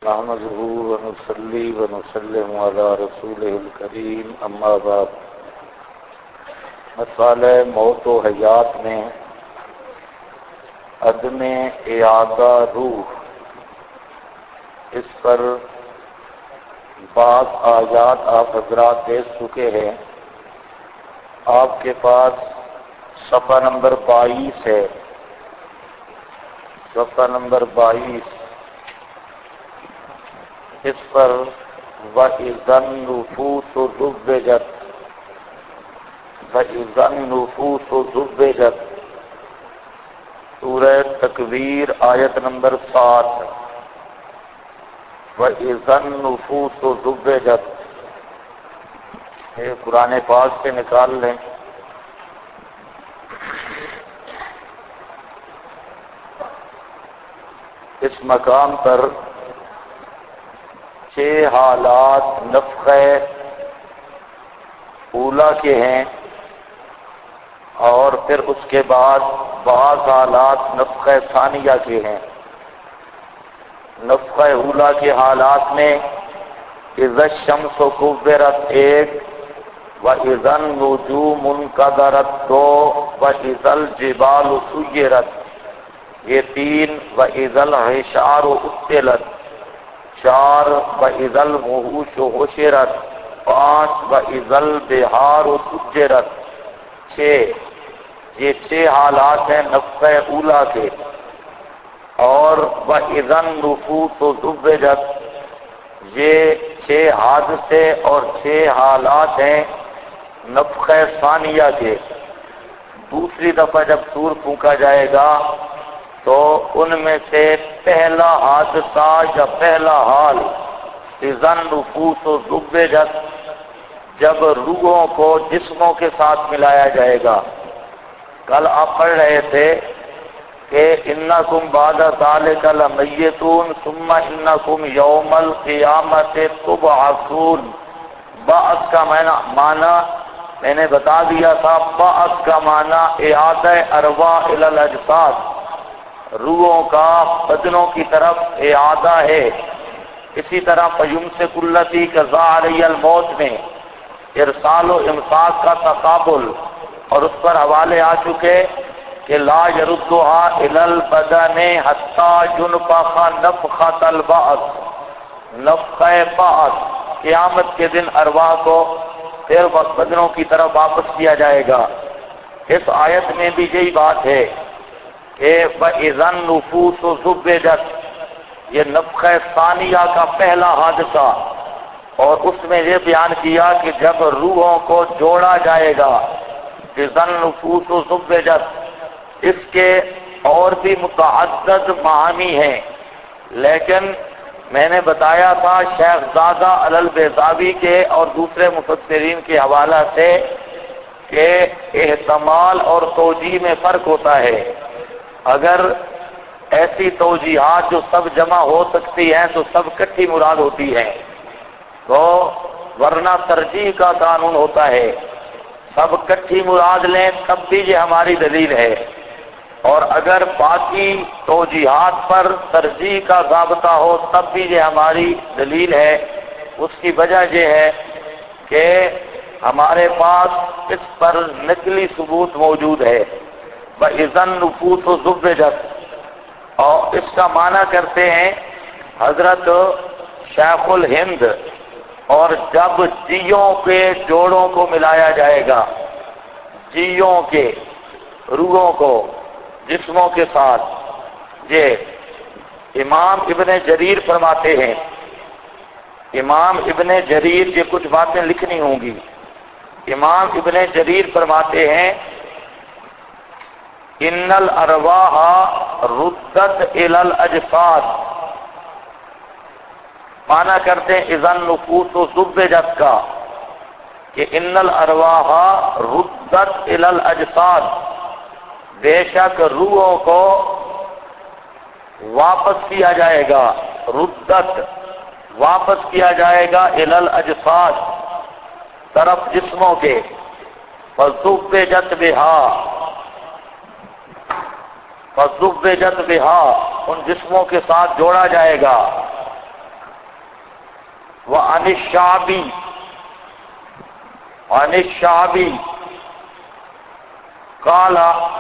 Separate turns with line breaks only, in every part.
نحمده ونصلي ونسلم على رسوله الكريم اما بعد مسئلہ موت و حیات میں عدم اعادہ روح، اس پر بعض آیات آپ حضرات دیکھ چکے ہیں۔ آپ کے پاس صفحہ نمبر 22 ہے، صفحہ نمبر 22، اس پر وَإِذَا النُّفُوسُ زُوِّجَتْ، وَإِذَا النُّفُوسُ زُوِّجَتْ، سورہ تکویر آیت نمبر 7، وَإِذَا النُّفُوسُ زُوِّجَتْ، یہ قرآن پاک سے نکال لیں۔ اس مقام پر 6 حالات نفخہ اولا کے ہیں، اور پھر اس کے بعد بعض حالات نفخہ ثانیہ کے ہیں۔ نفخہ اولا کے حالات میں اذا الشمس کورت 1، وَإِذَا النُّجُومُ انْكَدَرَتْ 2، وَإِذَا الْجِبَالُ سُيِّرَتْ یہ 3، وَإِذَا الْعِشَارُ عُطِّلَتْ 4، وَإِذَا الْوُحُوشُ حُشِرَتْ 5، وَإِذَا الْبِحَارُ سُجِّرَتْ 6۔ یہ 6 حالات ہیں نفخہ اولا کے۔ اور وَإِذَا النُّفُوسُ زُوِّجَتْ یہ 6 حادثے اور 6 حالات ہیں نفخہ ثانیہ کے۔ دوسری دفعہ جب سور پھونکا جائے گا تو ان میں سے پہلا حادثہ یا پہلا حال اذا النفوس زوِّجَتْ، جب روحوں کو جسموں کے ساتھ ملایا جائے گا۔ کل آپ پڑھ رہے تھے کہ انکم بعد ذلک لمیتون ثم انکم یوم القیامت تبعثون۔ بعث کا معنی میں نے بتا دیا تھا، بعث کا معنی اعادہ ارواح الی الاجساد، روحوں کا بدنوں کی طرف اعادہ ہے۔ اسی طرح فیمسک التی قضا علی الموت میں ارسال و امساک کا تقابل، اور اس پر حوالے آ چکے کہ لا یردھا الی البدن حتی ینفخ نفخۃ البعث، نفخہ بعث، قیامت کے دن ارواح کو پھر بدنوں کی طرف واپس کیا جائے گا۔ اس آیت میں بھی یہی بات ہے کہ وَإِذَا النُّفُوسُ زُوِّجَتْ یہ نفخہ ثانیہ کا پہلا حادثہ، اور اس میں یہ بیان کیا کہ جب روحوں کو جوڑا جائے گا اِذَا النُّفُوسُ زُوِّجَتْ، اس کے اور بھی متعدد معانی ہیں، لیکن میں نے بتایا تھا شیخ زادہ البیضاوی کے اور دوسرے مفسرین کے حوالہ سے کہ احتمال اور توجیہ میں فرق ہوتا ہے۔ اگر ایسی توجیہات جو سب جمع ہو سکتی ہیں تو سب کٹھی مراد ہوتی ہیں، تو ورنہ ترجیح کا قانون ہوتا ہے، سب کٹھی مراد لیں تب بھی یہ ہماری دلیل ہے، اور اگر باقی توجیہات پر ترجیح کا ضابطہ ہو تب بھی یہ ہماری دلیل ہے۔ اس کی وجہ یہ ہے کہ ہمارے پاس اس پر نقلی ثبوت موجود ہے۔ وَإِذَا النُّفُوسُ زُوِّجَتْ، اور اس کا معنی کرتے ہیں حضرت شیخ الہند، اور جب جیوں کے جوڑوں کو ملایا جائے گا، جیوں کے روحوں کو جسموں کے ساتھ، یہ امام ابن جریر فرماتے ہیں، امام ابن جریر، یہ کچھ باتیں لکھنی ہوں گی، امام ابن جریر فرماتے ہیں ان الارواح ردت الی الاجساد، معنی کرتے ہیں اذا النفوس زوِّجَتْ کا کہ ان الارواح ردت الی الاجساد، بے شک روحوں کو واپس کیا جائے گا، ردت واپس کیا جائے گا الی الاجساد طرف جسموں کے، فزوِّجَتْ بہا، فزوِّجَتْ بہا ان جسموں کے ساتھ جوڑا جائے گا۔ عن الشعبی قال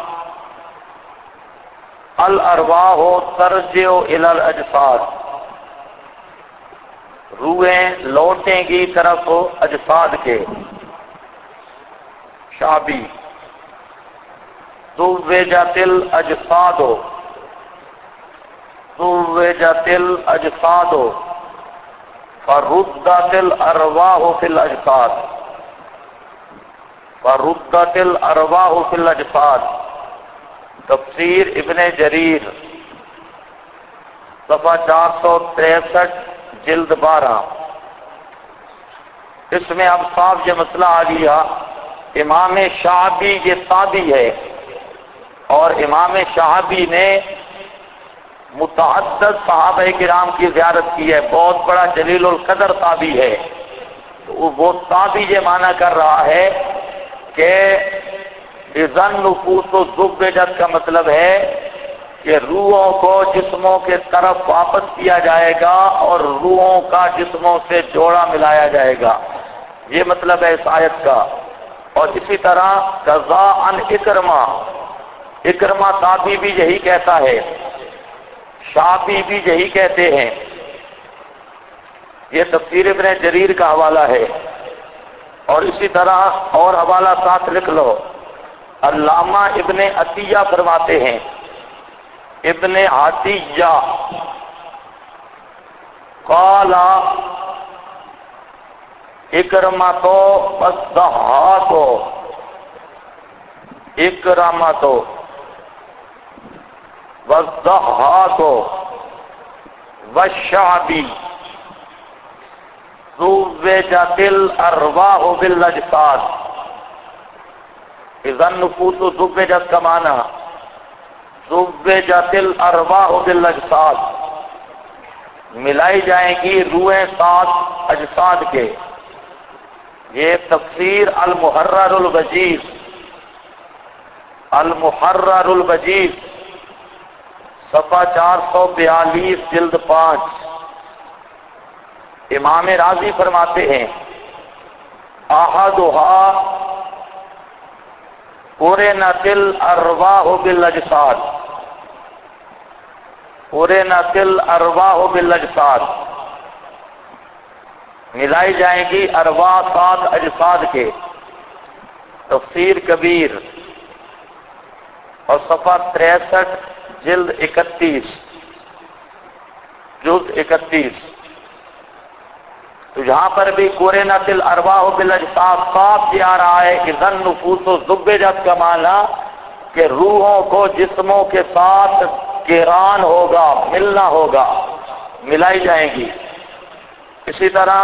الارواح ترجع الى الاجساد، روحیں لوٹیں گی طرف اجساد کے. شعبی زوجت الاجساد، زوجت الاجساد فردت الارواح فی الاجساد، فردت الارواح فی الاجساد. تفسیر ابن جریر صفحہ 463 جلد 12. اس میں اب صاف یہ مسئلہ آ گیا. امام شعبی یہ تابعی ہے اور امام شعبی نے متعدد صحابہ کرام کی زیارت کی ہے، بہت بڑا جلیل القدر تابعی ہے. وہ تابعی یہ معنی کر رہا ہے کہ اذن نفوس و زوجت کا مطلب ہے کہ روحوں کو جسموں کے طرف واپس کیا جائے گا اور روحوں کا جسموں سے جوڑا ملایا جائے گا، یہ مطلب ہے اس آیت کا. اور اسی طرح قضاء عن اکرمہ، اکرمہ تابعی بھی یہی کہتا ہے، شعبی بھی یہی کہتے ہیں. یہ تفسیر ابن جریر کا حوالہ ہے. اور اسی طرح اور حوالہ ساتھ لکھ لو. علامہ ابن عطیہ فرماتے ہیں، ابن عطیہ قال اکرمۃ والضحاک، اکرمۃ والضحاک والشعبی زوجت الارواح بالاجساد. اذا النفوس زوجت کا معنی زوجت الارواح بالاجساد، ملائی جائیں گی روحیں ساتھ اجساد کے. یہ تفسیر المحرر الوجیز، المحرر الوجیز صفحہ 442 جلد 5. امام راضی فرماتے ہیں احدھا قرنت الارواح بالاجساد، قرنت الارواح بالاجساد، ملائی جائیں گی ارواح ساتھ اجساد کے. تفسیر کبیر اور صفحہ 63 جلد 31 جز 31. تو یہاں پر بھی قرنت الارواح بالاجساد صاف یہ آ رہا ہے کہ اذا النفوس زوجت کا معنی کہ روحوں کو جسموں کے ساتھ قران ہوگا، ملنا ہوگا، ملائی جائیں گی. اسی طرح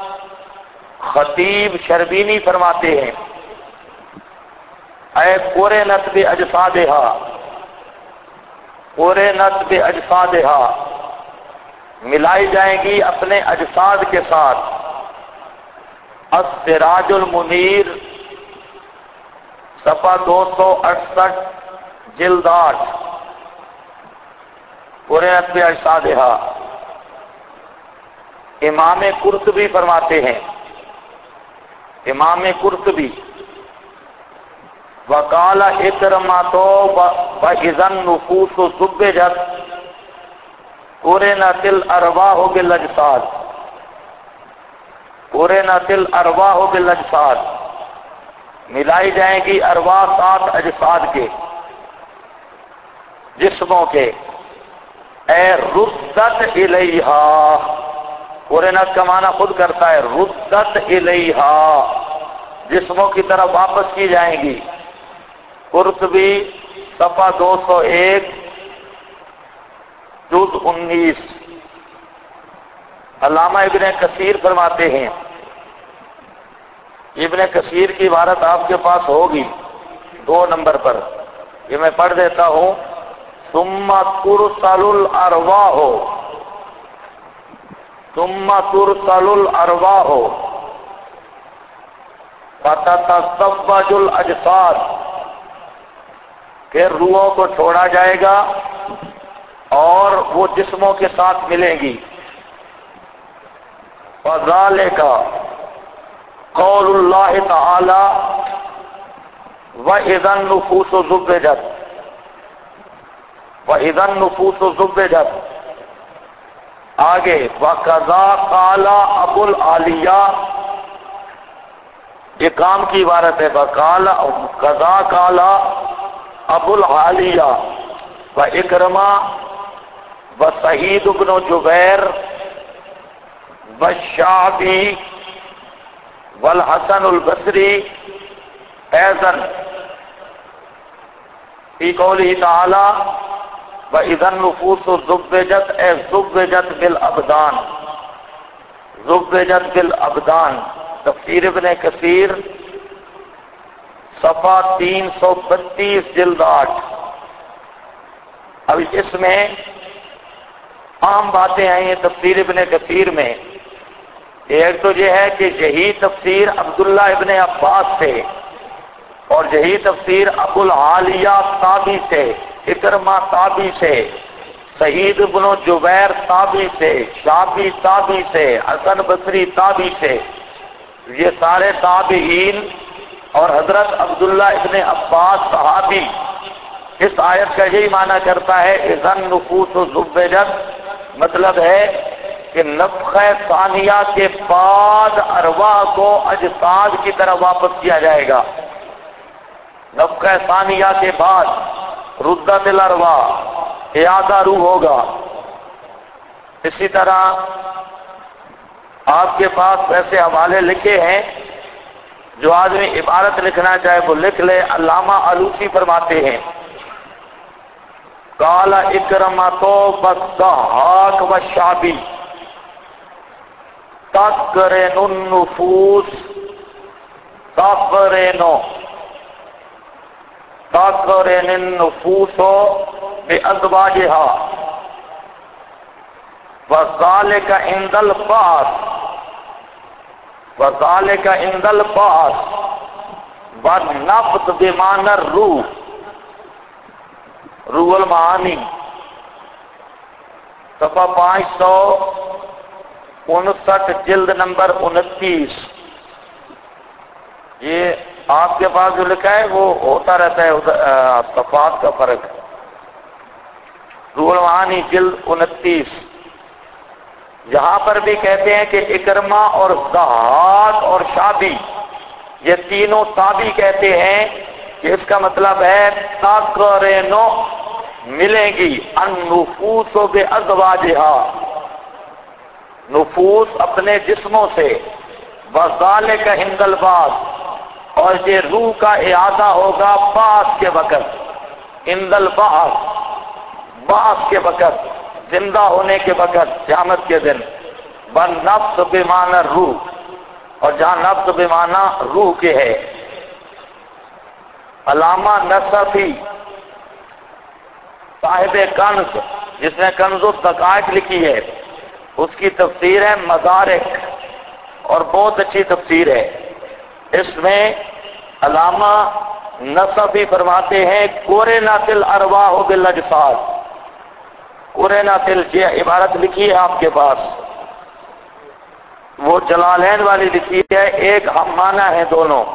خطیب شربینی فرماتے ہیں اے قرنت باجسادھا، قرنت باجسادھا، ملائی جائیں گی اپنے اجساد کے ساتھ. السراج المنیر صفحہ 268 جلد 8. قرنت باجسادھا. امام قرطبی فرماتے ہیں، امام قرطبی وقال اکرمۃ واذا النفوس زوجت قرنت الارواح بالاجساد، قرنت الارواح بالاجساد، ملائی جائیں گی ارواح ساتھ اجساد کے، جسموں کے. اے ردت الیہا، قرنت کا معنی خود کرتا ہے ردت الیہا، جسموں کی طرف واپس کی جائیں گی. قرطبی صفحہ 201 جز 19. علامہ ابن کثیر فرماتے ہیں، ابن کثیر کی عبارت آپ کے پاس ہوگی 2 نمبر پر، یہ میں پڑھ دیتا ہوں. ثم ترسل الارواح، ثم ترسل الارواح فتتزوج الاجساد، پھر روحوں کو چھوڑا جائے گا اور وہ جسموں کے ساتھ ملیں گی. وَذَلِكَ قول اللہ تعالی وَإِذَا النُّفُوسُ زُوِّجَتْ وَإِذَا النُّفُوسُ زُوِّجَتْ آگے وَقَضَا قَالَ أَبُو الْعَالِيَّةِ یہ کام کی عبارت ہے قضا قال ابو العالیہ وإکرمہ وسعید بن جبیر والشعبی والحسن البصری ایضا فی قولہ تعالی وَإِذَا النُّفُوسُ زُوِّجَتْ اے زُوِّجَتْ بالابدان زُوِّجَتْ بالابدان تفسیر ابن کثیر صفحہ 332 جلد 8۔ اب اس میں عام باتیں آئی ہیں تفسیر ابن کثیر میں۔ ایک تو یہ ہے کہ یہی تفسیر عبداللہ ابن عباس سے اور یہی تفسیر ابو العالیہ تابی سے، اکرمہ تابی سے، سعید بن جبیر تابی سے، شعبی تابی سے، حسن بصری تابی سے، یہ سارے تابعین اور حضرت عبداللہ ابن عباس صحابی اس آیت کا یہی معنی کرتا ہے اذا النفوس زوِّجت، مطلب ہے کہ نفخہ ثانیہ کے بعد ارواح کو اجساد کی طرح واپس کیا جائے گا۔ نفخہ ثانیہ کے بعد ردت الارواح، اعادہ روح ہوگا۔ اسی طرح آپ کے پاس ایسے حوالے لکھے ہیں، جو آدمی عبارت لکھنا چاہے وہ لکھ لے۔ علامہ آلوسی فرماتے ہیں قال اکرمۃ والضحاک والشعبی تقرن النفوس تقرن النفوس بازواجها وذلك عند البعث والنفس بمعنى الروح، روح المعانی، صفحہ 559 جلد نمبر 29۔ یہ آپ کے پاس جو لکھا ہے وہ ہوتا رہتا ہے صفحات کا فرق۔ روح المعانی جلد 29۔ یہاں پر بھی کہتے ہیں کہ اکرمہ اور ضحاک اور شعبی یہ تینوں تابی کہتے ہیں کہ اس کا مطلب ہے تقرنو ملیں گی النفوس بازواجہا، نفوس اپنے جسموں سے، وذالک عند البعث اور یہ روح کا اعادہ ہوگا بعث کے وقت، عند البعث بعث کے وقت، زندہ ہونے کے وقت، قیامت کے دن۔ والنفس بمعنی روح، اور جہاں نفس بمعنی روح کے ہے۔ علامہ نصفی صاحب کنز، جس نے کنز الدقائق لکھی ہے، اس کی تفسیر ہے مدارک، اور بہت اچھی تفسیر ہے۔ اس میں علامہ نصفی فرماتے ہیں قرنت الارواح بالاجساد، قرنت یہ عبارت لکھی ہے آپ کے پاس، وہ جلالین والی لکھی ہے، ایک ہم معنی ہے دونوں۔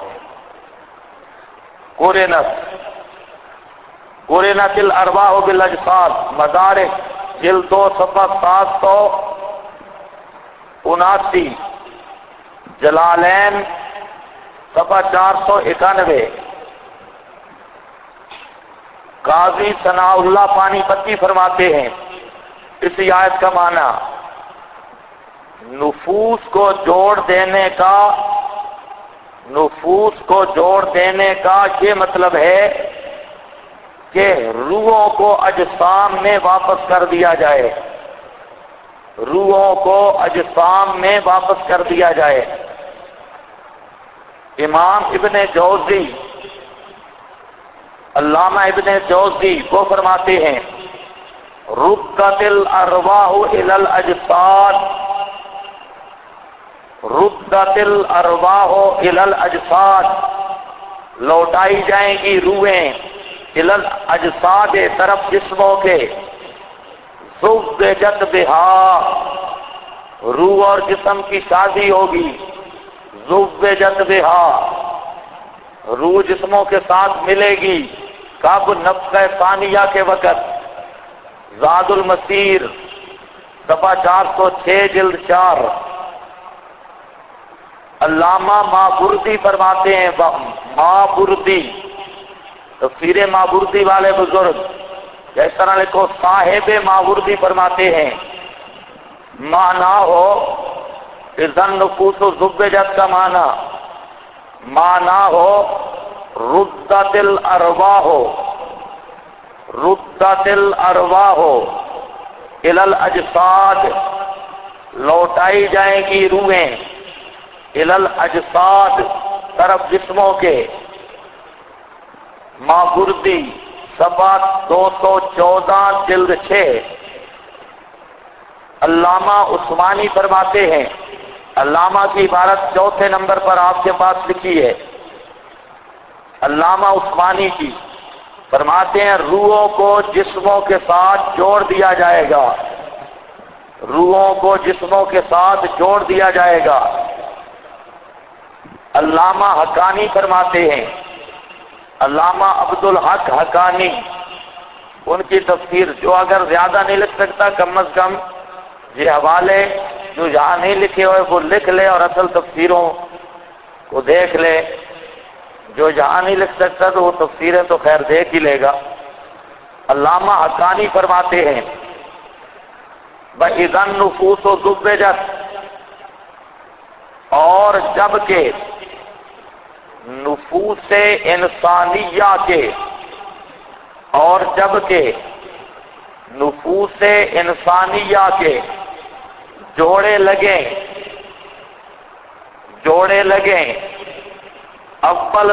قرنت الارواح بالاجساد، مدارک جلد 2 صفحہ 779، جلالین صفحہ 491۔ قاضی ثناء اللہ پانی پتی فرماتے ہیں اس آیت کا معنی نفوس کو جوڑ دینے کا یہ مطلب ہے کہ روحوں کو اجسام میں واپس کر دیا جائے، روحوں کو اجسام میں واپس کر دیا جائے۔ امام ابن جوزی، علامہ ابن جوزی وہ فرماتے ہیں ردت الارواح الی الاجساد، ردت الارواح الی الاجساد، لوٹائی جائیں گی روحیں الی الاجساد طرف جسموں کے، زوجت بہا روح اور جسم کی شادی ہوگی، زوجت بہا، روح جسموں کے ساتھ ملے گی، کب؟ نفخہ ثانیہ کے وقت۔ زاد المسیر صفحہ 406 جلد 4۔ علامہ مابردی فرماتے ہیں، مابردی تفسیر مابردی والے بزرگ، اس طرح لکھو صاحب مابردی فرماتے ہیں، معنی ہو اذن نفوس زوجت کا معنی ہو ردت الارواح، ردت الارواح الی الاجساد، لوٹائی جائیں گی روحیں الی الاجساد، طرف جسموں کے۔ مابردی صفحہ 214 جلد 6۔ علامہ عثمانی فرماتے ہیں، علامہ کی عبارت چوتھے نمبر پر آپ کے پاس لکھی ہے، علامہ عثمانی کی فرماتے ہیں روحوں کو جسموں کے ساتھ جوڑ دیا جائے گا، روحوں کو جسموں کے ساتھ جوڑ دیا جائے گا۔ علامہ حقانی فرماتے ہیں، علامہ عبدالحق حقانی، ان کی تفسیر جو اگر زیادہ نہیں لکھ سکتا کم از کم یہ حوالے جو یہاں نہیں لکھے ہوئے وہ لکھ لے اور اصل تفسیروں کو دیکھ لے، جو یہاں نہیں لکھ سکتا تو وہ تفسیریں تو خیر دیکھ ہی لے گا۔ علامہ حقانی فرماتے ہیں وَإِذَا النُّفُوسُ زُوِّجَتْ، اور جب کہ نفوس انسانیہ کے، اور جب کہ نفوس انسانیہ کے جوڑے لگیں، اول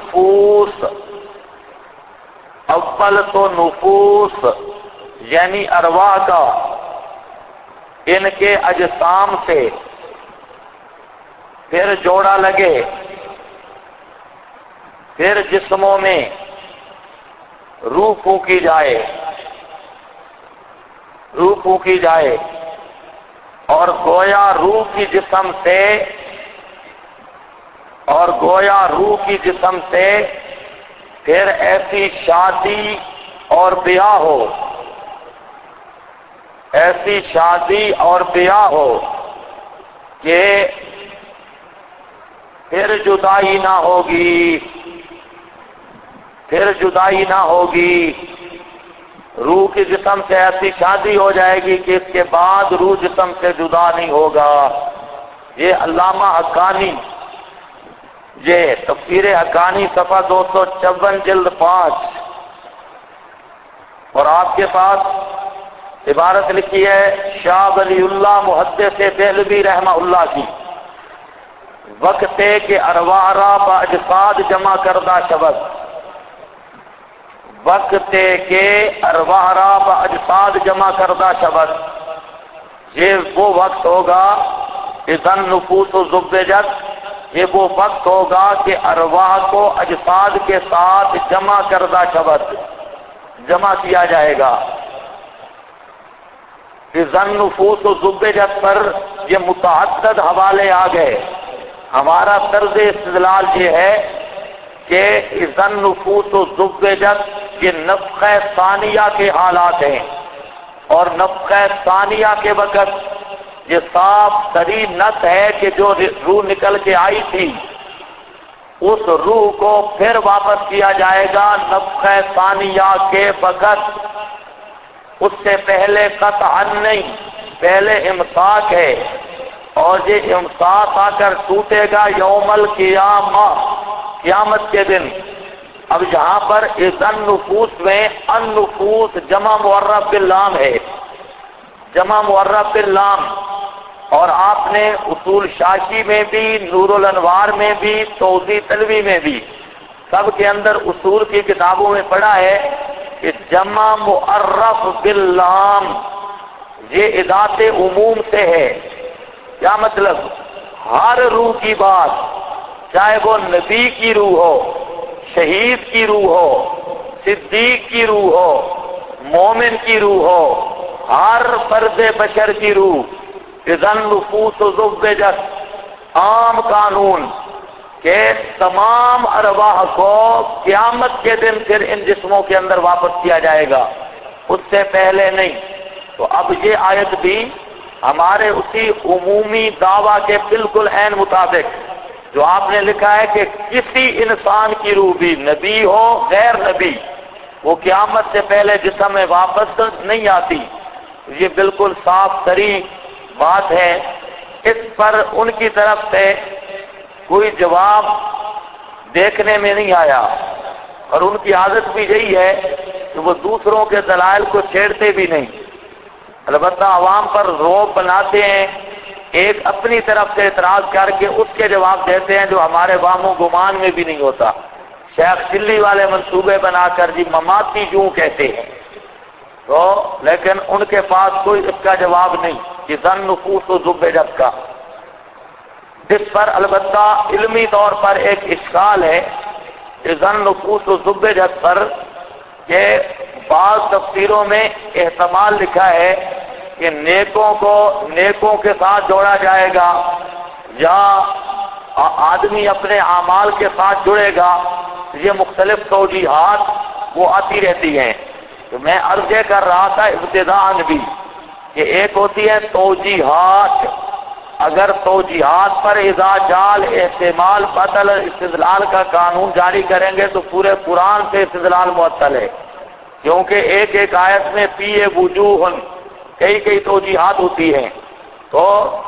تو نفوس یعنی ارواح کا ان کے اجسام سے پھر جوڑا لگے، پھر جسموں میں روح پھونکی جائے اور گویا روح کی جسم سے پھر ایسی شادی اور بیاہ ہو کہ پھر جدائی نہ ہوگی، روح کی جسم سے ایسی شادی ہو جائے گی کہ اس کے بعد روح جسم سے جدا نہیں ہوگا۔ یہ علامہ حقانی، یہ تفسیر حقانی صفحہ 254 جلد 5، اور آپ کے پاس عبارت لکھی ہے شاہ ولی اللہ محدث دہلوی رحمہ اللہ کی، وقت کہ ارواح را با اجساد جمع کردہ شود، وقت کے ارواح را با اجساد جمع کردہ شود، یہ وہ وقت ہوگا اذا النفوس زوجت، یہ وہ وقت ہوگا کہ ارواح کو اجساد کے ساتھ جمع کردہ شود، جمع کیا جائے گا۔ اذا النفوس زوجت پر یہ متعدد حوالے آ گئے، ہمارا طرز استدلال یہ ہے کہ اذا النفوس زوجت یہ نفخہ ثانیہ کے حالات ہیں، اور نفخہ ثانیہ کے وقت یہ صاف صریح نص ہے کہ جو روح نکل کے آئی تھی اس روح کو پھر واپس کیا جائے گا نفخہ ثانیہ کے وقت، اس سے پہلے قطعا نہیں، پہلے امساک ہے، اور یہ امساک آ کر ٹوٹے گا یوم القیامہ، قیامت کے دن۔ اب یہاں پر اذا النفوس میں النفوس جمع معرف باللام ہے، جمع معرف باللام، اور آپ نے اصول شاشی میں بھی، نور الانوار میں بھی، توضیح تلوی میں بھی، سب کے اندر اصول کی کتابوں میں پڑھا ہے کہ جمع معرف باللام یہ ادات عموم سے ہے۔ کیا مطلب؟ ہر روح کی بات، چاہے وہ نبی کی روح ہو، شہید کی روح ہو، صدیق کی روح ہو، مومن کی روح ہو، ہر فرد بشر کی روح اذن نفوس زوجت، عام قانون کہ تمام ارواح کو قیامت کے دن پھر ان جسموں کے اندر واپس کیا جائے گا، اس سے پہلے نہیں۔ تو اب یہ آیت بھی ہمارے اسی عمومی دعویٰ کے بالکل عین مطابق جو آپ نے لکھا ہے کہ کسی انسان کی روح بھی، نبی ہو غیر نبی، وہ قیامت سے پہلے جسم میں واپس نہیں آتی، یہ بالکل صاف صریح بات ہے۔ اس پر ان کی طرف سے کوئی جواب دیکھنے میں نہیں آیا، اور ان کی عادت بھی یہی ہے کہ وہ دوسروں کے دلائل کو چھیڑتے بھی نہیں، البتہ عوام پر رعب بناتے ہیں، ایک اپنی طرف سے اعتراض کر کے اس کے جواب دیتے ہیں جو ہمارے وہم و گمان میں بھی نہیں ہوتا۔ شیخ چلی والے منصوبے بنا کر جی مماتی جوں کہتے ہیں، تو لیکن ان کے پاس کوئی اس کا جواب نہیں کہ ذن نفوس و زبجت کا۔ اس پر البتہ علمی طور پر ایک اشکال ہے ذن نفوس و زبجت پر، کہ بعض تفسیروں میں احتمال لکھا ہے کہ نیکوں کو نیکوں کے ساتھ جوڑا جائے گا، یا آدمی اپنے اعمال کے ساتھ جڑے گا، یہ مختلف توجیحات وہ آتی رہتی ہیں۔ تو میں عرض یہ کر رہا تھا ابتداءً بھی کہ ایک ہوتی ہے توجیحات، اگر توجیحات پر اذا جال احتمال بدل استدلال کا قانون جاری کریں گے تو پورے قرآن سے استدلال معطل ہے، کیونکہ ایک ایک آیت میں پیے وجوہن کئی توجیحات ہوتی ہیں، تو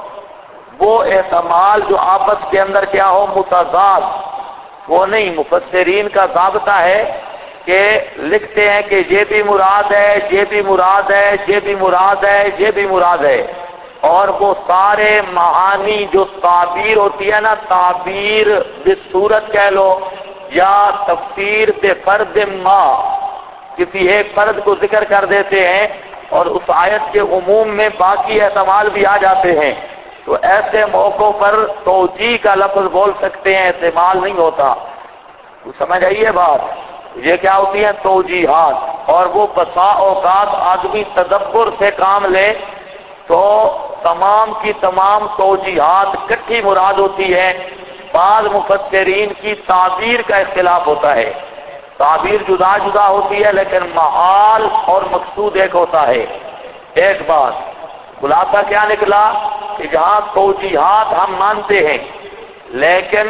وہ احتمال جو آپس کے اندر کیا ہو متضاد وہ نہیں۔ مفسرین کا ضابطہ ہے کہ لکھتے ہیں کہ یہ بھی مراد ہے، یہ بھی مراد ہے، یہ بھی مراد ہے، یہ بھی مراد ہے، اور وہ سارے معانی جو تعبیر ہوتی ہے نا، تعبیر بصورت کہہ لو یا تفسیر بفرد ما، کسی ایک فرد کو ذکر کر دیتے ہیں اور اس آیت کے عموم میں باقی احتمال بھی آ جاتے ہیں، تو ایسے موقعوں پر توجیہ کا لفظ بول سکتے ہیں، احتمال نہیں ہوتا۔ سمجھ آئیے بات، یہ کیا ہوتی ہیں توجیحات، اور وہ بسا اوقات آدمی تدبر سے کام لے تو تمام کی تمام توجیحات کٹھی مراد ہوتی ہے۔ بعض مفسرین کی تعبیر کا اختلاف ہوتا ہے، تعبیر جدا جدا ہوتی ہے لیکن محال اور مقصود ایک ہوتا ہے۔ ایک بات خلاصہ کیا نکلا کہ جہاں توجیحات ہم مانتے ہیں لیکن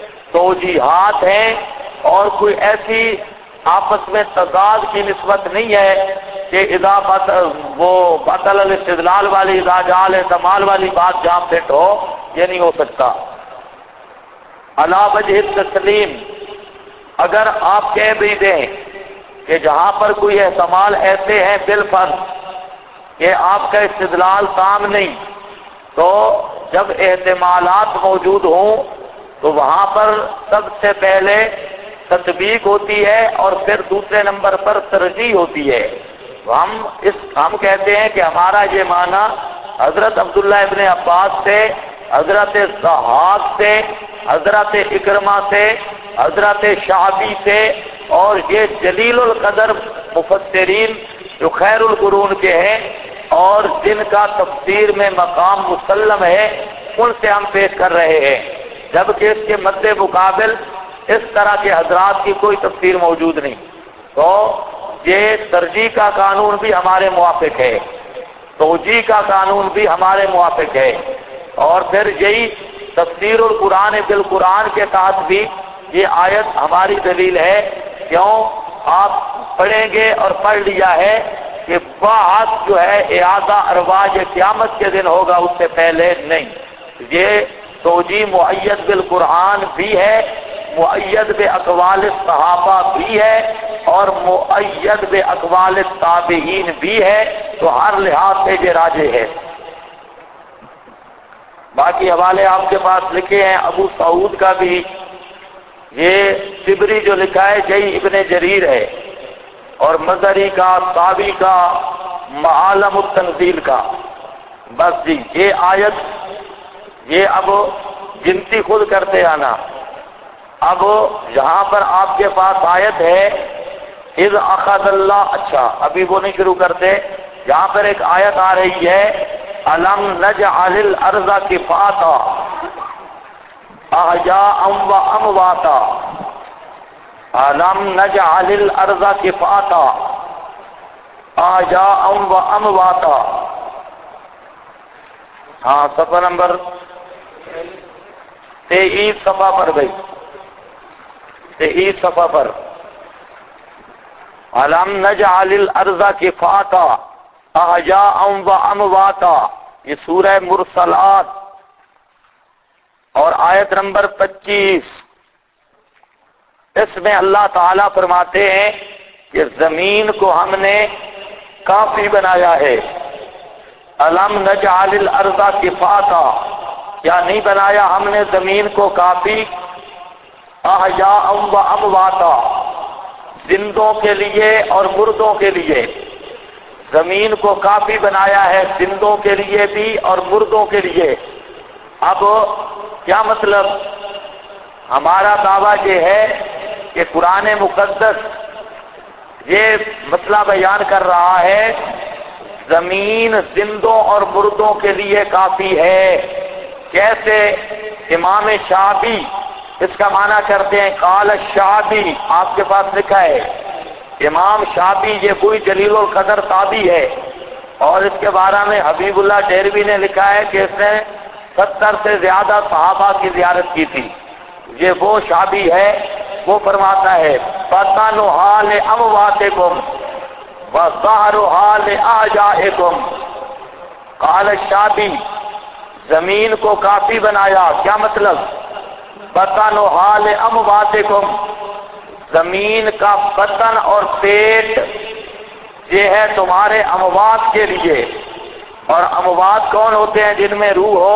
توجیحات ہیں اور کوئی ایسی آپس میں تضاد کی نسبت نہیں ہے کہ اذا وہ بطل الاستدلال والی اذا جال احتمال والی بات جہاں فٹ ہو، یہ نہیں ہو سکتا۔ علی وجہ التسلیم، اگر آپ کہہ بھی دیں کہ جہاں پر کوئی احتمال ایسے ہیں بالفرض کہ آپ کا استدلال تام نہیں، تو جب احتمالات موجود ہوں تو وہاں پر سب سے پہلے تطبیق ہوتی ہے اور پھر دوسرے نمبر پر ترجیح ہوتی ہے۔ ہم کہتے ہیں کہ ہمارا یہ معنی حضرت عبداللہ ابن عباس سے، حضرت ضحاک سے، حضرت اکرمہ سے، حضرت شعبی سے، اور یہ جلیل القدر مفسرین جو خیر القرون کے ہیں اور جن کا تفسیر میں مقام مسلم ہے، ان سے ہم پیش کر رہے ہیں، جبکہ اس کے مد مقابل اس طرح کے حضرات کی کوئی تفسیر موجود نہیں۔ تو یہ ترجیح کا قانون بھی ہمارے موافق ہے، توجیہ کا قانون بھی ہمارے موافق ہے، اور پھر یہی تفسیر القرآن بالقرآن کے تحت بھی یہ آیت ہماری دلیل ہے۔ کیوں؟ آپ پڑھیں گے اور پڑھ لیا ہے کہ بعث جو ہے اعادہ ارواح یہ قیامت کے دن ہوگا، اس سے پہلے نہیں۔ یہ توجیہ مؤید بالقرآن بھی ہے، مؤید باقوال الصحابہ بھی ہے، اور مؤید باقوال التابعین بھی ہے، تو ہر لحاظ سے یہ راجح ہے۔ باقی حوالے آپ کے پاس لکھے ہیں، ابو سعود کا بھی، یہ طبری جو لکھا ہے یہی ابن جریر ہے، اور مزری کا، صابی کا، معالم التنزیل کا۔ بس جی یہ آیت، یہ اب گنتی خود کرتے آنا۔ اب یہاں پر آپ کے پاس آیت ہے اذ اخذ اللہ، اچھا ابھی وہ نہیں شروع کرتے، یہاں پر ایک آیت آ رہی ہے الم نجعل الارض کفاتا احیاء و امواتا، الم نجعل الارض کفاتا احیاء و امواتا۔ ہاں صفحہ نمبر 23 صفحہ پر گئی، 23 صفحہ پر الم نجعل الارض کفاتا احیاء و امواتا، یہ سورہ مرسلات اور آیت نمبر 25۔ اس میں اللہ تعالیٰ فرماتے ہیں کہ زمین کو ہم نے کافی بنایا ہے۔ الم نجعل الارض کفاتا، کیا نہیں بنایا ہم نے زمین کو کافی؟ احیاء و امواتا، زندوں کے لیے اور مردوں کے لیے۔ زمین کو کافی بنایا ہے زندوں کے لیے بھی اور مردوں کے لیے۔ اب کیا مطلب؟ ہمارا دعویٰ یہ ہے کہ قرآن مقدس یہ مسئلہ بیان کر رہا ہے زمین زندوں اور مردوں کے لیے کافی ہے۔ کیسے؟ امام شعبی اس کا معنی کرتے ہیں، قال الشعبی، آپ کے پاس لکھا ہے امام شعبی، یہ کوئی جلیل القدر تابعی ہے، اور اس کے بارے میں حبیب اللہ دہلوی نے لکھا ہے کہ اس نے 70 سے زیادہ صحابہ کی زیارت کی تھی۔ یہ وہ شعبی ہے، وہ فرماتا ہے بطن حال امواتکم وظہر حال احیائکم۔ قال الشعبی، زمین کو کافی بنایا، کیا مطلب؟ بطن حال امواتکم، زمین کا بطن اور پیٹ یہ ہے تمہارے اموات کے لیے۔ اور اموات کون ہوتے ہیں؟ جن میں روح ہو۔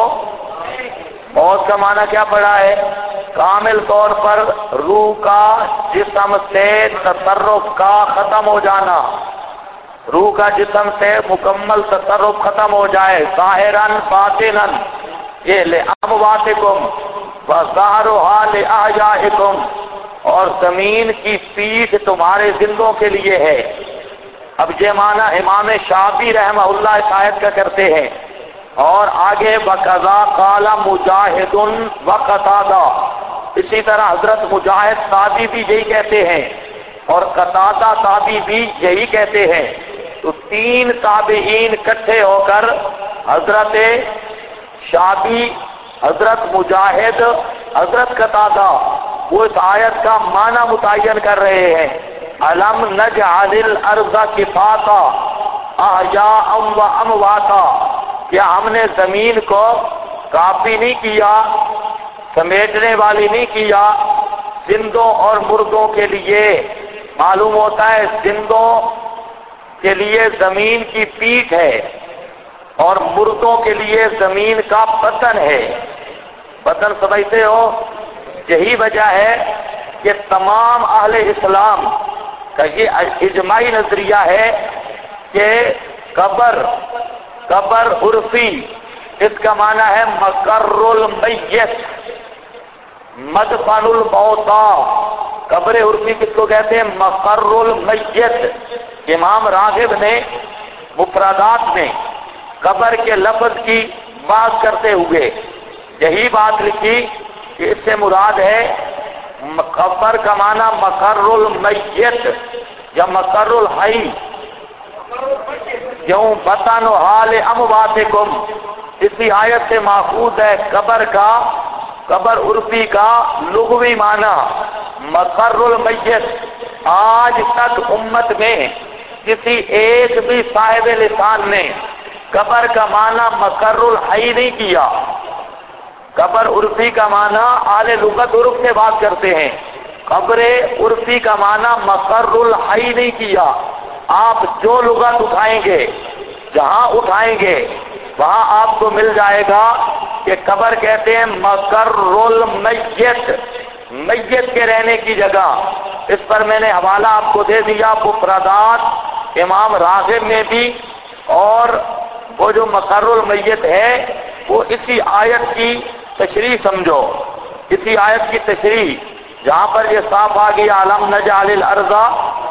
موت کا معنی کیا پڑا ہے؟ کامل طور پر روح کا جسم سے تصرف کا ختم ہو جانا، روح کا جسم سے مکمل تصرف ختم ہو جائے، ظاہراً باطناً۔ یہ لأمواتکم وظہرھا لأحیائکم، اور زمین کی پیٹھ تمہارے زندوں کے لیے ہے۔ اب یہ معنی امام شعبی رحمہ اللہ اس آیت کا کرتے ہیں۔ اور آگے وَقَضَا قَالَ مُجَاہِدٌ وَقَتَادَہ، اسی طرح حضرت مجاہد تابعی بھی یہی کہتے ہیں اور قتادہ تابعی بھی یہی کہتے ہیں۔ تو تین تابعین اکٹھے ہو کر حضرت شعبی، حضرت مجاہد، حضرت قتادہ وہ اس آیت کا معنی متعین کر رہے ہیں۔ الم نجعل الارض کفاتا احیاء و امواتا، کیا ہم نے زمین کو کافی نہیں کیا، سمیٹنے والی نہیں کیا زندوں اور مردوں کے لیے؟ معلوم ہوتا ہے زندوں کے لیے زمین کی پیٹھ ہے اور مردوں کے لیے زمین کا بدن ہے۔ بدن سمجھتے ہو؟ یہی وجہ ہے کہ تمام اہل اسلام کا یہ اجماعی نظریہ ہے کہ قبر عرفی، اس کا معنی ہے مقر المیت، مدفن الموتى۔ قبر عرفی کس کو کہتے ہیں؟ مقر المیت۔ امام راغب نے مفردات میں قبر کے لفظ کی بات کرتے ہوئے یہی بات لکھی کہ اس سے مراد ہے قبر کا معنی مقر المیت یا مقر الحی۔ کیوں؟ بطن حال امواتکم، اسی آیت سے ماخوذ ہے قبر کا، قبر عرفی کا لغوی معنی مقر المیت۔ آج تک امت میں کسی ایک بھی صاحب لسان نے قبر کا معنی مقر الحی نہیں کیا۔ قبر عرفی کا معنی اہل لغت عرف سے بات کرتے ہیں، قبر عرفی کا معنی مقر الحی نہیں کیا۔ آپ جو لغت اٹھائیں گے، جہاں اٹھائیں گے، وہاں آپ کو مل جائے گا کہ قبر کہتے ہیں مقر المیت، میت کے رہنے کی جگہ۔ اس پر میں نے حوالہ آپ کو دے دیا مفردات امام راغب میں بھی، اور وہ جو مقر المیت ہے وہ اسی آیت کی تشریح سمجھو، اسی آیت کی تشریح جہاں پر یہ صاف آ گیا الم نجعل الارض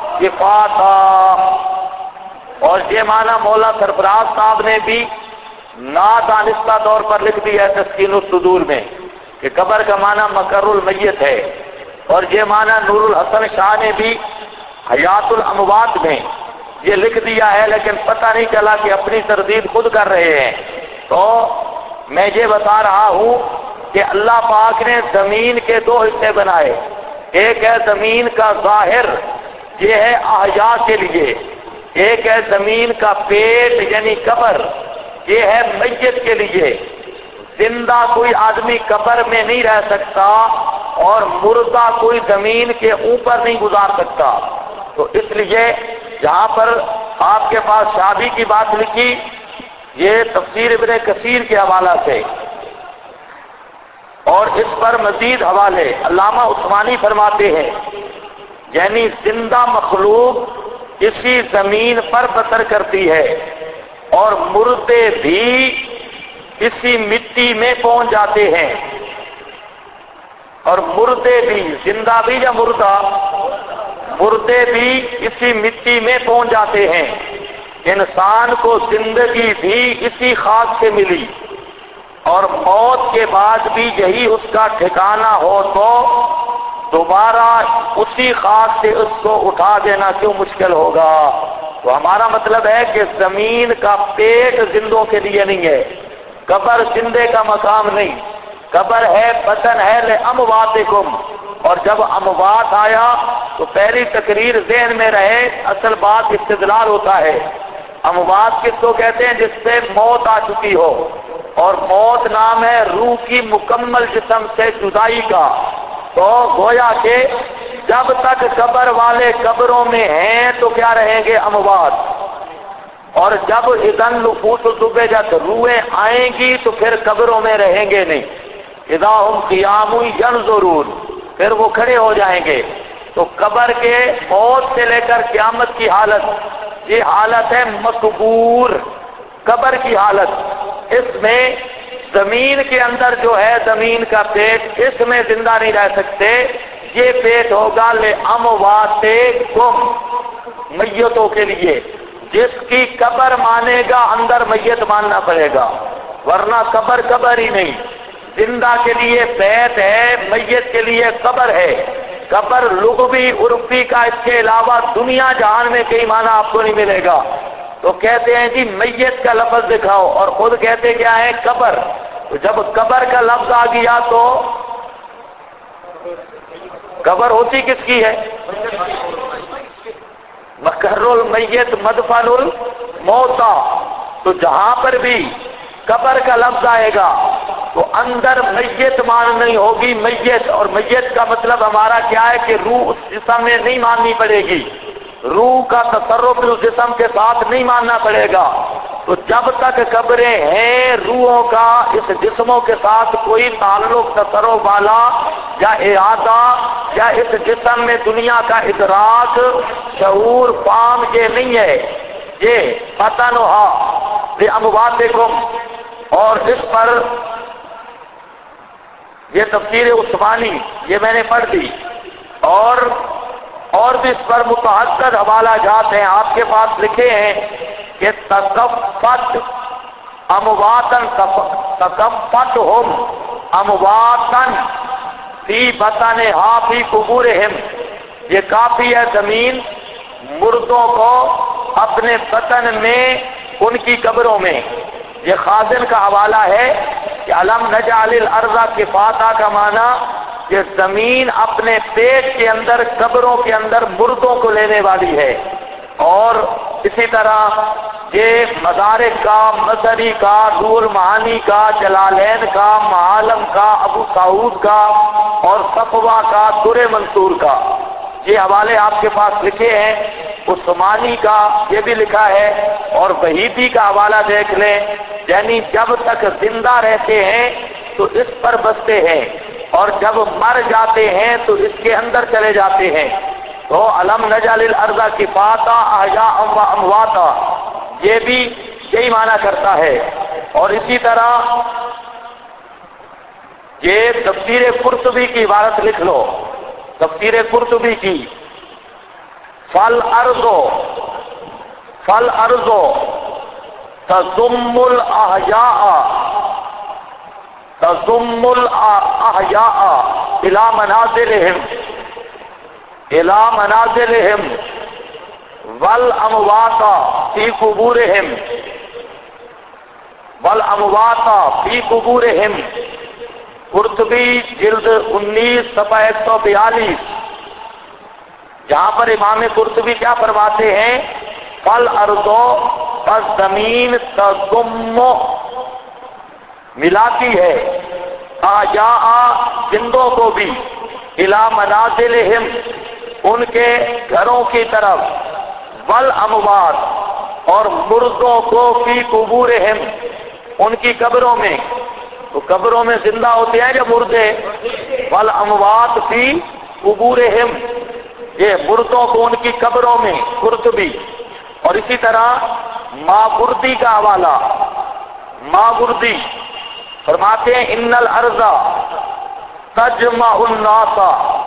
کفاتا۔ اور یہ معنی مولا سرفراز صاحب نے بھی نادانستہ طور پر لکھ دیا ہے تسکین الصدور میں کہ قبر کا معنی مقر المیت ہے، اور یہ معنی نور الحسن شاہ نے بھی حیات الاموات میں یہ لکھ دیا ہے، لیکن پتہ نہیں چلا کہ اپنی تردید خود کر رہے ہیں۔ تو میں یہ بتا رہا ہوں کہ اللہ پاک نے زمین کے دو حصے بنائے، ایک ہے زمین کا ظاہر، یہ ہے احیاء کے لیے، ایک ہے زمین کا پیٹ یعنی قبر، یہ ہے میت کے لیے۔ زندہ کوئی آدمی قبر میں نہیں رہ سکتا اور مردہ کوئی زمین کے اوپر نہیں گزار سکتا۔ تو اس لیے جہاں پر آپ کے پاس شابی کی بات لکھی، یہ تفسیر ابن کثیر کے حوالہ سے، اور اس پر مزید حوالے علامہ عثمانی فرماتے ہیں یعنی زندہ مخلوق اسی زمین پر بسر کرتی ہے اور مردے بھی اسی مٹی میں پہنچ جاتے ہیں، اور مردے بھی، زندہ بھی یا مردہ، مردے بھی اسی مٹی میں پہنچ جاتے ہیں۔ انسان کو زندگی بھی اسی خاک سے ملی اور موت کے بعد بھی یہی اس کا ٹھکانہ ہو تو دوبارہ اسی خاک سے اس کو اٹھا دینا کیوں مشکل ہوگا؟ تو ہمارا مطلب ہے کہ زمین کا پیٹ زندوں کے لیے نہیں ہے، قبر زندے کا مقام نہیں، قبر ہے بطن ہے لأمواتکم، اور جب اموات آیا تو پہلی تقریر ذہن میں رہے، اصل بات استدلال ہوتا ہے۔ اموات کس کو کہتے ہیں؟ جس پہ موت آ چکی ہو، اور موت نام ہے روح کی مکمل جسم سے جدائی کا۔ تو گویا کہ جب تک قبر والے قبروں میں ہیں تو کیا رہیں گے؟ اموات، اور جب اذن نفوس زبجت روحیں آئیں گی تو پھر قبروں میں رہیں گے نہیں، اذا ہم قیام ینظرون، پھر وہ کھڑے ہو جائیں گے۔ تو قبر کے موت سے لے کر قیامت کی حالت، یہ حالت ہے مقبور، قبر کی حالت۔ اس میں زمین کے اندر جو ہے زمین کا پیٹ، اس میں زندہ نہیں رہ سکتے، یہ پیٹ ہوگا لأمواتکم، میتوں کے لیے۔ جس کی قبر مانے گا اندر میت ماننا پڑے گا، ورنہ قبر قبر ہی نہیں۔ زندہ کے لیے بیت ہے، میت کے لیے قبر ہے۔ قبر لغوی عرفی کا، اس کے علاوہ دنیا جہان میں کئی معنی آپ کو نہیں ملے گا۔ تو کہتے ہیں جی میت کا لفظ دکھاؤ، اور خود کہتے کیا ہے؟ قبر۔ تو جب قبر کا لفظ آ گیا تو قبر ہوتی کس کی ہے؟ مقر المیت مدفن الموتى۔ تو جہاں پر بھی قبر کا لفظ آئے گا تو اندر میت مان نہیں ہوگی، میت، اور میت کا مطلب ہمارا کیا ہے کہ روح اس جسم میں نہیں ماننی پڑے گی، روح کا تصرف اس جسم کے ساتھ نہیں ماننا پڑے گا۔ تو جب تک قبریں ہیں روحوں کا اس جسموں کے ساتھ کوئی تعلق، تصرف والا یا احاطہ یا اس جسم میں دنیا کا ادراک، شعور، فام یہ نہیں ہے، یہ فتنھا لأمواتکم۔ اور اس پر یہ تفسیر عثمانی یہ میں نے پڑھ دی، اور بھی اس پر متعدد حوالہ جات ہیں، آپ کے پاس لکھے ہیں کہ تکفت امواتن، تکفتہم امواتن فی بطنہا فی قبورہم، یہ کافی ہے زمین مردوں کو اپنے بطن میں ان کی قبروں میں۔ یہ خازن کا حوالہ ہے کہ علم نجعل الارض کفاتا کا معنی یہ زمین اپنے پیٹ کے اندر قبروں کے اندر مردوں کو لینے والی ہے۔ اور اسی طرح یہ مدارک کا، مظہری کا، روح المعانی کا، جلالین کا، معالم کا، ابو سعود کا، اور صفوہ کا، در منصور کا، یہ حوالے آپ کے پاس لکھے ہیں۔ عثمانی کا یہ بھی لکھا ہے، اور وحیدی کا حوالہ دیکھ لیں، یعنی جب تک زندہ رہتے ہیں تو اس پر بستے ہیں، اور جب مر جاتے ہیں تو اس کے اندر چلے جاتے ہیں۔ تو علم نجعل الارض کفاتا احیاء و امواتا، یہ بھی یہی معنی کرتا ہے۔ اور اسی طرح یہ تفسیر قرطبی کی عبارت لکھ لو، تفسیر قرطبی کی، فل ارضو تضم الاحیاء الى منازلهم والاموات فی قبورهم قرطبی جلد 19 صفحہ 142، جہاں پر امام قرطبی کیا فرماتے ہیں؟ فالارض، پس زمین، تضم، ملاتی ہے، احیاء، زندوں کو بھی، الی منازلہم، ان کے گھروں کی طرف، والاموات، اور مردوں کو فی قبورہم، ان کی قبروں میں. تو قبروں میں زندہ ہوتے ہیں جب مردے، والاموات فی قبورہم، یہ مردوں کو ان کی قبروں میں. قرطبی. اور اسی طرح ماوردی کا حوالہ، ماوردی فرماتے ہیں ان الارض تجمع الناس،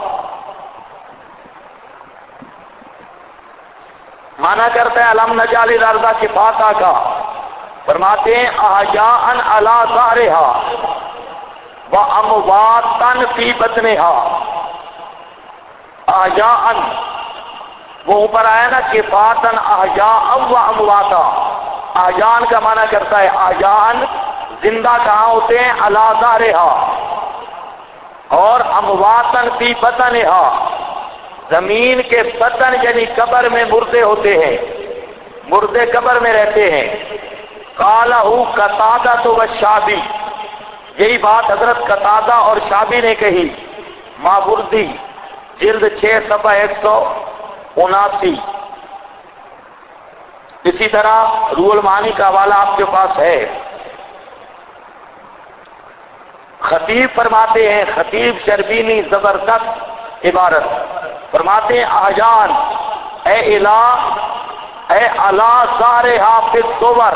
مانا کرتا ہے علم نجعل الارض کفاتا کا، فرماتے ہیں احیاء علی ظہرہا وامواتا فی بطنہا. احیاء، وہ اوپر آیا نا، کفاتن احیاء و امواتا. احیاء کا معنی کرتا ہے احیاء، زندہ کہاں ہوتے ہیں؟ علی ظہرہا، اور امواتن فی بطنہا، زمین کے بطن یعنی قبر میں مردے ہوتے ہیں، مردے قبر میں رہتے ہیں. قالہ قتادہ والشعبی، یہی بات حضرت قتادہ اور شعبی نے کہی. ماوردی جلد 6 صفحہ 179. اسی طرح روح المعانی کا حوالہ آپ کے پاس ہے. خطیب فرماتے ہیں، خطیب شربینی، زبردست عبارت فرماتے ہیں احیان اے الہ اے علی ظہرہا فی الصور،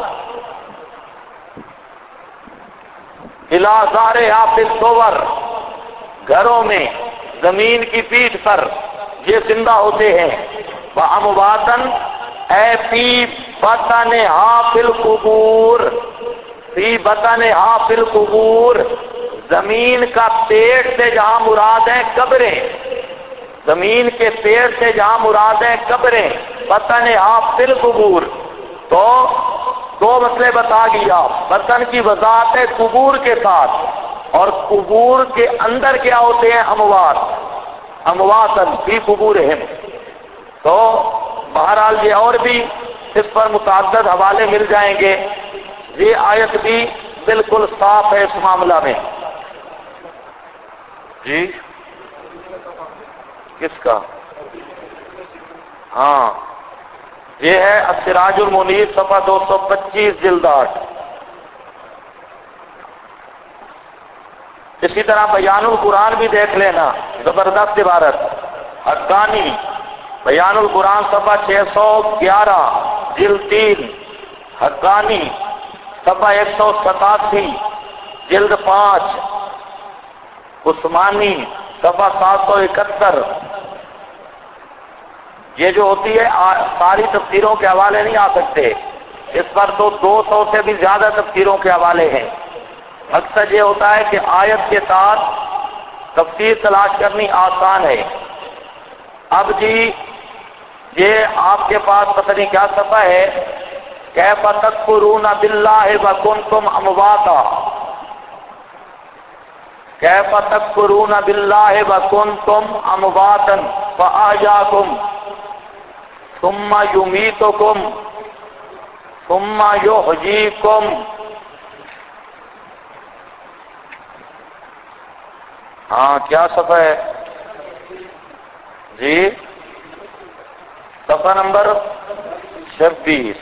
الی ظہرہا فی الصور، گھروں میں، زمین کی پیٹھ پر یہ زندہ ہوتے ہیں. وامواتن اے فی بطنہا فی القبور، فی بطنہا فی القبور، زمین کا پیٹ سے جہاں مراد ہے قبریں، زمین کے پیٹ سے جہاں مراد ہے قبریں. بطنہا فی القبور، تو دو مسئلے بتا گیا. بطن کی وضاحت ہے قبور کے ساتھ، اور قبور کے اندر کیا ہوتے ہیں؟ اموات، امواتن فی قبورہم. تو بہرحال یہ اور بھی اس پر متعدد حوالے مل جائیں گے. یہ آیت بھی بالکل صاف ہے اس معاملہ میں. جی کس کا؟ ہاں، یہ ہے السراج المنیر صفحہ 225 جلد 8. اسی طرح بیان القرآن بھی دیکھ لینا، زبردست عبارت. حقانی بیان القرآن صفحہ 611 جلد 3، حقانی صفحہ 187 جلد 5، عثمانی صفحہ 771. یہ جو ہوتی ہے ساری تفسیروں کے حوالے نہیں آ سکتے، اس پر تو 200 سے بھی زیادہ تفسیروں کے حوالے ہیں. مقصد یہ ہوتا ہے کہ آیت کے ساتھ تفسیر تلاش کرنی آسان ہے. اب جی یہ آپ کے پاس پتہ نہیں کیا صفحہ ہے، کیف تکفرون باللہ وکنتم امواتا، کیف تکفرون باللہ وکنتم امواتا فاحیاکم ثم یمیتکم ثم یحییکم. ہاں کیا صفحہ ہے جی؟ صفحہ نمبر 26.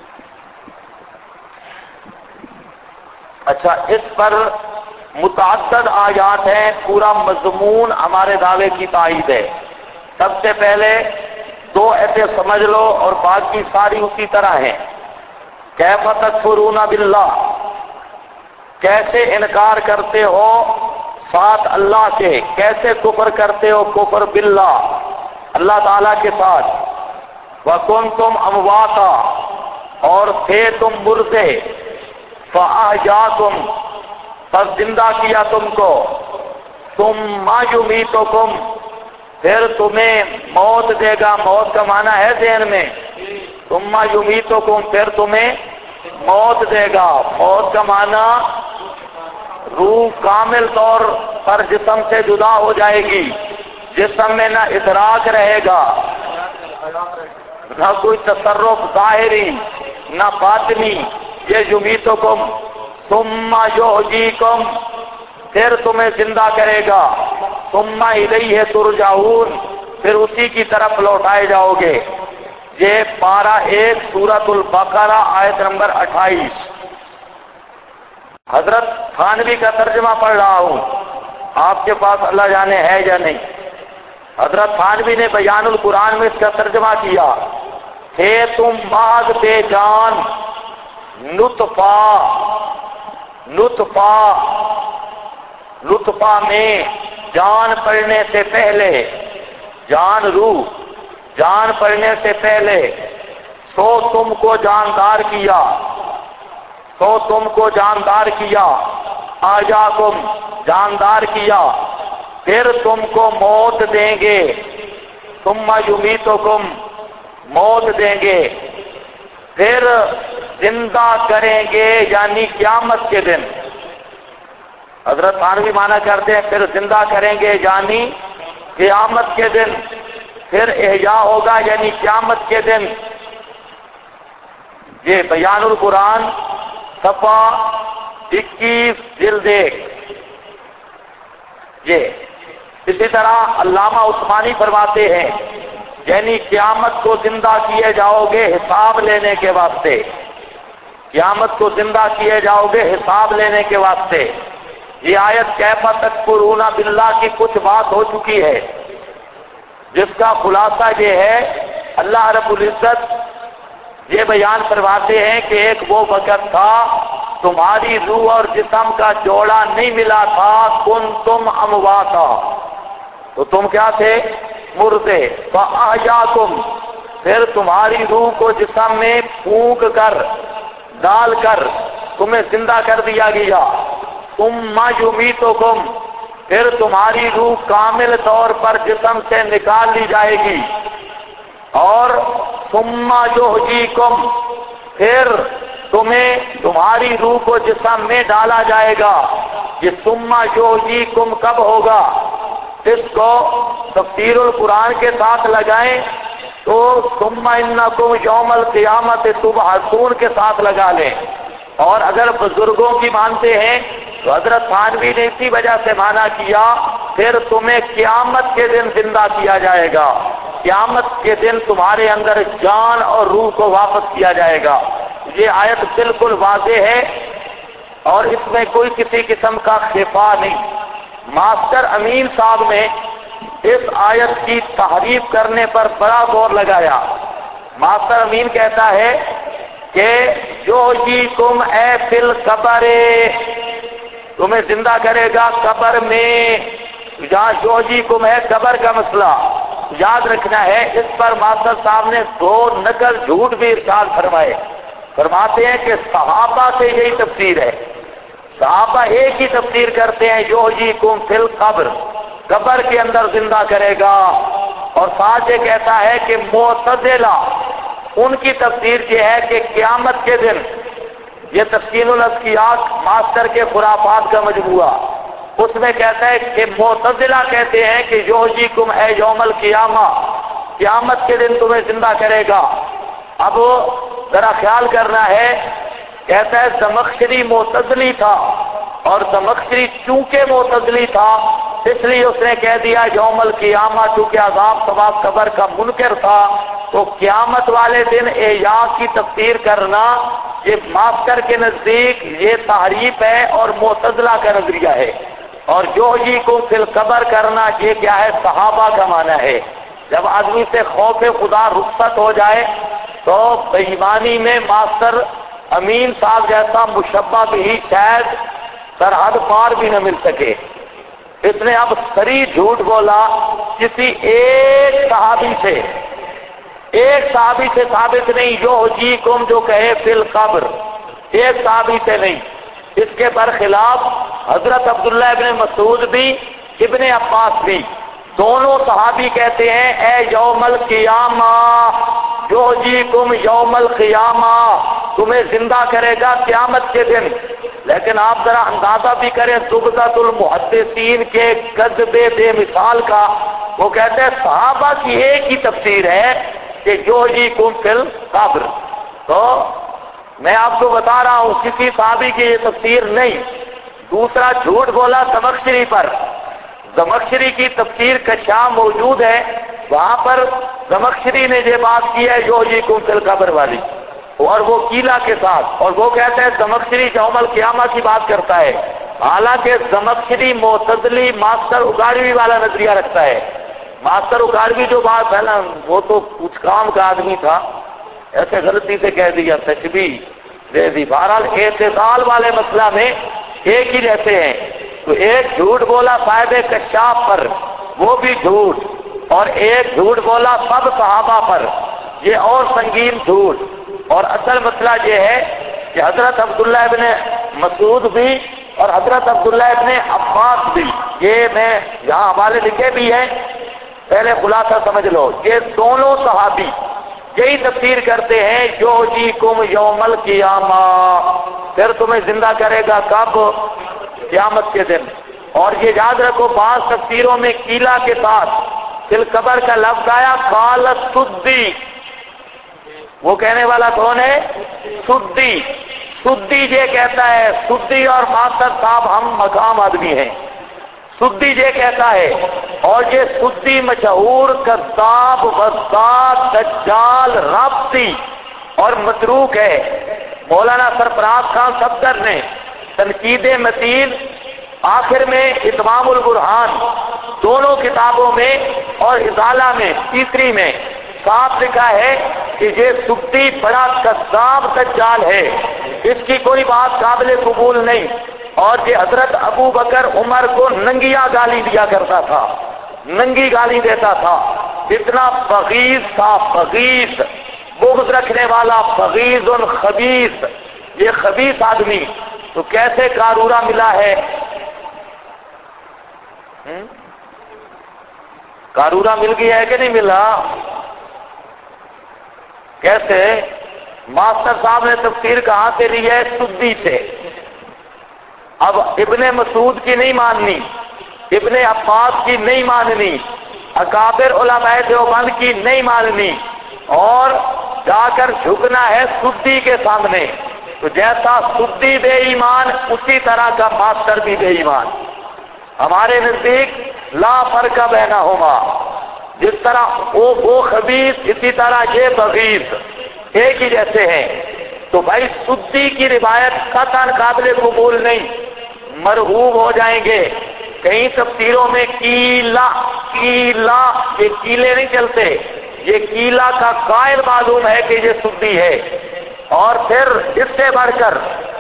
اچھا، اس پر متعدد آیات ہیں، پورا مضمون ہمارے دعوے کی تائید ہے. سب سے پہلے دو ایسے سمجھ لو اور باقی ساری اسی طرح ہیں. کیف تکفرون باللہ، کیسے انکار کرتے ہو ساتھ اللہ کے، کیسے کفر کرتے ہو؟ کفر باللہ، اللہ تعالیٰ کے ساتھ. وکنتم امواتا، اور تھے تم مردے، فَأَحْيَاكُمْ، پس زندہ کیا تم کو، ثُمَّ يُمِيتُكُمْ، پھر تمہیں موت دے گا۔ موت کا معنی ہے ذہن میں، ثُمَّ يُمِيتُكُمْ، پھر تمہیں موت دے گا۔ موت کا معنی روح کامل طور پر جسم سے جدا ہو جائے گی، جسم میں نہ ادراک رہے گا، نہ کوئی تصرف ظاہری نہ باطنی۔ یہ یمیتکم ثم یحییکم، پھر تمہیں زندہ کرے گا، ثم الیہ ترجعون، پھر اسی کی طرف لوٹائے جاؤ گے۔ یہ پارہ 1 سورۃ البقرہ آیت نمبر 28۔ حضرت تھانوی کا ترجمہ پڑھ رہا ہوں، آپ کے پاس اللہ جانے ہے یا نہیں۔ حضرت تھانوی نے بیان القرآن میں اس کا ترجمہ کیا، تھے تم بعد بے جان نطفہ میں جان پڑنے سے پہلے، جان روح جان پڑنے سے پہلے، سو تم کو جاندار کیا، آجاکم، جاندار کیا، پھر تم کو موت دیں گے، ثم یمیتکم، موت دیں گے، پھر زندہ کریں گے، یعنی قیامت کے دن۔ حضرت تھانوی معنی کرتے ہیں پھر زندہ کریں گے یعنی قیامت کے دن، پھر احیاء ہوگا یعنی قیامت کے دن۔ یہ بیان القرآن صفحہ 21 جلد 1۔ یہ اسی طرح علامہ عثمانی فرماتے ہیں، یعنی قیامت کو زندہ کیے جاؤ گے حساب لینے کے واسطے، قیامت کو زندہ کیے جاؤ گے حساب لینے کے واسطے۔ یہ آیت کیف تکفرون باللہ کی کچھ بات ہو چکی ہے، جس کا خلاصہ یہ ہے، اللہ رب العزت یہ بیان فرماتے ہیں کہ ایک وہ وقت تھا تمہاری روح اور جسم کا جوڑا نہیں ملا تھا، کنتم امواتا، تو تم کیا تھے؟ مردے، فَأَحْيَاكُمْ، پھر تمہاری روح کو جسم میں پھونک کر ڈال کر تمہیں زندہ کر دیا گیا، ثُمَّ يُمِيتُكُمْ، پھر تمہاری روح کامل طور پر جسم سے نکال لی جائے گی، اور ثُمَّ يُحْيِيكُمْ، پھر تمہاری روح کو جسم میں ڈالا جائے گا۔ یہ ثُمَّ يُحْيِيكُمْ کب ہوگا؟ اس کو تفسیر القرآن کے ساتھ لگائیں تو ثُمَّ إِنَّكُمْ يَوْمَ الْقِيَامَةِ تُبْعَثُونَ کے ساتھ لگا لیں، اور اگر بزرگوں کی مانتے ہیں تو حضرت تھانوی نے اسی وجہ سے مانا کیا، پھر تمہیں قیامت کے دن زندہ کیا جائے گا، قیامت کے دن تمہارے اندر جان اور روح کو واپس کیا جائے گا۔ یہ آیت بالکل واضح ہے اور اس میں کوئی کسی قسم کا خفا نہیں۔ ماسٹر امین صاحب نے اس آیت کی تحریف کرنے پر بڑا زور لگایا۔ ماسٹر امین کہتا ہے کہ یحییکم اے فی القبر، تمہیں زندہ کرے گا قبر میں، جہاں یحییکم ہے قبر کا مسئلہ یاد رکھنا ہے۔ اس پر ماسٹر صاحب نے 2 نقل جھوٹ بھی ارشاد فرمائے، فرماتے ہیں کہ صحابہ سے یہی تفسیر ہے، صحابہ ایک ہی تفسیر کرتے ہیں، یحییکم فی القبر، قبر کے اندر زندہ کرے گا، اور ساتھ یہ کہتا ہے کہ معتزلہ ان کی تفسیر یہ ہے کہ قیامت کے دن۔ یہ تسکین الاذکیات ماسٹر کے خرافات کا مجموعہ، اس میں کہتا ہے کہ معتزلہ کہتے ہیں کہ یحییکم اے یوم القیامہ، قیامت کے دن تمہیں زندہ کرے گا۔ اب ذرا خیال کرنا ہے، کہتا ہے زمخشری معتزلی تھا، اور زمخشری چونکہ معتزلی تھا اس لیے اس نے کہہ دیا یوم القیامہ، چونکہ عذاب ثواب قبر کا منکر تھا، تو قیامت والے دن احیاء کی تفسیر کرنا یہ ماسٹر کے نزدیک یہ تحریف ہے اور معتزلہ کا نظریہ ہے، اور یحییکم فی القبر کرنا یہ کیا ہے؟ صحابہ کا معنی ہے۔ جب آدمی سے خوف خدا رخصت ہو جائے تو بے ایمانی میں ماسٹر امین صاحب جیسا مشبہ بھی شاید سرحد پار بھی نہ مل سکے۔ اس نے اب صریح جھوٹ بولا کسی ایک صحابی سے، ایک صحابی سے ثابت نہیں یحییکم جو کہے فی القبر، ایک صحابی سے نہیں۔ اس کے برخلاف حضرت عبداللہ ابن مسعود بھی ابن عباس بھی دونوں صحابی کہتے ہیں اے یوم القیامہ یحییکم یوم القیامہ، تمہیں زندہ کرے گا قیامت کے دن۔ لیکن آپ ذرا اندازہ بھی کریں زبدۃ المحدثین کے کذب بے مثال کا، وہ کہتے ہیں صحابہ کی ایک ہی تفسیر ہے کہ یحییکم فی القبر۔ تو میں آپ کو بتا رہا ہوں کسی صحابی کی یہ تفسیر نہیں۔ دوسرا جھوٹ بولا زمخشری پر، زمخشری کی تفسیر کشاف موجود ہے، وہاں پر زمخشری نے یہ بات کی ہے یحییکم فی القبر والی، اور وہ قیلہ کے ساتھ، اور وہ کہتے ہیں زمخشری یوم القیامہ کی بات کرتا ہے، حالانکہ زمخشری معتزلی ماسٹر اگاڑوی والا نظریہ رکھتا ہے۔ ماسٹر اگاڑوی جو بات ہے نا، وہ تو کچھ کام کا آدمی تھا، ایسے غلطی سے کہہ دیا، تشبیہ دے دی۔ بہرحال اعتزال والے مسئلہ میں ایک ہی جیسے ہیں۔ تو ایک جھوٹ بولا صاحب کشاف پر، وہ بھی جھوٹ، اور ایک جھوٹ بولا سب صحابہ پر، یہ اور سنگین جھوٹ۔ اور اصل مسئلہ یہ ہے کہ حضرت عبداللہ ابن مسعود بھی اور حضرت عبداللہ ابن عباس بھی، یہ میں یہاں حوالے لکھے بھی ہیں، پہلے خلاصہ سمجھ لو، یہ دونوں صحابی یہی تفسیر کرتے ہیں یحییکم یوم القیامہ، پھر تمہیں زندہ کرے گا کب؟ قیامت کے دن۔ اور یہ یاد رکھو بعض تفسیروں میں قیلہ کے ساتھ فی القبر کا لفظ آیا، قال السدی، وہ کہنے والا کون ہے؟ سدی۔ سدی یہ کہتا ہے، سدی اور ماسٹر صاحب ہم مقام آدمی ہیں، سدی یہ کہتا ہے، اور یہ سدی مشہور کذاب وضاح دجال رابطی اور متروک ہے۔ مولانا سرفراز خان صفدر نے تنقید متین آخر میں اتمام البرہان دونوں کتابوں میں اور ازالہ میں تیسری میں صاف لکھا ہے کہ یہ سدی بڑا کذاب دجال ہے، اس کی کوئی بات قابل قبول نہیں، اور یہ حضرت ابو بکر عمر کو ننگیا گالی دیا کرتا تھا، ننگی گالی دیتا تھا، اتنا بغیض تھا، بغیض، بغض رکھنے والا، بغیض خبیث، یہ خبیث آدمی۔ تو کیسے قارورہ ملا ہے؟ قارورہ مل گیا ہے کہ نہیں ملا؟ کیسے؟ ماسٹر صاحب نے تفسیر کہاں سے لی ہے؟ سدی سے۔ اب ابن مسعود کی نہیں ماننی، ابن عباس کی نہیں ماننی، اکابر علماء دیوبند کی نہیں ماننی، اور جا کر جھکنا ہے سدی کے سامنے۔ تو جیسا سدی بے ایمان، اسی طرح کا ماسٹر بھی بے ایمان۔ ہمارے نزدیک لا فرق بینہما، جس طرح وہ خبیث اسی طرح یہ بغیض، ایک ہی جیسے ہیں۔ تو بھائی سدی کی روایت قطعاً قابل قبول نہیں، مرغوب ہو جائیں گے۔ کئی تفسیروں میں قیلہ، قیلہ، یہ قیلے نہیں چلتے، یہ قیلہ کا قائل معلوم ہے کہ یہ سدی ہے۔ اور پھر اس سے بڑھ کر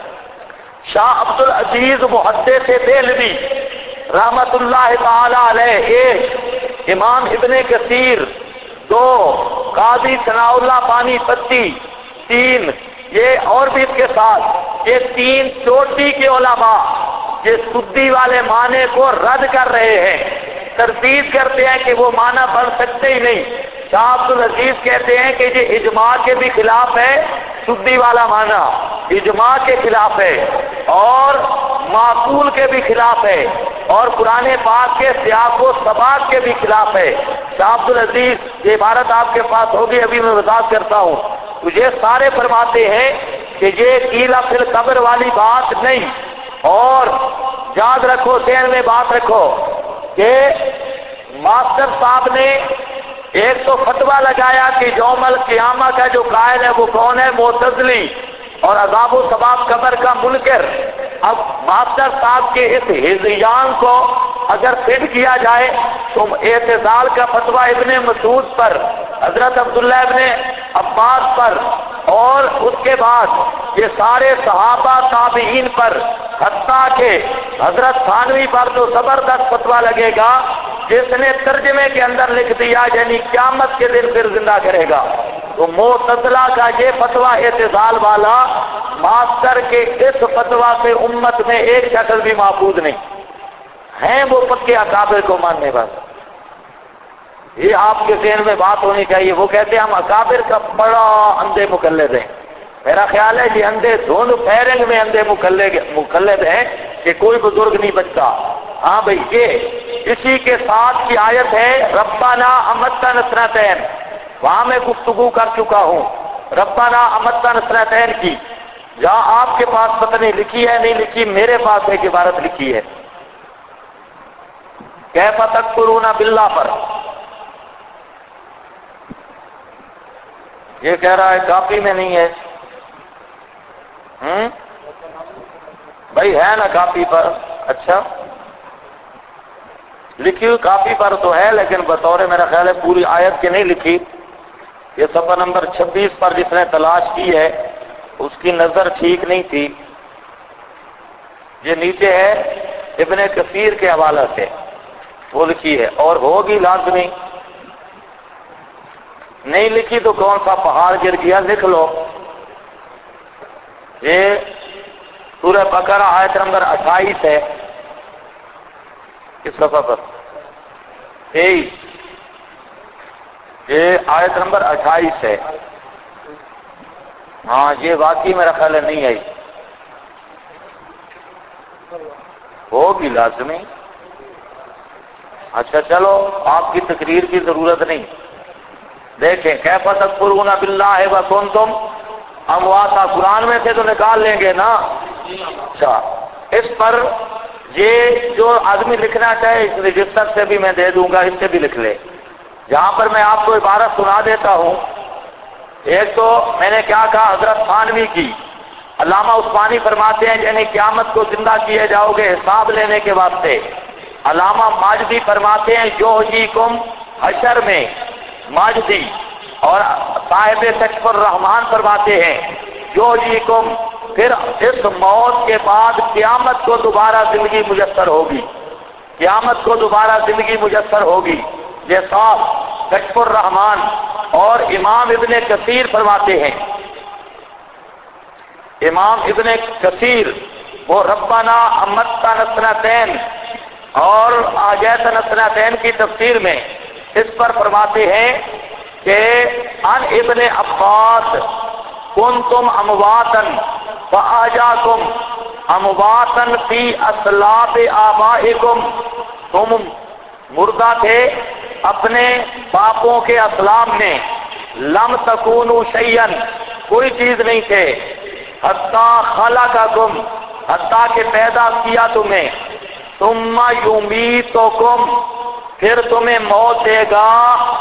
شاہ عبد العزیز محدث دہلوی رحمت اللہ تعالی علیہ، ایک امام ابن کثیر، دو قاضی ثناء اللہ پانی پتی، تین یہ اور بھی اس کے ساتھ یہ تین چوٹی کے علماء یہ سدی والے معنی کو رد کر رہے ہیں، تردید کرتے ہیں کہ وہ معنی بن سکتے ہی نہیں۔ شاہ عبد العزیز کہتے ہیں کہ یہ اجماع کے بھی خلاف ہے، سدی والا معنی اجماع کے خلاف ہے اور معقول کے بھی خلاف ہے اور قرآن پاک کے سیاق و ثبات کے بھی خلاف ہے۔ شاہ عبد العزیز، یہ عبارت آپ کے پاس ہوگی، ابھی میں وضاحت کرتا ہوں۔ تو یہ سارے فرماتے ہیں کہ یہ قیل فی القبر والی بات نہیں، اور یاد رکھو، ذہن میں بات رکھو کہ ماسٹر صاحب نے ایک تو فتویٰ لگایا کہ یوم القیامہ کا جو قائل ہے وہ کون ہے؟ معتزلی، اور عذاب و ثواب قبر کا منکر۔ اب ماسٹر صاحب کے اس ہذیان کو اگر فٹ کیا جائے تو اعتزال کا فتویٰ ابن مسعود پر، حضرت عبداللہ ابن عباس پر، اور اس کے بعد یہ سارے صحابہ تابعین پر، حتیٰ کہ حضرت تھانوی پر جو زبردست فتویٰ لگے گا جس نے ترجمے کے اندر لکھ دیا یعنی قیامت کے دن پھر زندہ کرے گا، تو معتزلہ کا یہ فتویٰ اعتزال والا ماسٹر کے اس فتویٰ سے امت میں ایک شخص بھی محفوظ نہیں ہیں، وہ پکے اکابر کو ماننے والے۔ یہ آپ کے ذہن میں بات ہونی چاہیے۔ وہ کہتے ہیں ہم اکابر کا بڑا اندھے مقلد ہیں۔ میرا خیال ہے کہ اندھے دھند فیرنگ میں اندھے مقلد ہیں کہ کوئی بزرگ نہیں بچتا۔ ہاں بھئی، یہ اسی کے ساتھ کی آیت ہے ربنا امتنا سنتین، وہاں میں گفتگو کر چکا ہوں ربنا امتنا سنتین کی، جہاں آپ کے پاس پتہ نہیں لکھی ہے نہیں لکھی، میرے پاس ایک عبارت لکھی ہے کیف تکفرون باللہ پر۔ یہ کہہ رہا ہے کاپی میں نہیں ہے۔ بھائی ہے نا کاپی پر؟ اچھا لکھی ہوئی کاپی پر تو ہے، لیکن بطور میرا خیال ہے پوری آیت کے نہیں لکھی۔ یہ صفحہ نمبر 26 پر جس نے تلاش کی ہے اس کی نظر ٹھیک نہیں تھی۔ یہ نیچے ہے ابن کثیر کے حوالہ سے وہ لکھی ہے، اور ہوگی لازمی۔ نہیں لکھی تو کون سا پہاڑ گر گیا، لکھ لو۔ یہ سورہ بقرہ آیت نمبر 28 ہے، کس صفحہ پر؟ 23۔ یہ آیت نمبر 28 ہے۔ ہاں یہ واقعی میرا خیال ہے نہیں آئی، ہوگی لازمی۔ اچھا چلو آپ کی تقریر کی ضرورت نہیں۔ دیکھیں کیف تکفرون باللہ وکنتم امواتا، قرآن میں سے تو نکال لیں گے نا۔ اچھا اس پر یہ جو آدمی لکھنا چاہے اس رجسٹر سے بھی میں دے دوں گا، اس سے بھی لکھ لے۔ جہاں پر میں آپ کو عبارت سنا دیتا ہوں، ایک تو میں نے کیا کہا حضرت تھانوی کی، علامہ عثمانی فرماتے ہیں یعنی قیامت کو زندہ کیے جاؤ گے حساب لینے کے واسطے۔ علامہ ماجدی فرماتے ہیں یحییکم حشر میں، ماجدی، اور صاحب کشف الرحمان فرماتے ہیں یحییکم، پھر اس موت کے بعد قیامت کو دوبارہ زندگی میسر ہوگی، قیامت کو دوبارہ زندگی میسر ہوگی۔ یہ صاحب کشف الرحمان۔ اور امام ابن کثیر فرماتے ہیں، امام ابن کثیر وہ ربنا امتنا سنتین اور آیتنا سنتین کی تفسیر میں اس پر فرماتے ہیں کہ ان ابن عباس کنتم امواتن فاحیاکم امواتن فی اصلاب آبائکم، تم مردہ تھے اپنے باپوں کے اسلام میں، لم تکونوا شیئا، کوئی چیز نہیں تھے، حتی خلقکم، حتی کہ پیدا کیا تمہیں، ثم یمیتکم، پھر تمہیں موت دے گا،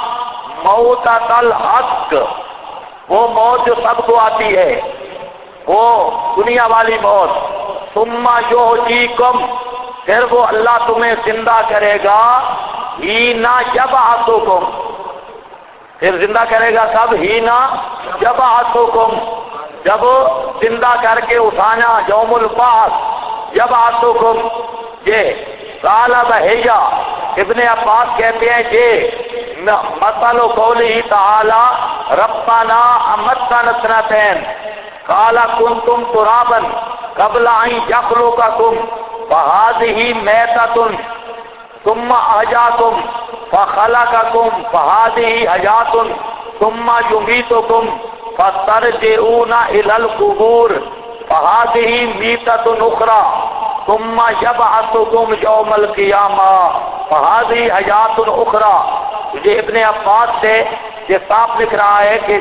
موتۃ الحق، وہ موت جو سب کو آتی ہے، وہ دنیا والی موت، ثم یحییکم، پھر وہ اللہ تمہیں زندہ کرے گا، حینا یبعثکم، پھر زندہ کرے گا کب؟ حینا یبعثکم، جب زندہ کر کے اٹھانا، یوم البعث، یبعثکم۔ یہ قال بحیہ، ابن عباس کہتے ہیں یہ مثل قوله تعالی ربنا امتنا سنتین قال کنتم ترابا قبل ان یخلقکم فهذه میتۃ ثم احیاکم فخلقکم فهذه حیات ثم یمیتکم فترجعون الى القبور فهذه میتۃ اخرى ثم یبعثکم یوم القیامہ فهذه حیات اخرى۔ یہ ابن عباس سے یہ صاف لکھ رہا ہے کہ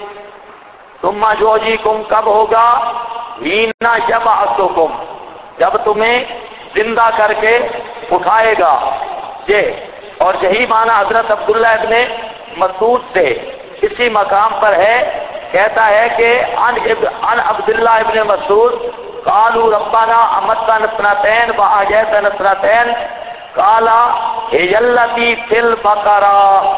ثم یحییکم کب ہوگا؟ حینا یبعثکم، جب تمہیں زندہ کر کے اٹھائے گا۔ یہ اور یہی معنی حضرت عبداللہ ابن مسعود سے اسی مقام پر ہے، کہتا ہے کہ ان عبداللہ ابن مسعود قالوا ربنا امتنا سنتین واحییتنا سنتین قال هی التی فی البقرہ۔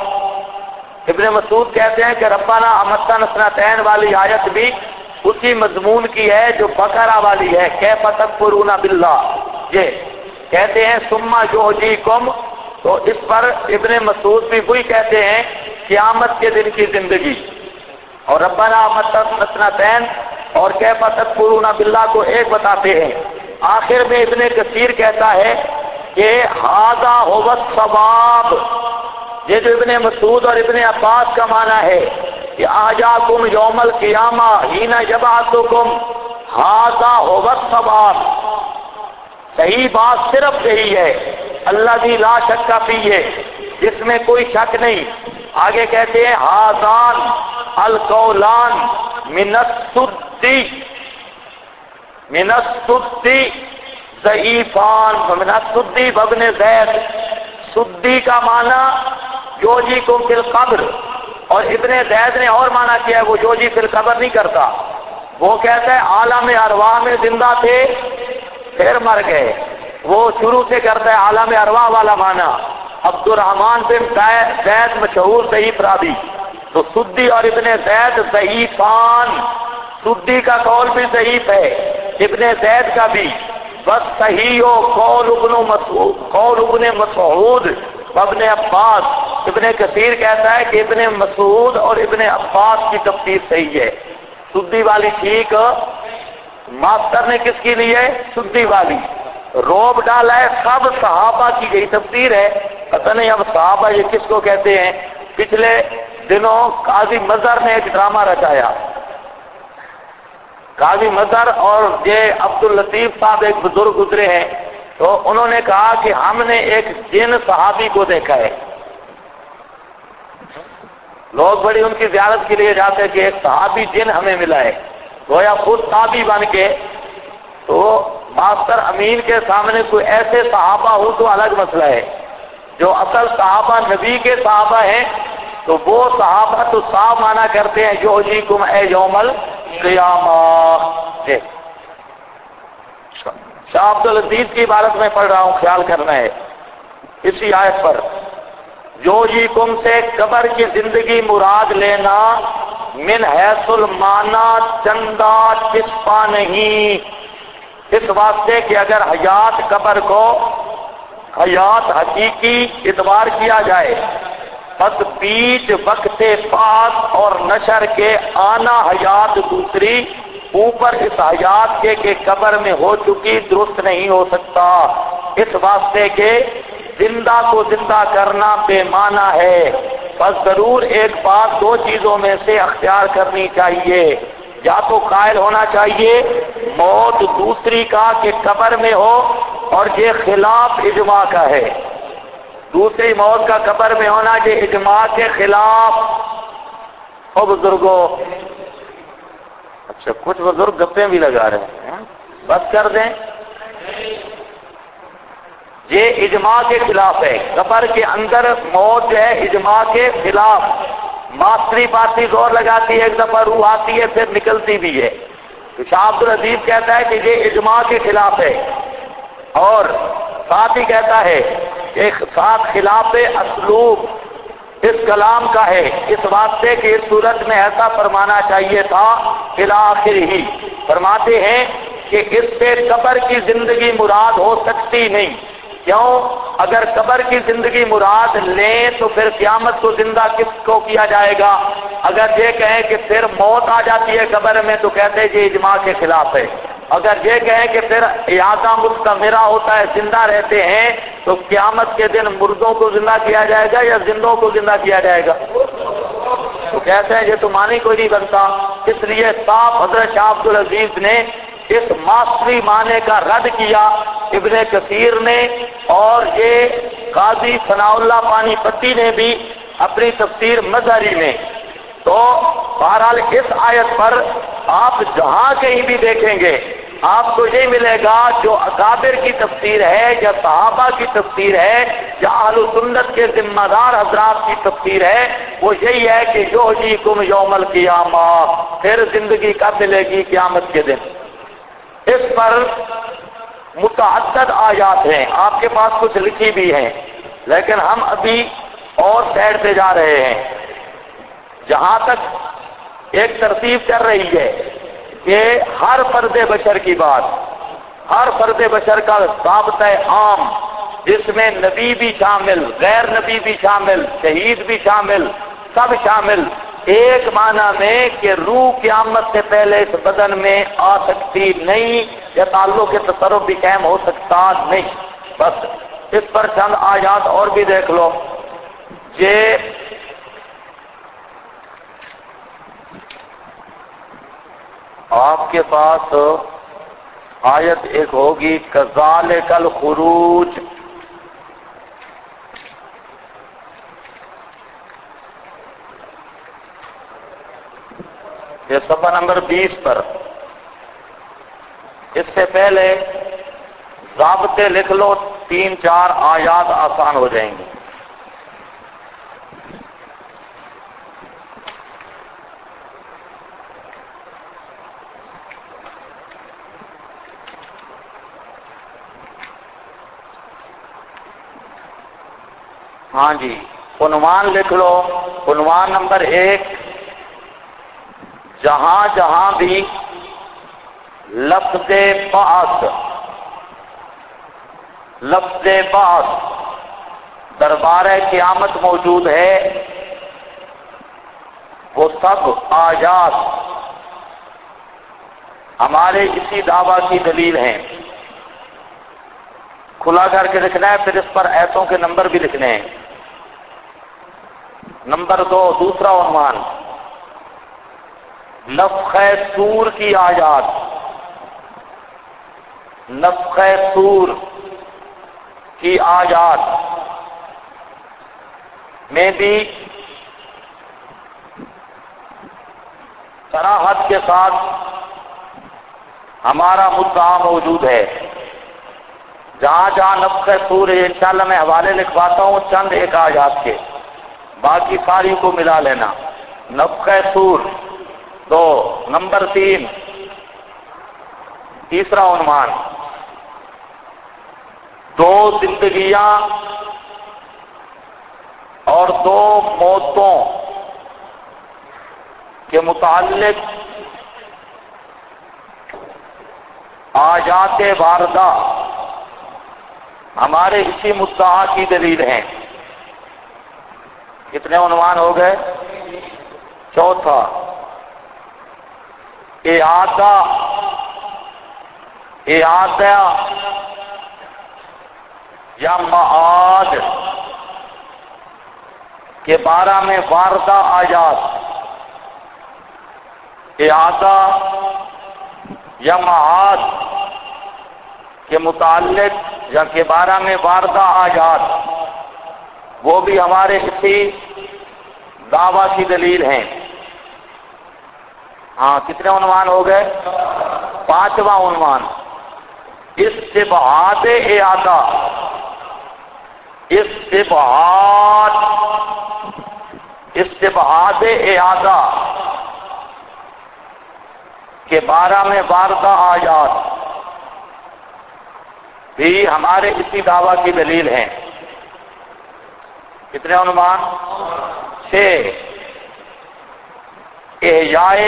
ابن مسعود کہتے ہیں کہ ربنا امتنا سنتین والی آیت بھی اسی مضمون کی ہے جو بقرہ والی ہے، کیف تکفرون باللہ۔ یہ کہتے ہیں ثم یحییکم، تو اس پر ابن مسعود بھی وہی کہتے ہیں قیامت کے دن کی زندگی، اور ربنا مثنتین اور کیف تکفرون باللہ کو ایک بتاتے ہیں۔ آخر میں ابن کثیر کہتا ہے کہ ھذا ھو الصواب، یہ جو ابن مسعود اور ابن عباس کا معنی ہے کہ آجاکم یوم القیامہ حین یبعثکم، ھذا ھو الصواب، صحیح بات صرف یہی ہے، الذی لا شک فیہ، جس میں کوئی شک نہیں۔ آگے کہتے ہیں ھذان القولان من السدی ضعیفان، من السدی بابن زید، سدی کا معنی یوجیکم فی القبر، اور ابن زید نے اور معنی کیا ہے، وہ یوجی فی القبر نہیں کرتا، وہ کہتا ہے عالم ارواح میں زندہ تھے پھر مر گئے، وہ شروع سے کرتا ہے عالم ارواح والا معنی۔ عبد الرحمن بن زید مشہور ضعیف راوی، تو سدی اور ابن زید ضعیفان، سدی کا قول بھی ضعیف ہے، ابن زید کا بھی، بس صحیح ہو قول ابن مسعود ابن عباس۔ ابن کثیر کہتا ہے کہ ابن مسعود اور ابن عباس کی تفسیر صحیح ہے، سدی والی ٹھیک ماسٹر نے کس کی لی ہے؟ سدی والی، روب ڈالا ہے سب صحابہ کی یہی تفسیر ہے، پتہ نہیں اب صحابہ یہ کس کو کہتے ہیں۔ پچھلے دنوں قاضی مظہر نے ایک ڈرامہ رچایا، قاضی مظہر اور یہ عبداللطیف صاحب ایک بزرگ گزرے ہیں، تو انہوں نے کہا کہ ہم نے ایک جن صحابی کو دیکھا ہے، لوگ بڑی ان کی زیارت کے لیے جاتے ہیں کہ ایک صحابی جن ہمیں ملا ہے، گویا خود تابعی بن کے۔ تو ماسٹر امین کے سامنے کوئی ایسے صحابہ ہو تو الگ مسئلہ ہے، جو اصل صحابہ نبی کے صحابہ ہیں تو وہ صحابہ تو صاف مانا کرتے ہیں یوجیکم اے یوم القیامہ۔ شاہ عبدالعزیز کی عبارت میں پڑھ رہا ہوں، خیال کرنا ہے اسی آیت پر، یوجیکم سے قبر کی زندگی مراد لینا، من حیث المعنی چندہ چسپا نہیں، اس واسطے کہ اگر حیات قبر کو حیات حقیقی اعتبار کیا جائے، پس بیچ وقت پاس اور نشر کے آنا حیات دوسری اوپر اس حیات کے کہ قبر میں ہو چکی درست نہیں ہو سکتا، اس واسطے کہ زندہ کو زندہ کرنا بے معنی ہے، بس ضرور ایک بات دو چیزوں میں سے اختیار کرنی چاہیے، یا تو قائل ہونا چاہیے موت دوسری کا کہ قبر میں ہو، اور یہ خلاف اجماع کا ہے، دوسری موت کا قبر میں ہونا یہ اجماع کے خلاف۔ او بزرگوں، اچھا کچھ بزرگ گپیں بھی لگا رہے ہیں، بس کر دیں، یہ اجماع کے خلاف ہے، قبر کے اندر موت جو ہے اجماع کے خلاف، ماسٹری پارٹی زور لگاتی ہے، ایک دفعہ روح آتی ہے پھر نکلتی بھی ہے، تو شاہ عبدالعزیز کہتا ہے کہ یہ اجماع کے خلاف ہے، اور ساتھ ہی کہتا ہے کہ ساتھ خلاف اسلوب اس کلام کا ہے، اس واسطے کہ اس صورت میں ایسا فرمانا چاہیے تھا، الی آخر ہی فرماتے ہیں کہ اس سے قبر کی زندگی مراد ہو سکتی نہیں، کیوں؟ اگر قبر کی زندگی مراد لیں تو پھر قیامت کو زندہ کس کو کیا جائے گا؟ اگر یہ کہیں کہ پھر موت آ جاتی ہے قبر میں تو کہتے ہیں یہ اجماع کے خلاف ہے، اگر یہ کہیں کہ پھر اعادہ مستمرہ ہوتا ہے زندہ رہتے ہیں تو قیامت کے دن مردوں کو زندہ کیا جائے گا یا زندوں کو زندہ کیا جائے گا؟ تو کہتے ہیں یہ تو معنی کوئی نہیں بنتا، اس لیے صاف حضرت شاہ عبدالعزیز نے اس ماسٹری معنی کا رد کیا، ابن کثیر نے اور یہ قاضی ثناء اللہ پانی پتی نے بھی اپنی تفسیر مظہری میں۔ تو بہرحال اس آیت پر آپ جہاں کہیں بھی دیکھیں گے آپ کو یہ ملے گا جو اکابر کی تفسیر ہے یا صحابہ کی تفسیر ہے یا اہل سنت کے ذمہ دار حضرات کی تفسیر ہے، وہ یہی ہے کہ یحییکم یوم القیامہ، پھر زندگی کب ملے گی؟ قیامت کے دن۔ اس پر متعدد آیات ہیں، آپ کے پاس کچھ لکھی بھی ہیں، لیکن ہم ابھی اور سائڈ پہ جا رہے ہیں، جہاں تک ایک ترتیب چل رہی ہے کہ ہر فرد بشر کی بات، ہر فرد بشر کا ضابطہ عام، جس میں نبی بھی شامل، غیر نبی بھی شامل، شہید بھی شامل، سب شامل، ایک معنی میں کہ روح قیامت سے پہلے اس بدن میں آ سکتی نہیں، یا تعلق کے تصرف بھی قائم ہو سکتا نہیں۔ بس اس پر چند آیات اور بھی دیکھ لو۔ یہ آپ کے پاس آیت ایک ہوگی کذالک الخروج، یہ صفحہ نمبر 20 پر۔ اس سے پہلے ضابطے لکھ لو، 3-4 آیات آسان ہو جائیں گی۔ ہاں جی، عنوان لکھ لو، عنوان نمبر 1، جہاں جہاں بھی لفظ بعث دربار قیامت موجود ہے، وہ سب آیات ہمارے اسی دعویٰ کی دلیل ہیں۔ کھلا کر کے لکھنا ہے، پھر اس پر آیتوں کے نمبر بھی لکھنے ہیں۔ نمبر 2، دوسرا عنوان، نفخ صور کی آیات، نفخ صور کی آیات میں بھی صراحت کے ساتھ ہمارا مدعا موجود ہے۔ جہاں جہاں نفخ صور ہے، انشاءاللہ میں حوالے لکھواتا ہوں چند ایک آیات کے، باقی ساری کو ملا لینا۔ نفخ صور 2، نمبر 3، تیسرا عنوان، 2 زندگیاں اور 2 موتوں کے متعلق آیات واردہ ہمارے اسی مدعا کی دلیل ہیں۔ کتنے عنوان ہو گئے؟ چوتھا، اعادہ یا معاد کے بارے میں واردہ آیات، اعادہ یا معاد کے متعلق یا کے بارے میں واردہ آیات، وہ بھی ہمارے اسی دعویٰ کی دلیل ہیں۔ ہاں، کتنے عنوان ہو گئے؟ 5واں عنوان، استبعاد اعادہ، استبعاد اعادہ کے بارے میں واردہ آیات بھی ہمارے اسی دعویٰ کی دلیل ہیں۔ کتنے عنوان؟ 6، احیائے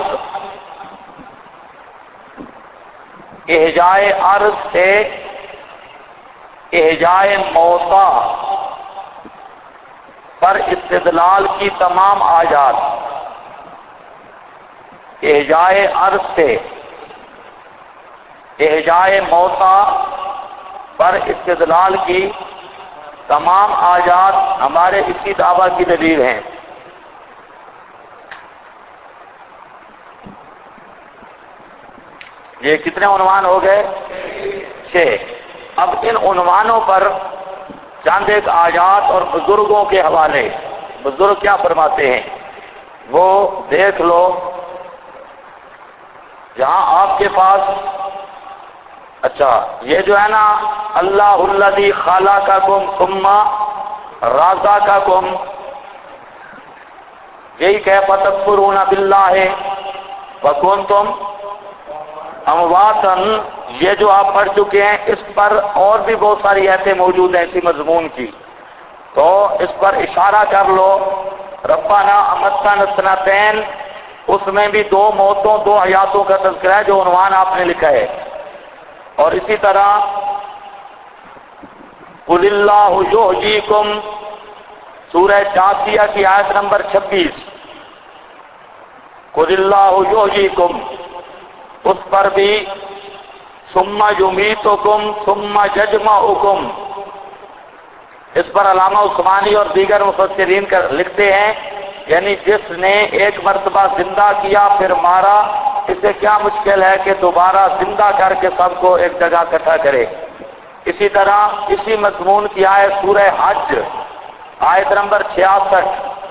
ارض سے احیائے موتا پر استدلال کی تمام آیات، احیائے ارض سے احیائے موتا پر استدلال کی تمام آیات ہمارے اسی دعویٰ کی دلیل ہیں۔ یہ کتنے عنوان ہو گئے؟ 6۔ اب ان عنوانوں پر چند ایک آیات اور بزرگوں کے حوالے، بزرگ کیا فرماتے ہیں وہ دیکھ لو۔ جہاں آپ کے پاس، اچھا یہ جو ہے نا، اللہ الذی خلقکم ثم رزقکم، یہی کیف تکفرون باللہ وکنتم امواتا، یہ جو آپ پڑھ چکے ہیں، اس پر اور بھی بہت ساری آیتیں موجود ہیں اسی مضمون کی، تو اس پر اشارہ کر لو۔ ربنا امتنا سنتین، اس میں بھی 2 موتوں 2 حیاتوں کا تذکرہ ہے جو عنوان آپ نے لکھا ہے۔ اور اسی طرح قل اللہ یحییکم، سورہ جاثیہ کی آیت نمبر 26، قل اللہ یحییکم، اس پر بھی ثم یمیتکم ثم یجمعکم، اس پر علامہ عثمانی اور دیگر مفسرین لکھتے ہیں یعنی جس نے ایک مرتبہ زندہ کیا پھر مارا، اسے کیا مشکل ہے کہ دوبارہ زندہ کر کے سب کو ایک جگہ اکٹھا کرے۔ اسی طرح اسی مضمون کی آیت سورہ حج آیت نمبر 66،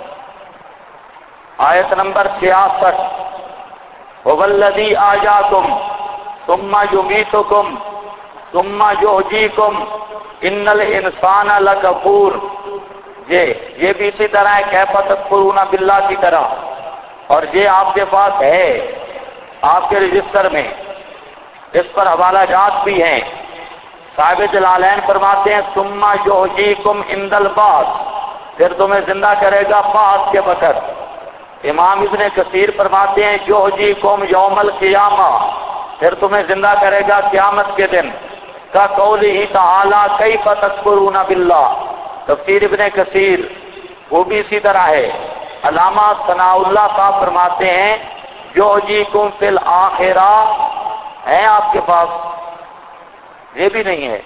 آیت نمبر 66، هو الذی احیاکم ثم یمیتکم ثم یحییکم ان الانسان لکفور، یہ بھی اسی طرح ہے کیف تکفرون باللہ کی طرح، اور یہ آپ کے پاس ہے آپ کے رجسٹر میں، اس پر حوالہ جات بھی ہیں۔ صاحب جلالین فرماتے ہیں ثم یحییکم عند البعث، پھر تمہیں زندہ کرے گا بعث کے وقت۔ امام ابن کثیر فرماتے ہیں یحییکم یوم القیامہ، پھر تمہیں زندہ کرے گا قیامت کے دن، کا قولہ تعالی کیف تکفرون باللہ، تفسیر ابن کثیر وہ بھی اسی طرح ہے۔ علامہ ثناء اللہ صاحب فرماتے ہیں یحییکم فی الآخرہ، ہیں آپ کے پاس؟ یہ بھی نہیں ہے،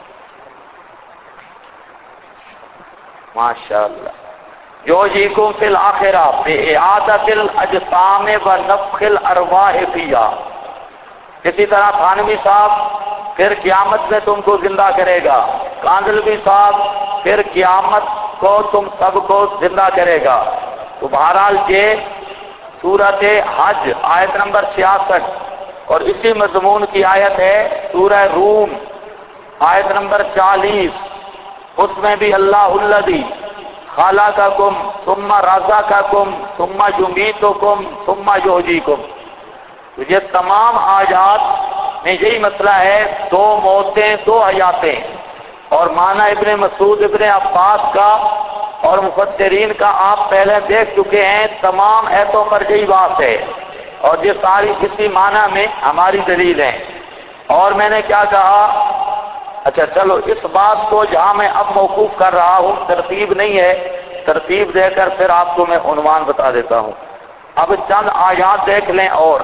ماشاءاللہ۔ یحییکم فی الآخرہ بإعادۃ الاجسام ونفخ الارواح فیہا، اسی طرح تھانوی صاحب پھر قیامت میں تم کو زندہ کرے گا، کاندلوی صاحب پھر قیامت کو تم سب کو زندہ کرے گا۔ تو بہرحال یہ سورۃ حج آیت نمبر 66 اور اسی مضمون کی آیت ہے سورہ روم آیت نمبر 40، اس میں بھی اللہ الذی خلقکم ثم رزقکم ثم یمیتکم ثم یحییکم، تو یہ تمام آیات میں یہی مسئلہ ہے، دو موتیں دو حیاتیں، اور معنی ابن مسعود ابن عباس کا اور مفسرین کا آپ پہلے دیکھ چکے ہیں، تمام ایتوں پر یہی بات ہے، اور یہ ساری کسی معنی میں ہماری دلیل ہیں۔ اور میں نے کیا کہا، اچھا چلو اس بات کو جہاں میں اب موقوف کر رہا ہوں، ترتیب نہیں ہے، ترتیب دے کر پھر آپ کو میں عنوان بتا دیتا ہوں۔ اب چند آیات دیکھ لیں، اور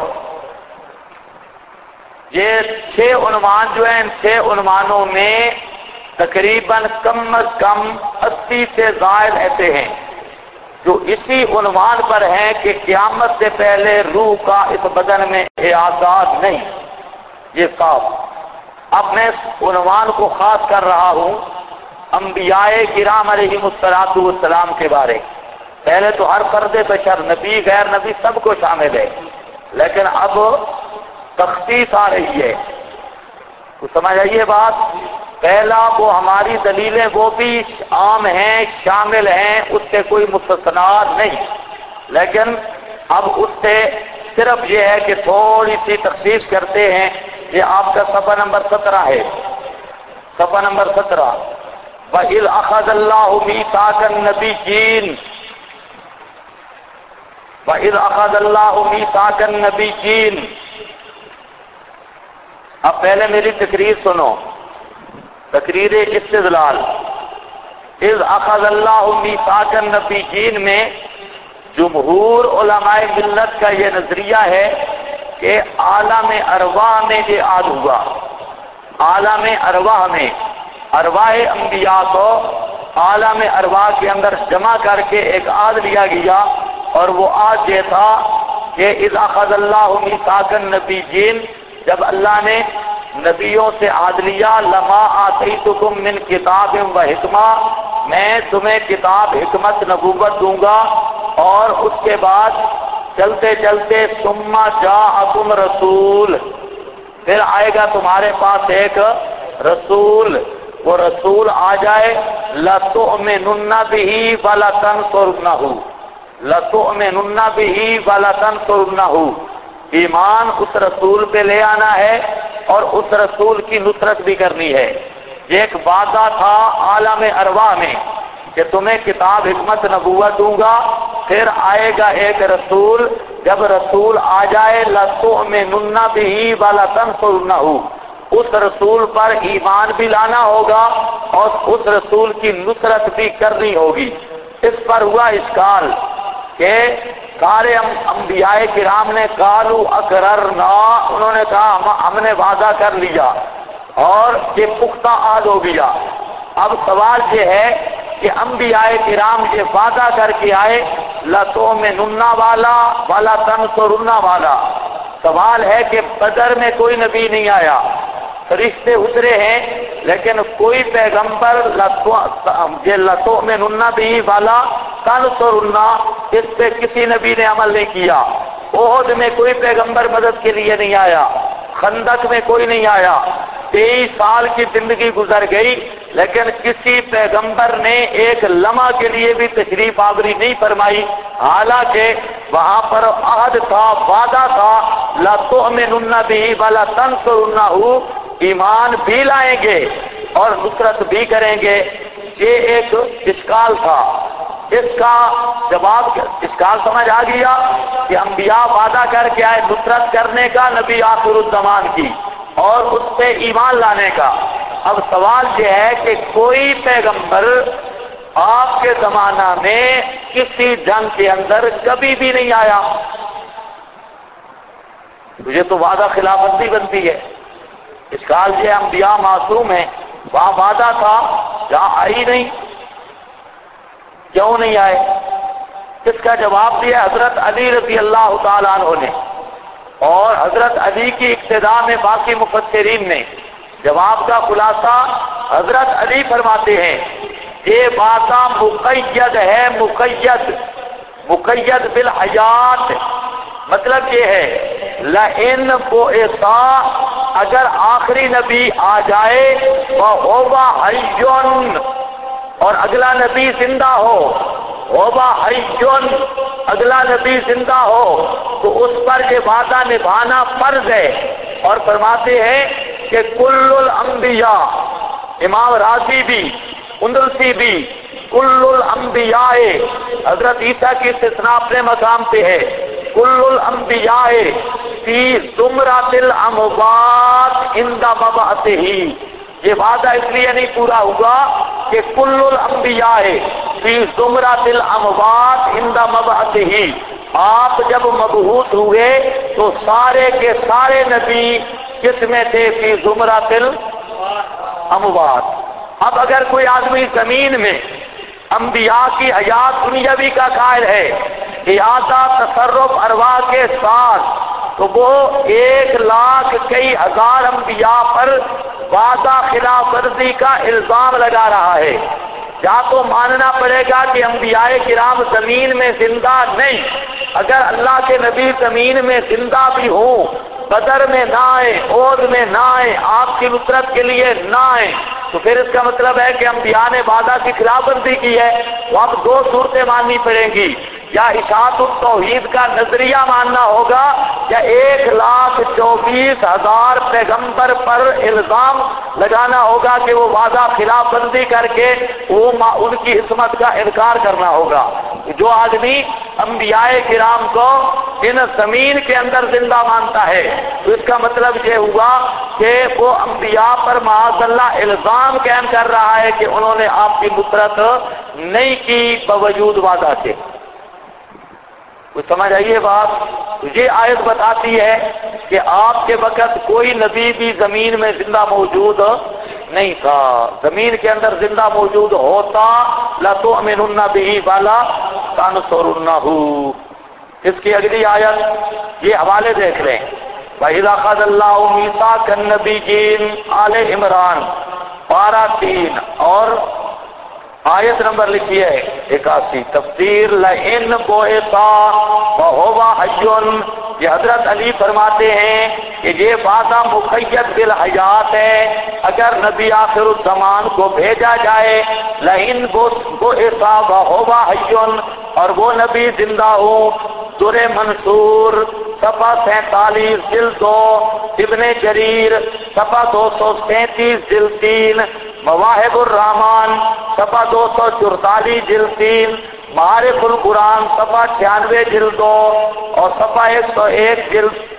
یہ 6 عنوان جو ہیں، ان 6 عنوانوں میں تقریباً کم از کم 80 سے زائد ایسے ہیں جو اسی عنوان پر ہیں کہ قیامت سے پہلے روح کا اس بدن میں اعزاز نہیں، یہ صاف۔ اب میں اس عنوان کو خاص کر رہا ہوں انبیاء کرام علیہم السلام کے بارے۔ پہلے تو ہر فرد بشر، نبی غیر نبی سب کو شامل ہے، لیکن اب تخصیص آ رہی ہے، تو سمجھ آئیے بات۔ پہلا وہ ہماری دلیلیں وہ بھی عام ہیں، شامل ہیں، اس سے کوئی مستثنا نہیں، لیکن اب اس سے صرف یہ ہے کہ تھوڑی سی تخصیص کرتے ہیں۔ یہ آپ کا صفحہ نمبر 17 ہے، صفحہ نمبر 17، وَإِذْ أَخَذَ اللَّهُ مِيثَاقَ النَّبِيِّينَ، وَإِذْ أَخَذَ اللَّهُ مِيثَاقَ النَّبِيِّينَ۔ اب پہلے میری تقریر سنو، تقریر استدلال۔ اذ اخذ اللہ میثاق النبیین میں جمہور علماء ملت کا یہ نظریہ ہے کہ عالم ارواح میں یہ عاد ہوا، عالم ارواح میں ارواح انبیاء کو عالم ارواح کے اندر جمع کر کے ایک عاد لیا گیا، اور وہ عاد یہ تھا کہ اذ اخذ اللہ میثاق النبیین، جب اللہ نے نبیوں سے عہد لیا، لما آتیتکم من کتاب و حکمہ، میں تمہیں کتاب حکمت نبوت دوں گا، اور اس کے بعد چلتے چلتے ثم جاءکم رسول، پھر آئے گا تمہارے پاس ایک رسول، وہ رسول آ جائے، لَتُؤْمِنُنَّ بِهِ وَلَتَنْصُرُنَّهُ، لَتُؤْمِنُنَّ بِهِ وَلَتَنْصُرُنَّهُ، ایمان اس رسول پہ لے آنا ہے اور اس رسول کی نصرت بھی کرنی ہے۔ یہ ایک وعدہ تھا عالم ارواح میں کہ تمہیں کتاب حکمت نبوت دوں گا، پھر آئے گا ایک رسول، جب رسول آ جائے لَتُؤْمِنُنَّ بِهِ وَلَتَنْصُرُنَّهُ، اس رسول پر ایمان بھی لانا ہوگا اور اس رسول کی نصرت بھی کرنی ہوگی۔ اس پر ہوا اشکال کہ سارے انبیاء کرام نے قالوا اقررنا، انہوں نے کہا ہم نے وعدہ کر لیا اور یہ پختہ عہد ہو گیا۔ اب سوال یہ ہے کہ انبیاء کرام یہ وعدہ کر کے آئے لَتُؤْمِنُنَّ والا وَلَا تَنْصُرُنَّ والا۔ سوال ہے کہ بدر میں کوئی نبی نہیں آیا، فرشتے اترے ہیں لیکن کوئی پیغمبر لَتُؤْمِنُنَّ بِهِ وَلَا تَنْصُرُنَّ اس پہ کسی نبی نے عمل نہیں کیا۔ احد میں کوئی پیغمبر مدد کے لیے نہیں آیا، خندق میں کوئی نہیں آیا، 23 سال کی زندگی گزر گئی لیکن کسی پیغمبر نے ایک لمحہ کے لیے بھی تشریف آوری نہیں فرمائی، حالانکہ وہاں پر عہد تھا، وعدہ تھا لَتُؤْمِنُنَّ بِهِ وَلَا تَنْصُرُنَّهُ، ایمان بھی لائیں گے اور نصرت بھی کریں گے۔ یہ ایک اشکال تھا، اس کا جواب اشکال سمجھ آ گیا کہ انبیاء وعدہ کر کے آئے نصرت کرنے کا نبی آخر الزمان کی اور اس پہ ایمان لانے کا۔ اب سوال یہ ہے کہ کوئی پیغمبر آپ کے زمانہ میں کسی جنگ کے اندر کبھی بھی نہیں آیا، مجھے تو وعدہ خلاف ورزی بنتی ہے۔ اشکال یہ انبیاء معصوم ہیں، وہاں وعدہ تھا جہاں آئی نہیں، کیوں نہیں آئے؟ اس کا جواب دیا حضرت علی رضی اللہ تعالیٰ عنہ نے اور حضرت علی کی اقتداء میں باقی مفسرین نے۔ جواب کا خلاصہ حضرت علی فرماتے ہیں یہ وعدہ مقید ہے، مقید بالحیات، مطلب یہ ہے لئن بعث، اگر آخری نبی آ جائے وَهُوَ حَيٌّ، اور اگلا نبی زندہ ہو، وَهُوَ حَيٌّ، اگلا نبی زندہ ہو تو اس پر یہ وعدہ نبھانا فرض ہے۔ اور فرماتے ہیں کہ کل الانبیاء، امام راضی بھی اندلسی بھی، کل الانبیاء، حضرت عیسیٰ کی استثناء اپنے مقام سے ہے، کل الانبیاء فی زمرۃ الاموات عند مبعثہ، یہ وعدہ اس لیے نہیں پورا ہوا کہ کل الانبیاء فی زمرۃ الاموات عند مبعثہ، آپ جب مبعوث ہوئے تو سارے کے سارے نبی کس میں تھے؟ فی زمرۃ الاموات۔ اب اگر کوئی آدمی زمین میں انبیاء کی حیات دنیاوی کا قائل ہے، اعادہ تصرف ارواح کے ساتھ، تو وہ 1,00,000 کئی ہزار انبیاء پر وعدہ خلاف ورزی کا الزام لگا رہا ہے۔ یا تو ماننا پڑے گا کہ انبیاء کرام زمین میں زندہ نہیں، اگر اللہ کے نبی زمین میں زندہ بھی ہوں، بدر میں نہ آئے، احد میں نہ آئے، آپ کی نصرت کے لیے نہ آئے، تو پھر اس کا مطلب ہے کہ انبیاء نے وعدہ کی خلاف ورزی کی ہے۔ وہ اب دو صورتیں ماننی پڑیں گی، یا اشاعت التوحید کا نظریہ ماننا ہوگا یا 1,24,000 پیغمبر پر الزام لگانا ہوگا کہ وہ وعدہ خلاف ورزی کر کے ان کی عصمت کا انکار کرنا ہوگا۔ جو آدمی انبیاء کرام کو ان زمین کے اندر زندہ مانتا ہے تو اس کا مطلب یہ ہوا کہ وہ انبیاء پر معاذ اللہ الزام قائم کر رہا ہے کہ انہوں نے آپ کی نصرت نہیں کی باوجود وعدہ کے۔ کچھ سمجھ آئیے بات؟ یہ آیت بتاتی ہے کہ آپ کے وقت کوئی نبی بھی زمین میں زندہ موجود نہیں تھا، زمین کے اندر زندہ موجود ہوتا لَتُؤْمِنُنَّ بِهِ وَلَا تَنْصُرُنَّهُ۔ اس کی اگلی آیت یہ حوالے دیکھ لیں، وَإِذَا أَخَذَ اللَّهُ مِيثَاقَ النَّبِيِّينَ آلِ عمران 12:3 اور آیت نمبر لکھیے 81، تفسیر لئن بعث وَهُوَ حَيٌّ، یہ حضرت علی فرماتے ہیں کہ یہ وعدہ مقید بالحیات ہے، اگر نبی آخر الزمان کو بھیجا جائے، لئن بعث وَهُوَ حَيٌّ، اور وہ نبی زندہ ہوں۔ در منصور صفحہ 47 جلد 2، ابن جریر صفحہ 237 جلد 3، مواہب الرحمان صفحہ 244 جلد 3، معارف القرآن صفحہ 96 جلد 2 اور صفحہ 101 جلد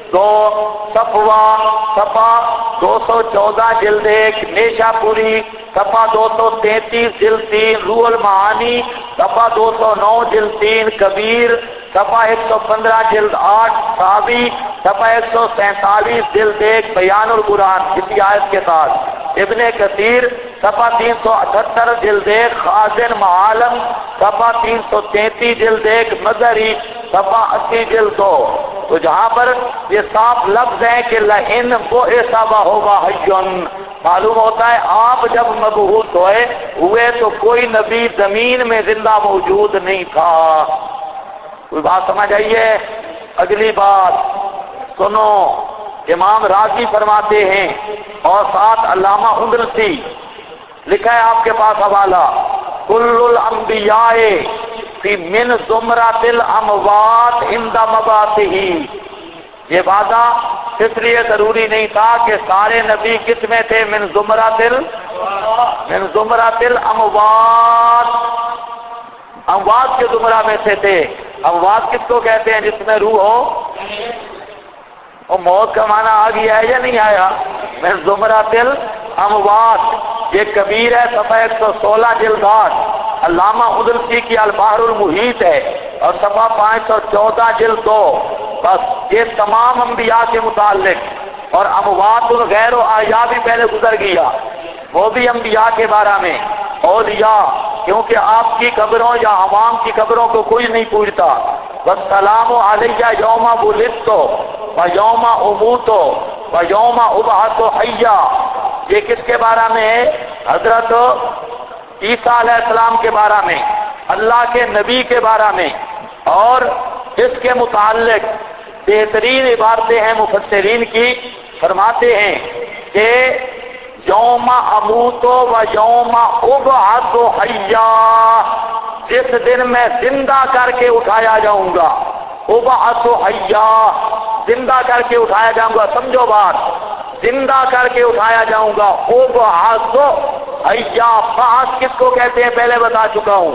دو، صفا 214 جلد 1 نیشا پوری، صفا 233 جلد 3 روح المعانی، صفا 209 جلد 3 کبیر، صفا 115 جلد 8 صحابی، صفا 147 جلد 1 بیان القرآن اسی آیت کے ساتھ، ابن کثیر صفا 378 جلد 1 خازن معالم، صفا 333 جلد 1 مظہری، صفا 80 جلد 2۔ تو جہاں پر یہ صاف لفظ ہیں کہ لئن بعث وهو حی، معلوم ہوتا ہے آپ جب مبعوث ہوئے تو کوئی نبی زمین میں زندہ موجود نہیں تھا۔ کوئی بات سمجھ آئیے؟ اگلی بات سنو، امام راضی فرماتے ہیں اور ساتھ علامہ اندلسی لکھا ہے آپ کے پاس حوالہ، کل الانبیاء فی من زمرۃ الاموات عند مبعثہ۔ یہ وعدہ اس لیے ضروری نہیں تھا کہ سارے نبی کس میں تھے؟ من زمرۃ الاموات، اموات کے زمرہ میں سے تھے۔ اموات کس کو کہتے ہیں؟ جس میں روح ہو۔ اور موت کا معنی آ گیا ہے یا نہیں آیا؟ من زمرۃ الاموات، یہ کبیر ہے، صفحہ 116 جلد 8، علامہ ادرسی کی البحر المحیط ہے، اور صفحہ 514 جلد 2۔ بس یہ تمام انبیاء کے متعلق، اور اموات الغیر و احیاء بھی پہلے گزر گیا، وہ بھی انبیاء کے بارے میں، اولیاء، کیونکہ آپ کی قبروں یا عوام کی قبروں کو کوئی نہیں پوچھتا۔ والسلام علیہ یوم ولدت ویوم اموت ویوم ابعث حیا، یہ کس کے بارے میں ہے؟ حضرت عیسیٰ علیہ السلام کے بارے میں، اللہ کے نبی کے بارے میں۔ اور اس کے متعلق بہترین عبارتیں ہیں مفسرین کی، فرماتے ہیں کہ یوم اموت و یوم ابعث حیا، جس دن میں زندہ کر کے اٹھایا جاؤں گا، ابعث حیا، زندہ کر کے اٹھایا جاؤں گا، سمجھو بات، زندہ کر کے اٹھایا جاؤں گا، ابعث حیا۔ بعث کس کو کہتے ہیں پہلے بتا چکا ہوں،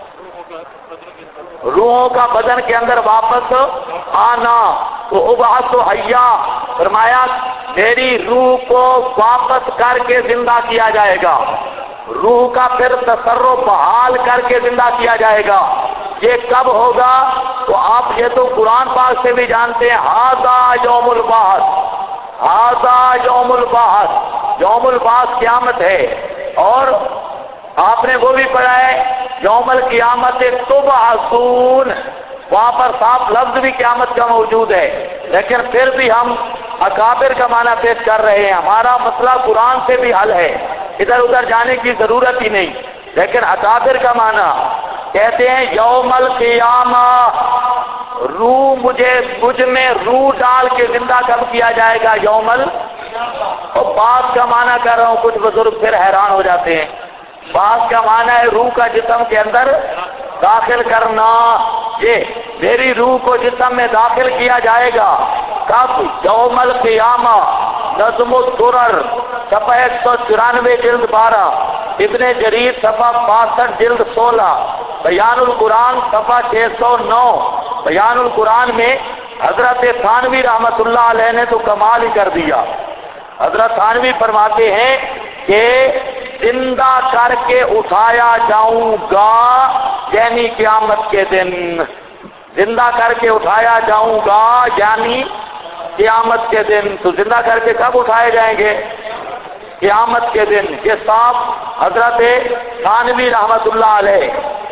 روحوں کا بدن کے اندر واپس آنا۔ تو ابعث حیا فرمایا میری روح کو واپس کر کے زندہ کیا جائے گا، روح کا پھر تصرف بحال کر کے زندہ کیا جائے گا۔ یہ کب ہوگا؟ تو آپ یہ تو قرآن پاک سے بھی جانتے ہیں، ھذا یوم البعث، ھذا یوم البعث، یوم البعث قیامت ہے۔ اور آپ نے وہ بھی پڑھا ہے یوم القیامت تبعثون، وہاں پر صاف لفظ بھی قیامت کا موجود ہے، لیکن پھر بھی ہم اکابر کا معنی پیش کر رہے ہیں۔ ہمارا مسئلہ قرآن سے بھی حل ہے، ادھر ادھر جانے کی ضرورت ہی نہیں، لیکن اکابر کا معنی کہتے ہیں یوم القیامہ، روح مجھ میں روح ڈال کے زندہ کب کیا جائے گا؟ یوم اور بعض کا معنی کر رہا ہوں، کچھ بزرگ پھر حیران ہو جاتے ہیں، بعض کا معنی ہے روح کا جسم کے اندر داخل کرنا، یہ میری روح کو جسم میں داخل کیا جائے گا کب؟ یوم القیامہ، نظم الدرر صفحہ 194 جلد 12، ابن جریر صفحہ 62 جلد 16، بیان القرآن صفحہ 609۔ بیان القرآن میں حضرت تھانوی رحمت اللہ علیہ نے تو کمال ہی کر دیا۔ حضرت تھانوی فرماتے ہیں کہ زندہ کر کے اٹھایا جاؤں گا، یعنی قیامت کے دن، زندہ کر کے اٹھایا جاؤں گا یعنی قیامت کے دن۔ تو زندہ کر کے کب اٹھائے جائیں گے؟ قیامت کے دن۔ یہ صاحب حضرت تھانوی رحمت اللہ علیہ۔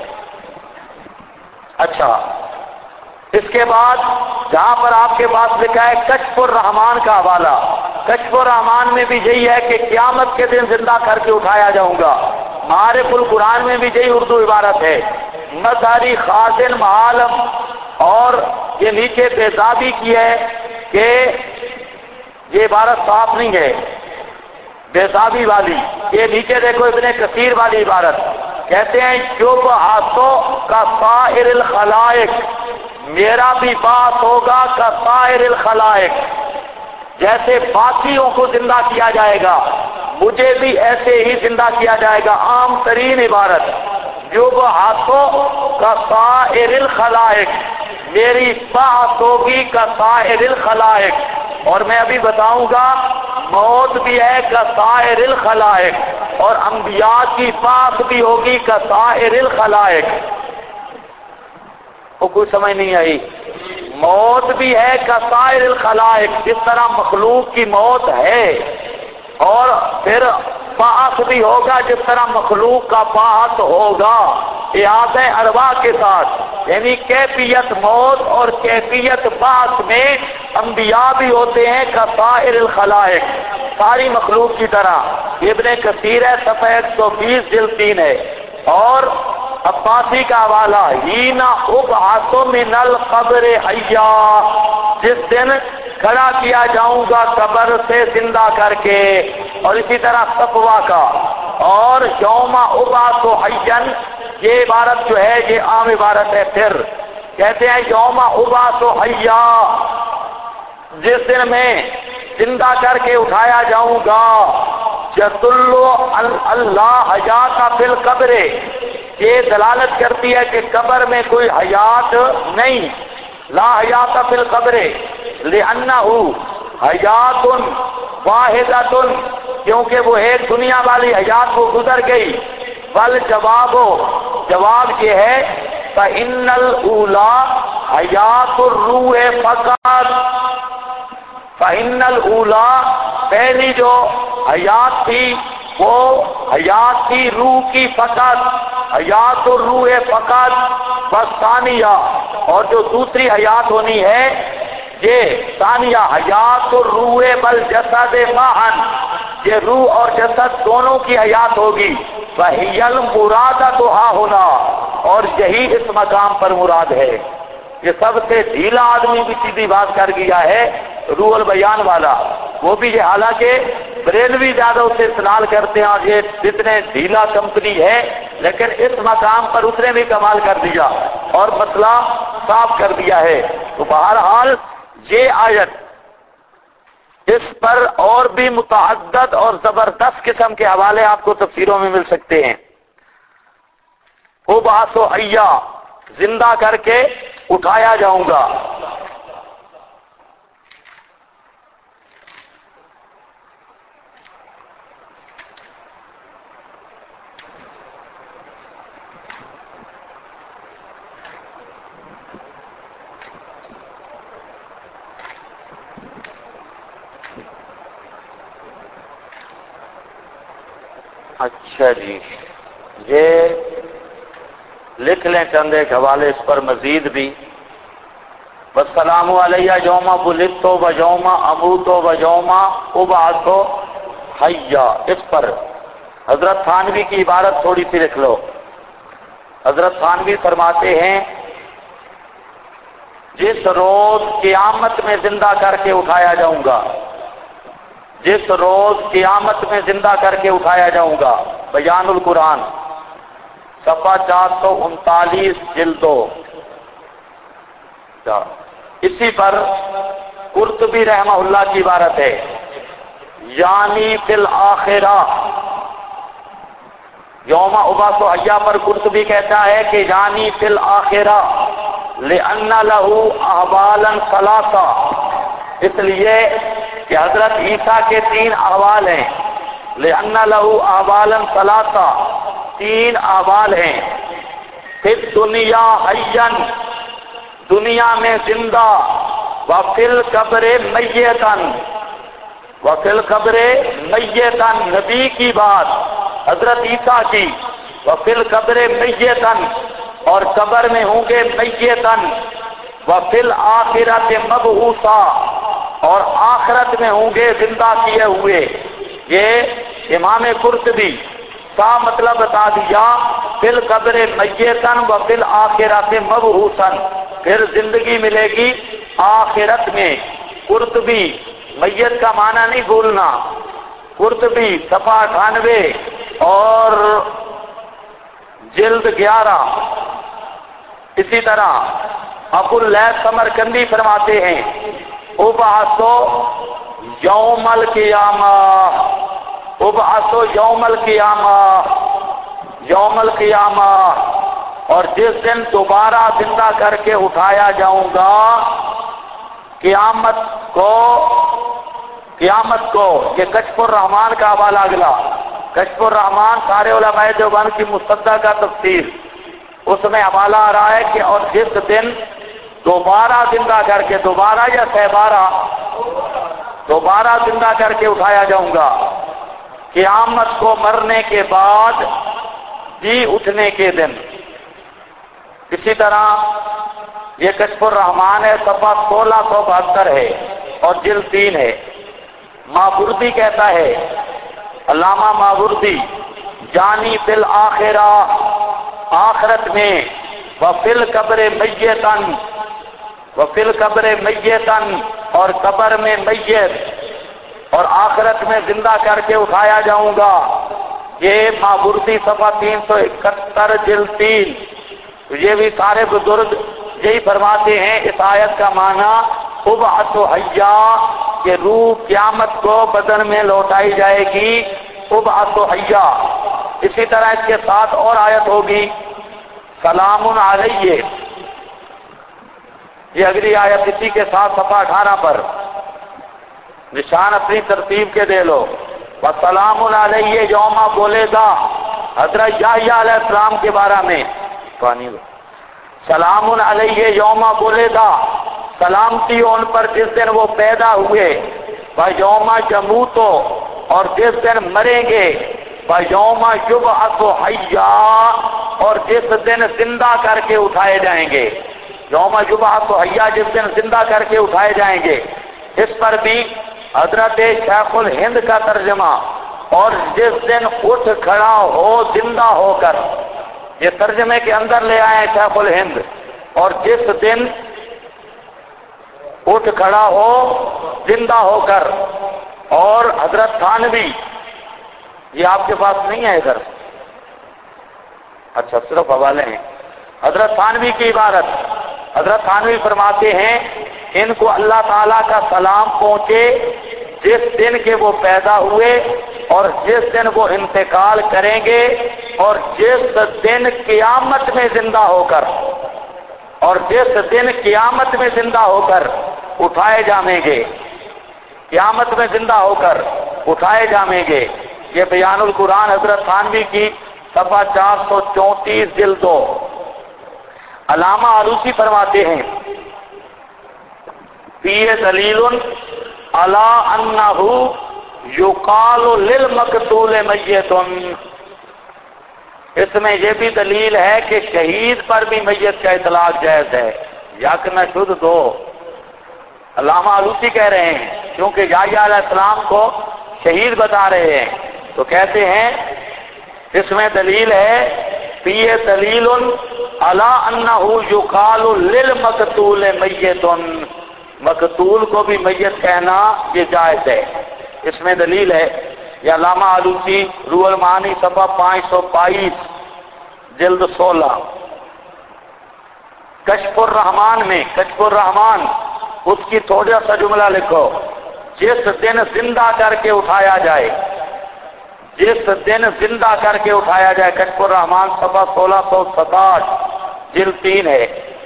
اچھا، اس کے بعد جہاں پر آپ کے پاس لکھا ہے کشف الرحمان کا حوالہ، کشف الرحمان میں بھی یہی ہے کہ قیامت کے دن زندہ کر کے اٹھایا جاؤں گا۔ معارف القرآن میں بھی یہی اردو عبارت ہے، مظہری خازن معالم، اور یہ نیچے بیضابی کی ہے کہ یہ عبارت صاف نہیں ہے، بیضابی والی، یہ نیچے دیکھو ابن کثیر والی عبارت، کہتے ہیں یبعث کا سائر الخلائق، میرا بھی بات ہوگا کا سائر الخلائق، جیسے باقیوں کو زندہ کیا جائے گا مجھے بھی ایسے ہی زندہ کیا جائے گا۔ عام ترین عبارت یبعث کا سائر الخلائق، میری بعث ہوگی کا سائر الخلائق، اور میں ابھی بتاؤں گا موت بھی ہے کا سائر الخلائق، اور انبیاء کی بعث بھی ہوگی کا سائر الخلائق۔ وہ کچھ سمجھ نہیں آئی؟ موت بھی ہے کا سائر الخلائق، جس طرح مخلوق کی موت ہے، اور پھر بعث بھی ہوگا جس طرح مخلوق کا بعث ہوگا، اعادہ ارواح کے ساتھ، یعنی کیفیت موت اور کیفیت بعث میں انبیاء بھی ہوتے ہیں کا سائر الخلائق، ساری مخلوق کی طرح۔ ابن کثیر ہے، صفحہ 120 جلد 3 ہے، اور عباسی کا حوالہ ہینا ابعث من القبر حیا، جس دن کھڑا کیا جاؤں گا قبر سے زندہ کر کے، اور اسی طرح صفوہ کا، اور یوم ابعث حیا، یہ عبارت جو ہے یہ عام عبارت ہے، پھر کہتے ہیں یوم ابعث حیا، جس دن میں زندہ کر کے اٹھایا جاؤں گا، یدل اللہ حیات فی القبر، یہ دلالت کرتی ہے کہ قبر میں کوئی حیات نہیں، لا حیات فی القبر لأنہ حیات واحدۃ، کیونکہ وہ ایک دنیا والی حیات وہ گزر گئی، بل جواب یہ ہے فإن الأولی حیات الروح فقط، فإن الأولی پہلی جو حیات تھی وہ حیات تھی روح کی فقط، حیات الروح فقط، بس ثانیہ، اور جو دوسری حیات ہونی ہے یہ ثانیہ حیات الروح بالجسد معاً، یہ روح اور جسد دونوں کی حیات ہوگی، وہی المرادۃ ہاہنا، اور یہی اس مقام پر مراد ہے۔ یہ سب سے ڈھیلا آدمی بھی سیدھی بات کر گیا ہے، روح البیان والا، وہ بھی یہ، حالانکہ بریلوی زیادہ اسے استعمال کرتے ہیں اور یہ جتنے ڈھیلا کمپنی ہے، لیکن اس مقام پر اس نے بھی کمال کر دیا اور مسئلہ صاف کر دیا ہے۔ تو بہرحال یہ آیت، اس پر اور بھی متعدد اور زبردست قسم کے حوالے آپ کو تفسیروں میں مل سکتے ہیں۔ ابعث حیا، زندہ کر کے اٹھایا جاؤں گا۔ اچھا جی، یہ لکھ لیں چند ایک حوالے اس پر مزید بھی۔ والسلام علیہ یوم ولدت و یوم اموت و یوم ابعث حیا، اس پر حضرت تھانوی کی عبارت تھوڑی سی لکھ لو۔ حضرت تھانوی فرماتے ہیں جس روز قیامت میں زندہ کر کے اٹھایا جاؤں گا، جس روز قیامت میں زندہ کر کے اٹھایا جاؤں گا، بیان القرآن صفحہ 439 جلد 2۔ اسی پر قرطبی رحمہ اللہ کی عبارت ہے، یعنی فی الآخرہ، یوم ابعث حیا پر قرطبی کہتا ہے کہ یعنی فی الآخرہ، لأن لہ احوالا ثلاثہ، اس لیے کہ حضرت عیسیٰ کے 3 احوال ہیں، لأن لہ احوالا ثلاثہ، 3 احوال ہیں، فی الدنیا حیا، دنیا میں زندہ، وفی القبر میتا، وفی القبر میتا، نبی کی بات حضرت عیسیٰ کی، وفی القبر میتا، اور قبر میں ہوں گے میتا، وفی الآخرۃ مبعوثا، اور آخرت میں ہوں گے زندہ کیے ہوئے۔ یہ امام قرطبی صاحب مطلب بتا دیا، فی القبر میتا وفی الآخرۃ مبعوثا، پھر زندگی ملے گی آخرت میں۔ قرطبی، میت کا معنی نہیں بھولنا، قرطبی صفحہ 98 اور جلد 11۔ اسی طرح ابو اللیث سمرقندی فرماتے ہیں ابعث یوم القیامہ، ابعث یوم القیامہ، یوم القیامہ، اور جس دن دوبارہ زندہ کر کے اٹھایا جاؤں گا قیامت کو یہ کشف الرحمان کا حوالہ اگلا، کشف الرحمان سارے علماء دیوبند کی مصدق کا تفسیر، اس میں حوالہ آ رہا ہے کہ اور جس دن دوبارہ زندہ کر کے، دوبارہ یا سہبارہ، دوبارہ زندہ کر کے اٹھایا جاؤں گا قیامت کو مرنے کے بعد جی اٹھنے کے دن۔ اسی طرح یہ کشف الرحمان ہے، صفحہ 1672 ہے اور جلد 3 ہے۔ ماوردی کہتا ہے، علامہ ماوردی، جانی فی الآخرہ، آخرت میں، وفی القبر میتن، وفی القبر میتن، اور قبر میں میت، اور آخرت میں زندہ کر کے اٹھایا جاؤں گا۔ یہ ماوردی صفحہ 371 جلد 3۔ تو یہ بھی سارے بزرگ یہی فرماتے ہیں، اس آیت کا معنی ابعث حیا، کہ روح قیامت کو بدن میں لوٹائی جائے گی، ابعث حیا۔ اسی طرح اس کے ساتھ اور آیت ہوگی، سلام علیہ، یہ اگلی آیت اسی کے ساتھ صفحہ 18 پر، نشان اپنی ترتیب کے دے لو۔ وسلام علیہ یوم بولے گا، حضرت یحییٰ علیہ السلام کے بارے میں، پانی لو، سلام علیہ یوم بولے گا، سلامتی ان پر جس دن وہ پیدا ہوئے، یوم یموتو، اور جس دن مریں گے، یوم یبعث حیا، اور جس دن زندہ کر کے اٹھائے جائیں گے، یوم یبعث حیا، جس دن زندہ کر کے اٹھائے جائیں گے۔ اس پر بھی حضرت شیخ الہند کا ترجمہ، اور جس دن اٹھ کھڑا ہو زندہ ہو کر، یہ ترجمے کے اندر لے آئے شیخ الہند، اور جس دن اٹھ کھڑا ہو زندہ ہو کر۔ اور حضرت تھانوی، یہ آپ کے پاس نہیں ہے ادھر، اچھا صرف حوالے ہیں، حضرت تھانوی کی عبارت، حضرت تھانوی فرماتے ہیں ان کو اللہ تعالیٰ کا سلام پہنچے جس دن کے وہ پیدا ہوئے، اور جس دن وہ انتقال کریں گے، اور جس دن قیامت میں زندہ ہو کر، اور جس دن قیامت میں زندہ ہو کر اٹھائے جائیں گے، قیامت میں زندہ ہو کر اٹھائے جائیں گے۔ یہ بیان القرآن حضرت تھانوی کی صفحہ 434 جلد 2۔ علامہ آلوسی فرماتے ہیں، فیہ دلیل علی انہ یقال للمقتول میت، اس میں یہ بھی دلیل ہے کہ شہید پر بھی میت کا اطلاق جائز ہے، یک نہ شد دو۔ علامہ آلوسی کہہ رہے ہیں کیونکہ یحییٰ علیہ السلام کو شہید بتا رہے ہیں، تو کہتے ہیں اس میں دلیل ہے، فیہ دلیل علی انہ یقال للمقتول میت، مقتول کو بھی میت کہنا یہ جائز ہے، اس میں دلیل ہے۔ یہ علامہ آلوسی روح المعانی صفحہ 522 جلد 16۔ کشف الرحمان میں، کشف الرحمان، اس کی تھوڑا سا جملہ لکھو، جس دن زندہ کر کے اٹھایا جائے، جس دن زندہ کر کے اٹھایا جائے، کشف الرحمان صفحہ 1667 جلد 3 ہے۔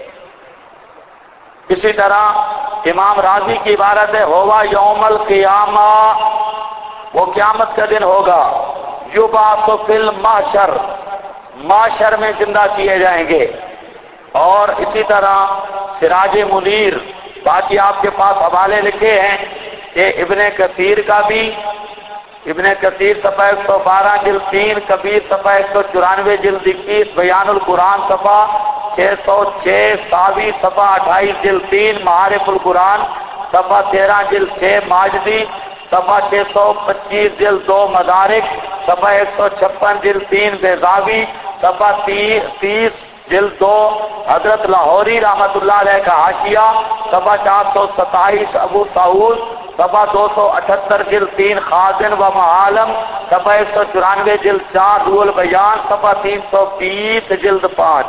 اسی طرح امام راضی کی عبارت ہے، ہوا یوم القیامہ، وہ قیامت کا دن ہوگا، یبعث فی المحشر، محشر میں زندہ کیے جائیں گے۔ اور اسی طرح سراج منیر، باقی آپ کے پاس حوالے لکھے ہیں کہ ابن کثیر کا بھی، ابن کثیر صفحہ 112 جلد 3، کبیر صفحہ 194 جلد 21، بیان القرآن صفحہ 606، ساوی صفحہ 28 جلد 3، معارف القرآن صفحہ 13 جلد 6، ماجدی صفحہ 625 جلد 2، مدارک صفحہ 156 جلد 3، بیضاوی صفحہ 30 جلد 2، حضرت لاہوری رحمت اللہ علیہ کا حاشیہ صفحہ 427، ابو سعود صفحہ 278 جلد 3، خازن و معالم صفحہ 194 جلد 4، روح البیان صفحہ 320 جلد 5۔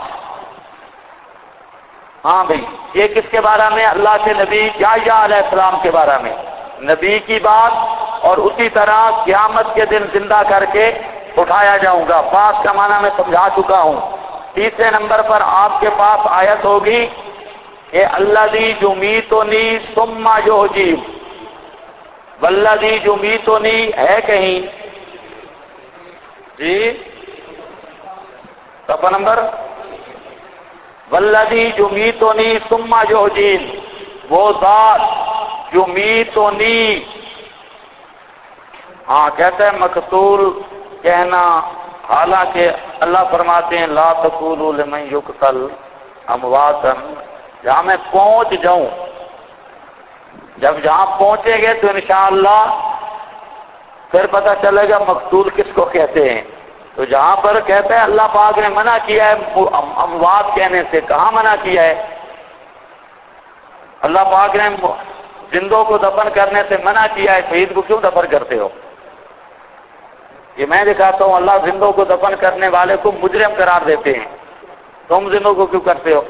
ہاں بھئی، یہ کس کے بارے میں؟ اللہ کے نبی یحییٰ علیہ السلام کے بارے میں نبی کی بات، اور اسی طرح قیامت کے دن زندہ کر کے اٹھایا جاؤں گا۔ بعض کا معنی میں سمجھا چکا ہوں۔ تیسرے نمبر پر آپ کے پاس آیت ہوگی کہ الذی یمیتنی ثم یحیین، والذی یمیتنی ہے کہیں؟ جی صفحہ نمبر، والذی یمیتنی ثم یحیین، وہ ذات یمیتنی، ہاں کہتے ہیں مقتول کہنا، حالانکہ اللہ فرماتے ہیں لا تقولوا لمن یقتل امواتا، جہاں میں پہنچ جاؤں، جب جہاں پہنچیں گے تو انشاءاللہ پھر پتہ چلے گا مقتول کس کو کہتے ہیں۔ تو جہاں پر کہتے ہیں اللہ پاک نے منع کیا ہے اموات کہنے سے، کہاں منع کیا ہے؟ اللہ پاک نے زندوں کو دفن کرنے سے منع کیا ہے، شہید کو کیوں دفن کرتے ہو؟ یہ میں دکھاتا ہوں اللہ زندوں کو دفن کرنے والے کو مجرم قرار دیتے ہیں، تم زندوں کو کیوں کرتے ہو؟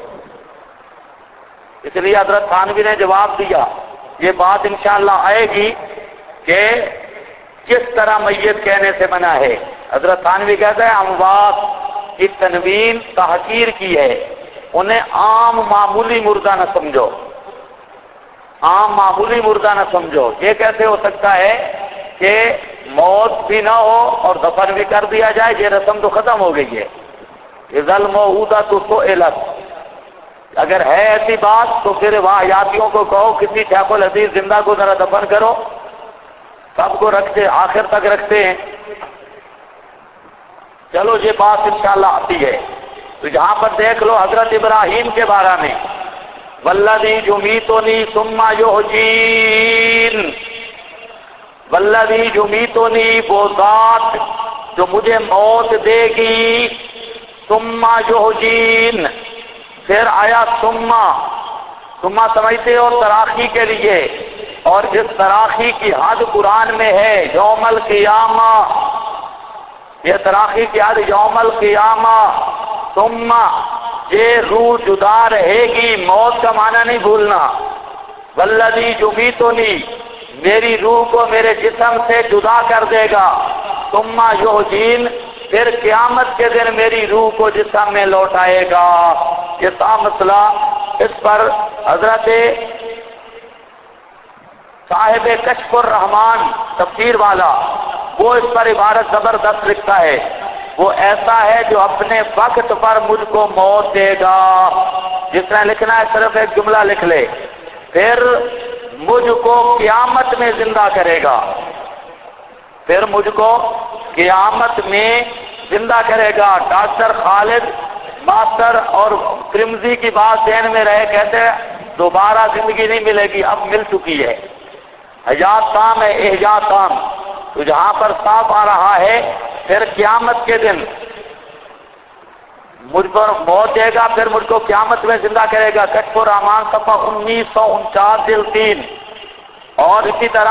اس لیے حضرت تھانوی نے جواب دیا، یہ بات انشاءاللہ آئے گی کہ کس طرح میت کہنے سے منع ہے۔ حضرت تھانوی کہتا ہے اموات کی تنوین تحقیر کی ہے، انہیں عام معمولی مردہ نہ سمجھو، عام معمولی مردہ نہ سمجھو۔ یہ کیسے ہو سکتا ہے کہ موت بھی نہ ہو اور دفن بھی کر دیا جائے؟ یہ رسم تو ختم ہو گئی ہے۔ اذا الموءودۃ سئلت، اگر ہے ایسی بات تو پھر واحیاتیوں کو کہو کسی شیخ الحدیث زندہ کو ذرا دفن کرو، سب کو رکھتے آخر تک رکھتے ہیں۔ چلو یہ بات انشاءاللہ آتی ہے۔ تو جہاں پر دیکھ لو حضرت ابراہیم کے بارے میں والذی یمیتنی ثم یحیین، والذی یمیتنی، وہ ذات جو مجھے موت دے گی، ثم یحیین، پھر آیا ثم سمجھتے ہو تراخی کے لیے، اور جس تراخی کی حد قرآن میں ہے یوم القیامہ، یہ تراخی کی حد یوم القیامہ، ثم یہ روح جدا رہے گی، موت کا معنی نہیں بھولنا، والذی یمیتنی، میری روح کو میرے جسم سے جدا کر دے گا، ثم یحیین، پھر قیامت کے دن میری روح کو جسم میں لوٹائے گا۔ یہ تھا مسئلہ، اس پر حضرت صاحب کشف الرحمان تفسیر والا وہ اس پر عبارت زبردست لکھتا ہے، وہ ایسا ہے جو اپنے وقت پر مجھ کو موت دے گا، جس نے لکھنا ہے صرف ایک جملہ لکھ لے، پھر مجھ کو قیامت میں زندہ کرے گا، پھر مجھ کو قیامت میں زندہ کرے گا۔ ڈاکٹر خالد ماسٹر اور کرمزی کی بات ذہن میں رہے، کہتے ہیں دوبارہ زندگی نہیں ملے گی، اب مل چکی ہے، حیات تام ہے، احیاء تام۔ تو جہاں پر صاف آ رہا ہے پھر قیامت کے دن مجھ پر موت دے گا، پھر مجھ کو قیامت میں زندہ کرے گا۔ کشف الرحمان صفحہ 1949 جلد 3۔ اور اسی طرح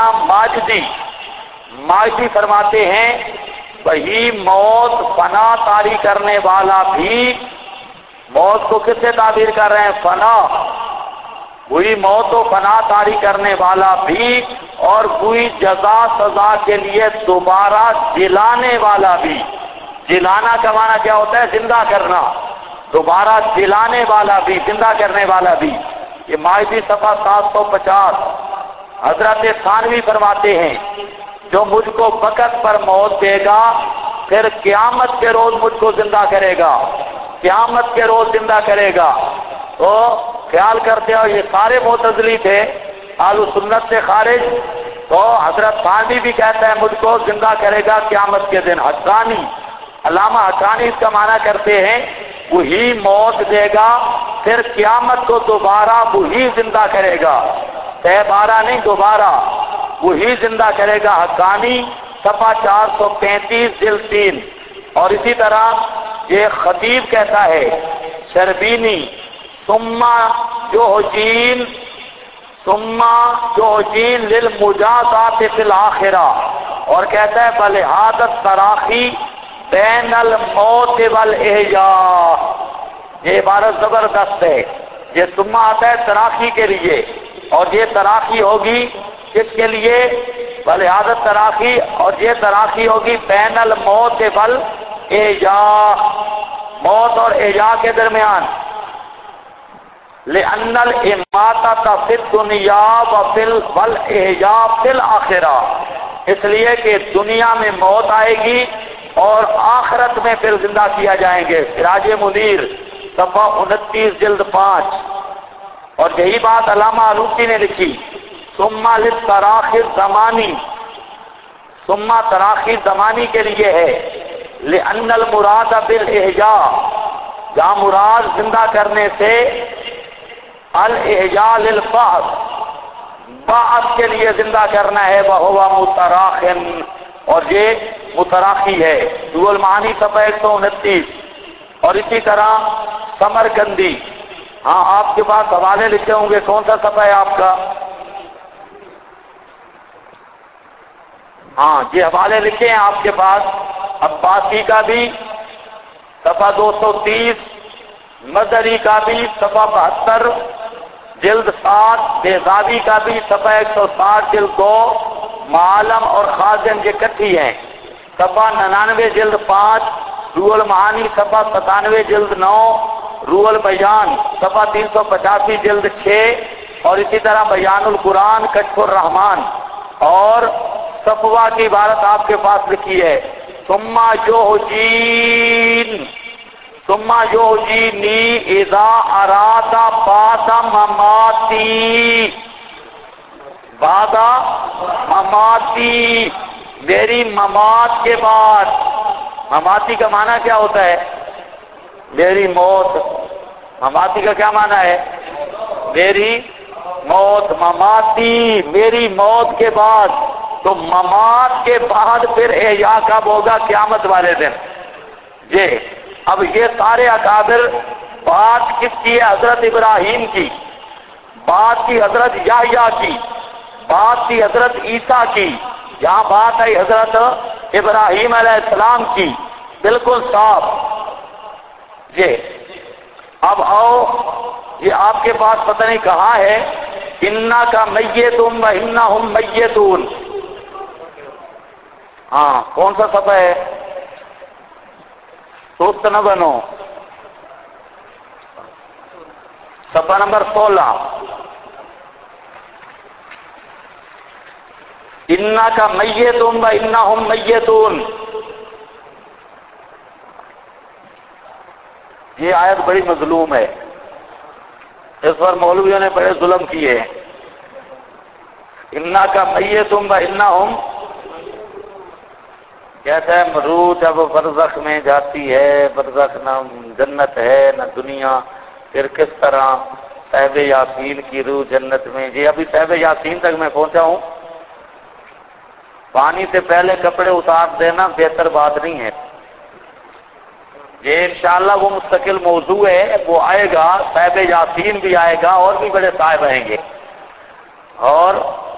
ماجدی فرماتے ہیں وہی موت فنا طاری کرنے والا بھی، موت کو کس سے تعبیر کر رہے ہیں؟ فنا، وہی موت و فنا طاری کرنے والا بھی، اور کوئی جزا سزا کے لیے دوبارہ جلانے والا بھی۔ جلانا کا معنی کیا ہوتا ہے؟ زندہ کرنا، دوبارہ جلانے والا بھی، زندہ کرنے والا بھی۔ یہ ماجدی صفحہ 750۔ حضرت تھانوی فرماتے ہیں جو مجھ کو وقت پر موت دے گا پھر قیامت کے روز مجھ کو زندہ کرے گا، قیامت کے روز زندہ کرے گا۔ تو خیال کرتے ہو یہ سارے معتزلی تھے اہل سنت سے خارج، تو حضرت تھانوی بھی کہتا ہے مجھ کو زندہ کرے گا قیامت کے دن۔ حقانی، علامہ حقانی اس کا معنی کرتے ہیں وہی موت دے گا پھر قیامت کو دوبارہ وہی زندہ کرے گا، 12 نہیں، دوبارہ وہی زندہ کرے گا۔ حقانی صفحہ 435 جلد 3۔ اور اسی طرح یہ خطیب کہتا ہے شربینی ثم یحیین للمجازات فی الآخرہ، اور کہتا ہے بلحاظت تراخی بین الموت والاحیاء۔ یہ عبارت زبردست ہے، یہ ثم آتا ہے تراخی کے لیے، اور یہ تراخی ہوگی کس کے لیے؟ بلحاظت تراخی، اور یہ تراخی ہوگی بین الموت والاحیاء، موت اور احیا کے درمیان، لأن الاماتۃ فی الدنیا والاحیاء فی الآخرہ، اس لیے کہ دنیا میں موت آئے گی اور آخرت میں پھر زندہ کیا جائیں گے۔ سراج منیر صفحہ 29 جلد 5۔ اور یہی بات علامہ آلوسی نے لکھی، ثم للتراخی الزمانی، ثم تراخی زمانی کے لیے ہے، لأن المراد بالاحیاء، جہاں مراد زندہ کرنے سے الاحیاء للبعث، بعث کے لیے زندہ کرنا ہے، وہو متراخن، اور یہ متراخی ہے۔ دو المعانی صفحہ 129۔ اور اسی طرح سمرقندی، ہاں آپ کے پاس حوالے لکھے ہوں گے، کون سا صفحہ ہے آپ کا؟ ہاں یہ حوالے لکھے ہیں آپ کے پاس، عباسی کا بھی صفحہ 230، مدری کا بھی صفحہ 72 جلد 7، بیضاوی کا بھی صفحہ 160 جلد 2، معالم اور خازن یہ کٹھی ہیں، صفحہ 99 جلد 5، روح المعانی صفحہ 97 جلد 9، روح البیان صفحہ 385 جلد 6، اور اسی طرح بیان القرآن کشف الرحمان، اور صفوہ کی عبارت آپ کے پاس لکھی ہے، ثم یحیینی اذا اراد بعد مماتی، بعد مماتی، میری ممات کے بعد۔ مماتی کا معنی کیا ہوتا ہے؟ میری موت۔ مماتی کا کیا معنی ہے؟ میری موت، مماتی، میری موت کے بعد۔ تو ممات کے بعد پھر احیا کب ہوگا؟ قیامت والے دن۔ اب یہ سارے اکابر، بات کس کی ہے؟ حضرت ابراہیم کی، بات کی حضرت یحییٰ کی، بات کی حضرت عیسیٰ کی، یہاں بات ہے حضرت ابراہیم علیہ السلام کی، بالکل صاف۔ اب آؤ، یہ آپ کے پاس پتہ نہیں کہاں ہے، انا کا میتون و انہم میتون، ہاں کون سا صفحہ ہے؟ سست نہ بنو، صفحہ نمبر 16۔ انا کا میتون و انہم میتون، یہ آیت بڑی مظلوم ہے، اس پر مولویوں نے بڑے ظلم کیے ہیں۔ انا کا میتون و انہم، کہتا ہے روح جب برزخ میں جاتی ہے، برزخ نہ جنت ہے نہ دنیا، پھر کس طرح صاحب یاسین کی روح جنت میں؟ جی ابھی صاحب یاسین تک میں پہنچا ہوں۔ پانی سے پہلے کپڑے اتار دینا بہتر بات نہیں ہے، یہ انشاءاللہ وہ مستقل موضوع ہے، وہ آئے گا، صاحب یاسین بھی آئے گا، اور بھی بڑے صاحب آئیں گے، اور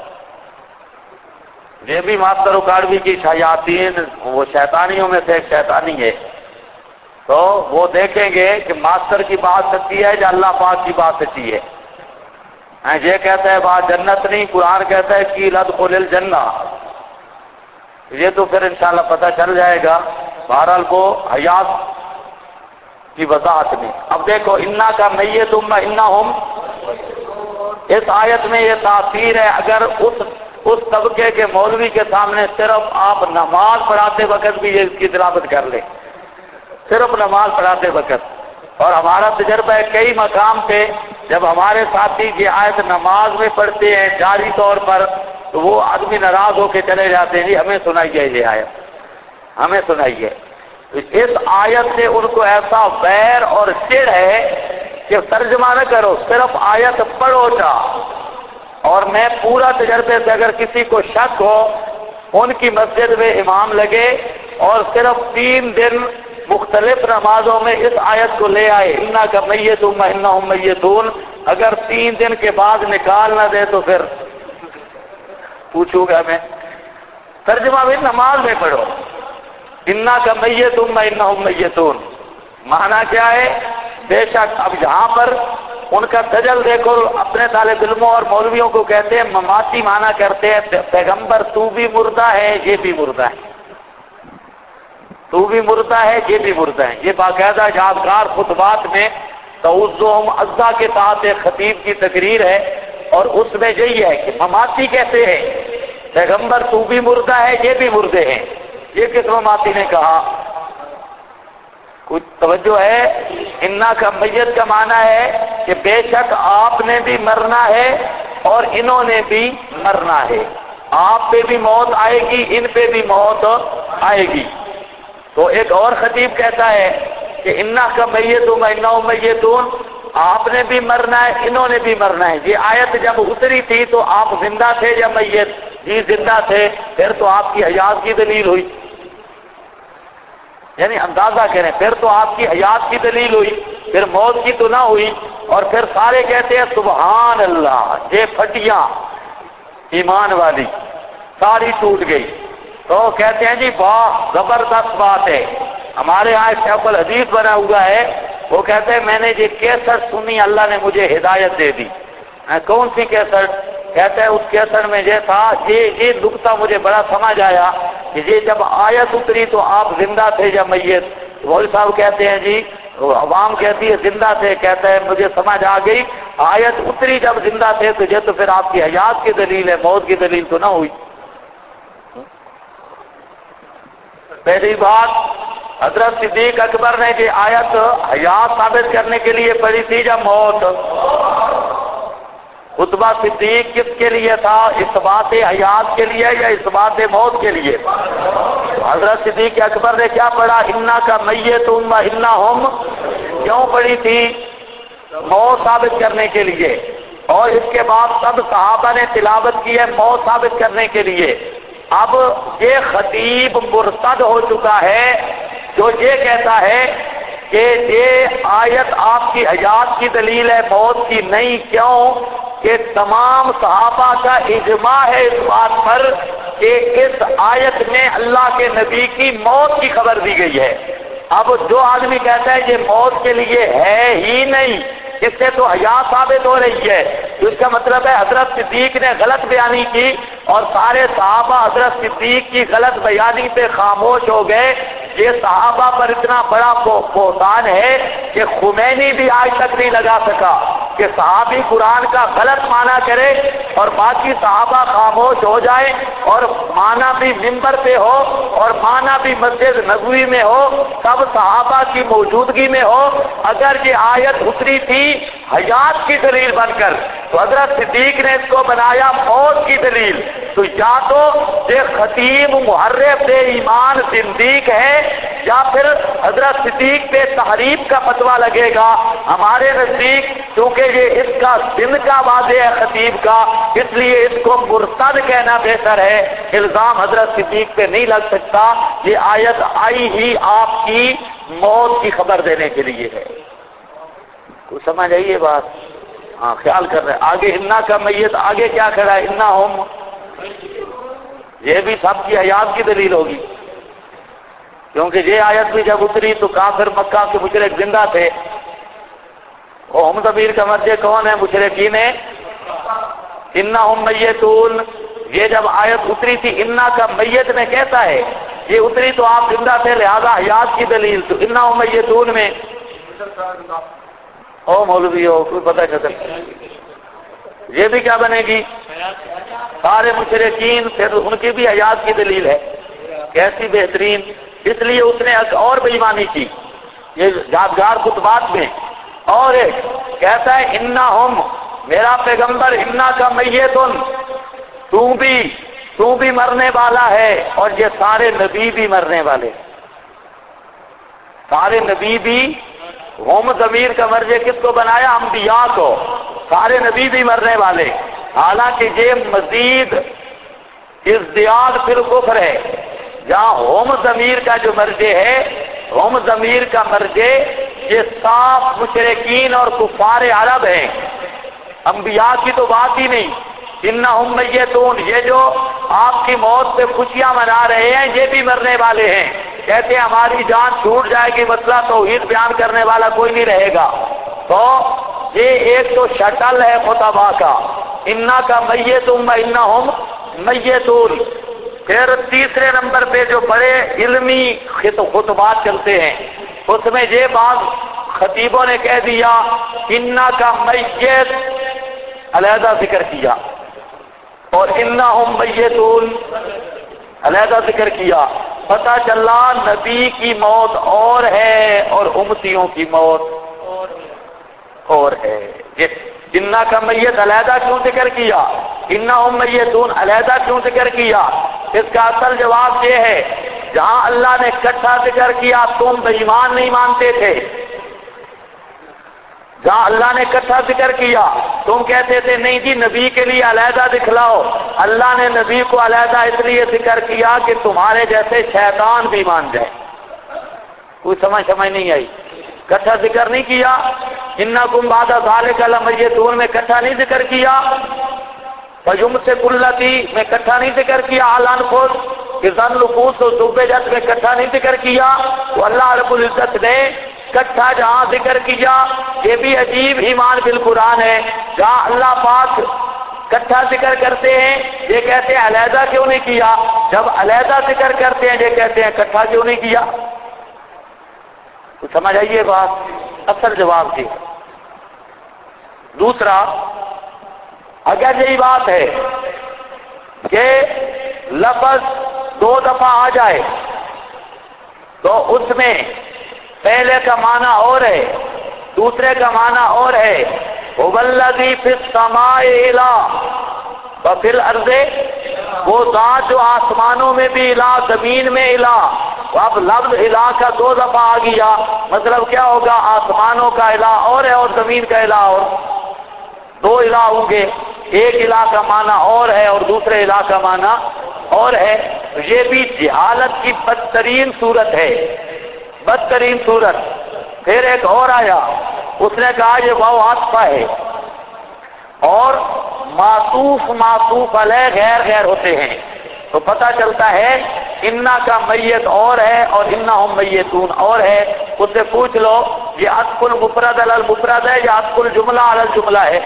یہ بھی ماسٹر اکاڑوی کی شیاطین، وہ شیطانیوں میں سے ایک شیطانی ہے، تو وہ دیکھیں گے کہ ماسٹر کی بات سچی ہے یا اللہ پاک کی بات سچی ہے۔ یہ کہتا ہے بات جنت نہیں، قرآن کہتا ہے کہ لدخل الجنہ، یہ تو پھر انشاءاللہ پتہ چل جائے گا۔ بہرحال کو حیات کی وضاحت میں اب دیکھو، انا کا میتون و انہم، اس آیت میں یہ تاثیر ہے، اگر اس طبقے کے مولوی کے سامنے صرف آپ نماز پڑھاتے وقت بھی یہ اس کی تلاوت کر لیں، صرف نماز پڑھاتے وقت، اور ہمارا تجربہ ہے کئی مقام پہ جب ہمارے ساتھی یہ آیت نماز میں پڑھتے ہیں جاری طور پر، تو وہ آدمی ناراض ہو کے چلے جاتے ہیں، جی ہمیں سنائیے یہ آیت، ہمیں سنائیے۔ اس آیت سے ان کو ایسا ویر اور چڑ ہے کہ ترجمہ نہ کرو، صرف آیت پڑھو جا۔ اور میں پورا تجربے سے اگر کسی کو شک ہو، ان کی مسجد میں امام لگے اور صرف 3 دن مختلف نمازوں میں اس آیت کو لے آئے، انا کا میتون و انہم میتون، اگر 3 دن کے بعد نکال نہ دے تو پھر پوچھوں گا میں۔ ترجمہ بھی نماز میں پڑھو، انا کا میتون و انہم میتون، معنی کیا ہے؟ بے شک اب یہاں پر ان کا دجل دیکھو، اپنے طالب علموں اور مولویوں کو کہتے ہیں مماتی معنی کرتے ہیں، پیغمبر تو بھی مردہ ہے، یہ بھی مردہ ہے، تو بھی مردہ ہے، یہ بھی مردہ ہے. یہ باقاعدہ یادگار خطبات میں توزم اعضا کے ساتھ ایک خطیب کی تقریر ہے، اور اس میں یہی ہے کہ مماتی کہتے ہیں پیغمبر تو بھی مردہ ہے، یہ بھی مردے ہیں. یہ کس مماتی نے کہا؟ کچھ توجہ ہے؟ انا کا میت کا معنی ہے کہ بے شک آپ نے بھی مرنا ہے اور انہوں نے بھی مرنا ہے. آپ پہ بھی موت آئے گی، ان پہ بھی موت آئے گی. تو ایک اور خطیب کہتا ہے کہ انا کا میتون انہم میتون، آپ نے بھی مرنا ہے، انہوں نے بھی مرنا ہے. یہ آیت جب اتری تھی تو آپ زندہ تھے یا میت؟ جی زندہ تھے. پھر تو آپ کی حیات کی دلیل ہوئی، یعنی اندازہ کریں، پھر تو آپ کی حیات کی دلیل ہوئی، پھر موت کی تو نہ ہوئی. اور پھر سارے کہتے ہیں سبحان اللہ، یہ پھٹیاں ایمان والی ساری ٹوٹ گئی. تو کہتے ہیں جی واہ زبردست بات ہے. ہمارے یہاں ایک شیخ الحدیث بنا ہوا ہے، وہ کہتے ہیں میں نے یہ کیسٹ سنی، اللہ نے مجھے ہدایت دے دی. کون سی کیسٹ؟ کہتے ہیں اس کیسٹ میں یہ تھا، یہ نقطہ مجھے بڑا سمجھ آیا کہ یہ جب آیت اتری تو آپ زندہ تھے یا میت؟ مولوی صاحب کہتے ہیں جی عوام کہتی ہے زندہ تھے، کہتا ہے مجھے سمجھ آ گئی آیت اتری جب زندہ تھے تو یہ تو پھر آپ کی حیات کی دلیل ہے، موت کی دلیل تو نہ ہوئی. پہلی بات، حضرت صدیق اکبر نے یہ آیت حیات ثابت کرنے کے لیے پڑھی تھی یا موت؟ خطبہ صدیق کس کے لیے تھا؟ اثبات حیات کے لیے یا اثبات موت کے لیے؟ حضرت صدیق اکبر نے کیا پڑھا؟ انا کا میتون و انہم. کیوں پڑھی تھی؟ موت ثابت کرنے کے لیے. اور اس کے بعد سب صحابہ نے تلاوت کی ہے موت ثابت کرنے کے لیے. اب یہ خطیب مرتد ہو چکا ہے جو یہ کہتا ہے کہ یہ آیت آپ کی حیات کی دلیل ہے، موت کی نہیں. کیوں کہ تمام صحابہ کا اجماع ہے اس بات پر کہ اس آیت میں اللہ کے نبی کی موت کی خبر دی گئی ہے. اب جو آدمی کہتا ہے یہ موت کے لیے ہے ہی نہیں، اس سے تو حیات ثابت ہو رہی ہے، تو اس کا مطلب ہے حضرت صدیق نے غلط بیانی کی اور سارے صحابہ حضرت صدیق کی غلط بیانی پہ خاموش ہو گئے. یہ صحابہ پر اتنا بڑا بہتان ہے کہ خمینی بھی آج تک نہیں لگا سکا کہ صحابی قرآن کا غلط معنی کرے اور باقی صحابہ خاموش ہو جائے، اور معنی بھی منبر پہ ہو اور معنی بھی مسجد نبوی میں ہو، سب صحابہ کی موجودگی میں ہو. اگر یہ آیت اتری تھی حیات کی دلیل بن کر تو حضرت صدیق نے اس کو بنایا موت کی دلیل. تو یا تو یہ خطیب محرف بے ایمان زندیق ہے یا پھر حضرت صدیق پہ تحریف کا فتویٰ لگے گا. ہمارے نزدیک کیونکہ یہ اس کا دن کا واضح ہے خطیب کا، اس لیے اس کو مرتد کہنا بہتر ہے. الزام حضرت صدیق پہ نہیں لگ سکتا. یہ آیت آئی ہی آپ کی موت کی خبر دینے کے لیے ہے. کچھ سمجھ آئی یہ بات؟ ہاں خیال کر رہے ہیں. آگے انا کا میت آگے کیا کھڑا ہے؟ انا ہم، یہ بھی سب کی حیات کی دلیل ہوگی، کیونکہ یہ آیت بھی جب اتری تو کافر مکہ کے مشرک زندہ تھے. وہ ہم ضمیر کا مرجع کون ہے؟ مشرکین ہے. انا ہم میتون، یہ جب آیت اتری تھی انا کا میت میں کہتا ہے یہ اتری تو آپ زندہ تھے لہذا حیات کی دلیل. تو انا ہم میتون میں او مولوی ہو کوئی پتہ چل یہ بھی کیا بنے گی؟ سارے مشرکین، پھر ان کی بھی حیات کی دلیل ہے. کیسی بہترین! اس لیے اس نے ایک اور بے ایمانی کی یہ یادگار خطبات میں. اور ایک کہتا ہے انا ہم، میرا پیغمبر انا کا میتون، تو بھی مرنے والا ہے اور یہ سارے نبی بھی مرنے والے. سارے نبی بھی، ہوم ضمیر کا مرجع کس کو بنایا؟ انبیاء کو. سارے نبی بھی مرنے والے. حالانکہ یہ مزید ازدیاد پھر کفر ہے. جہاں ہوم ضمیر کا جو مرجع ہے، ہوم ضمیر کا مرجع یہ صاف مشرکین اور کفار عرب ہیں، انبیاء کی تو بات ہی نہیں. انہم میتون، یہ جو آپ کی موت پہ خوشیاں منا رہے ہیں یہ بھی مرنے والے ہیں. کہتے ہیں ہماری جان چھوٹ جائے گی، مسئلہ توحید بیان کرنے والا کوئی نہیں رہے گا. تو یہ ایک تو شٹل ہے خطبہ کا، انا کا میتون و انہم میتون. پھر تیسرے نمبر پہ جو بڑے علمی خطبات چلتے ہیں اس میں یہ بات خطیبوں نے کہہ دیا، انا کا میت علیحدہ ذکر کیا اور انہم میتون علیحدہ ذکر کیا، پتہ چلا نبی کی موت اور ہے اور امتیوں کی موت اور ہے۔ انا کا میت علیحدہ کیوں ذکر کیا، انہم میتون علیحدہ کیوں ذکر کیا؟ اس کا اصل جواب یہ ہے، جہاں اللہ نے اکٹھا ذکر کیا تم بے ایمان نہیں مانتے تھے، جہاں اللہ نے اکٹھا ذکر کیا تم کہتے تھے نہیں جی نبی کے لیے علیحدہ دکھلاؤ، اللہ نے نبی کو علیحدہ اس لیے ذکر کیا کہ تمہارے جیسے شیطان بھی مان جائے۔ کوئی سمجھ نہیں آئی؟ اکٹھا ذکر نہیں کیا، انکم بعد ذالک لمیتون میں اکٹھا نہیں ذکر کیا، فیمسک التی میں اکٹھا نہیں ذکر کیا، الانفس اذا النفوس زوجت میں اکٹھا نہیں ذکر کیا، تو اللہ رب العزت نے اکٹھا جہاں ذکر کیا، یہ بھی عجیب ایمان بالقرآن ہے، جہاں اللہ پاک اکٹھا ذکر کرتے ہیں یہ کہتے ہیں علیحدہ کیوں نہیں کیا، جب علیحدہ ذکر کرتے ہیں یہ کہتے ہیں اکٹھا کیوں نہیں کیا؟ تو سمجھ آئیے بات، اصل جواب دی۔ دوسرا، اگر یہی بات ہے کہ لفظ دو دفعہ آ جائے تو اس میں پہلے کا معنی اور ہے دوسرے کا معنی اور ہے، هو الذی فی السماء الہ وفی الارض، وہ ذات جو آسمانوں میں بھی الہ زمین میں الہ، اب لفظ الہ کا دو دفعہ آ گیا، مطلب کیا ہوگا؟ آسمانوں کا الہ اور ہے اور زمین کا الہ اور، دو الہ ہوں گے، ایک الہ کا معنی اور ہے اور دوسرے الہ کا معنی اور ہے۔ یہ بھی جہالت کی بدترین صورت ہے، بدترین صورت۔ پھر ایک اور آیا، اس نے کہا یہ واو عطف ہے اور معطوف علیہ غیر غیر ہوتے ہیں، تو پتہ چلتا ہے انا کا میت اور ہے اور انہم میتون اور ہے۔ اس سے پوچھ لو یہ عطف المفرد علی المفرد ہے یا عطف الجملہ علی الجملہ ہے؟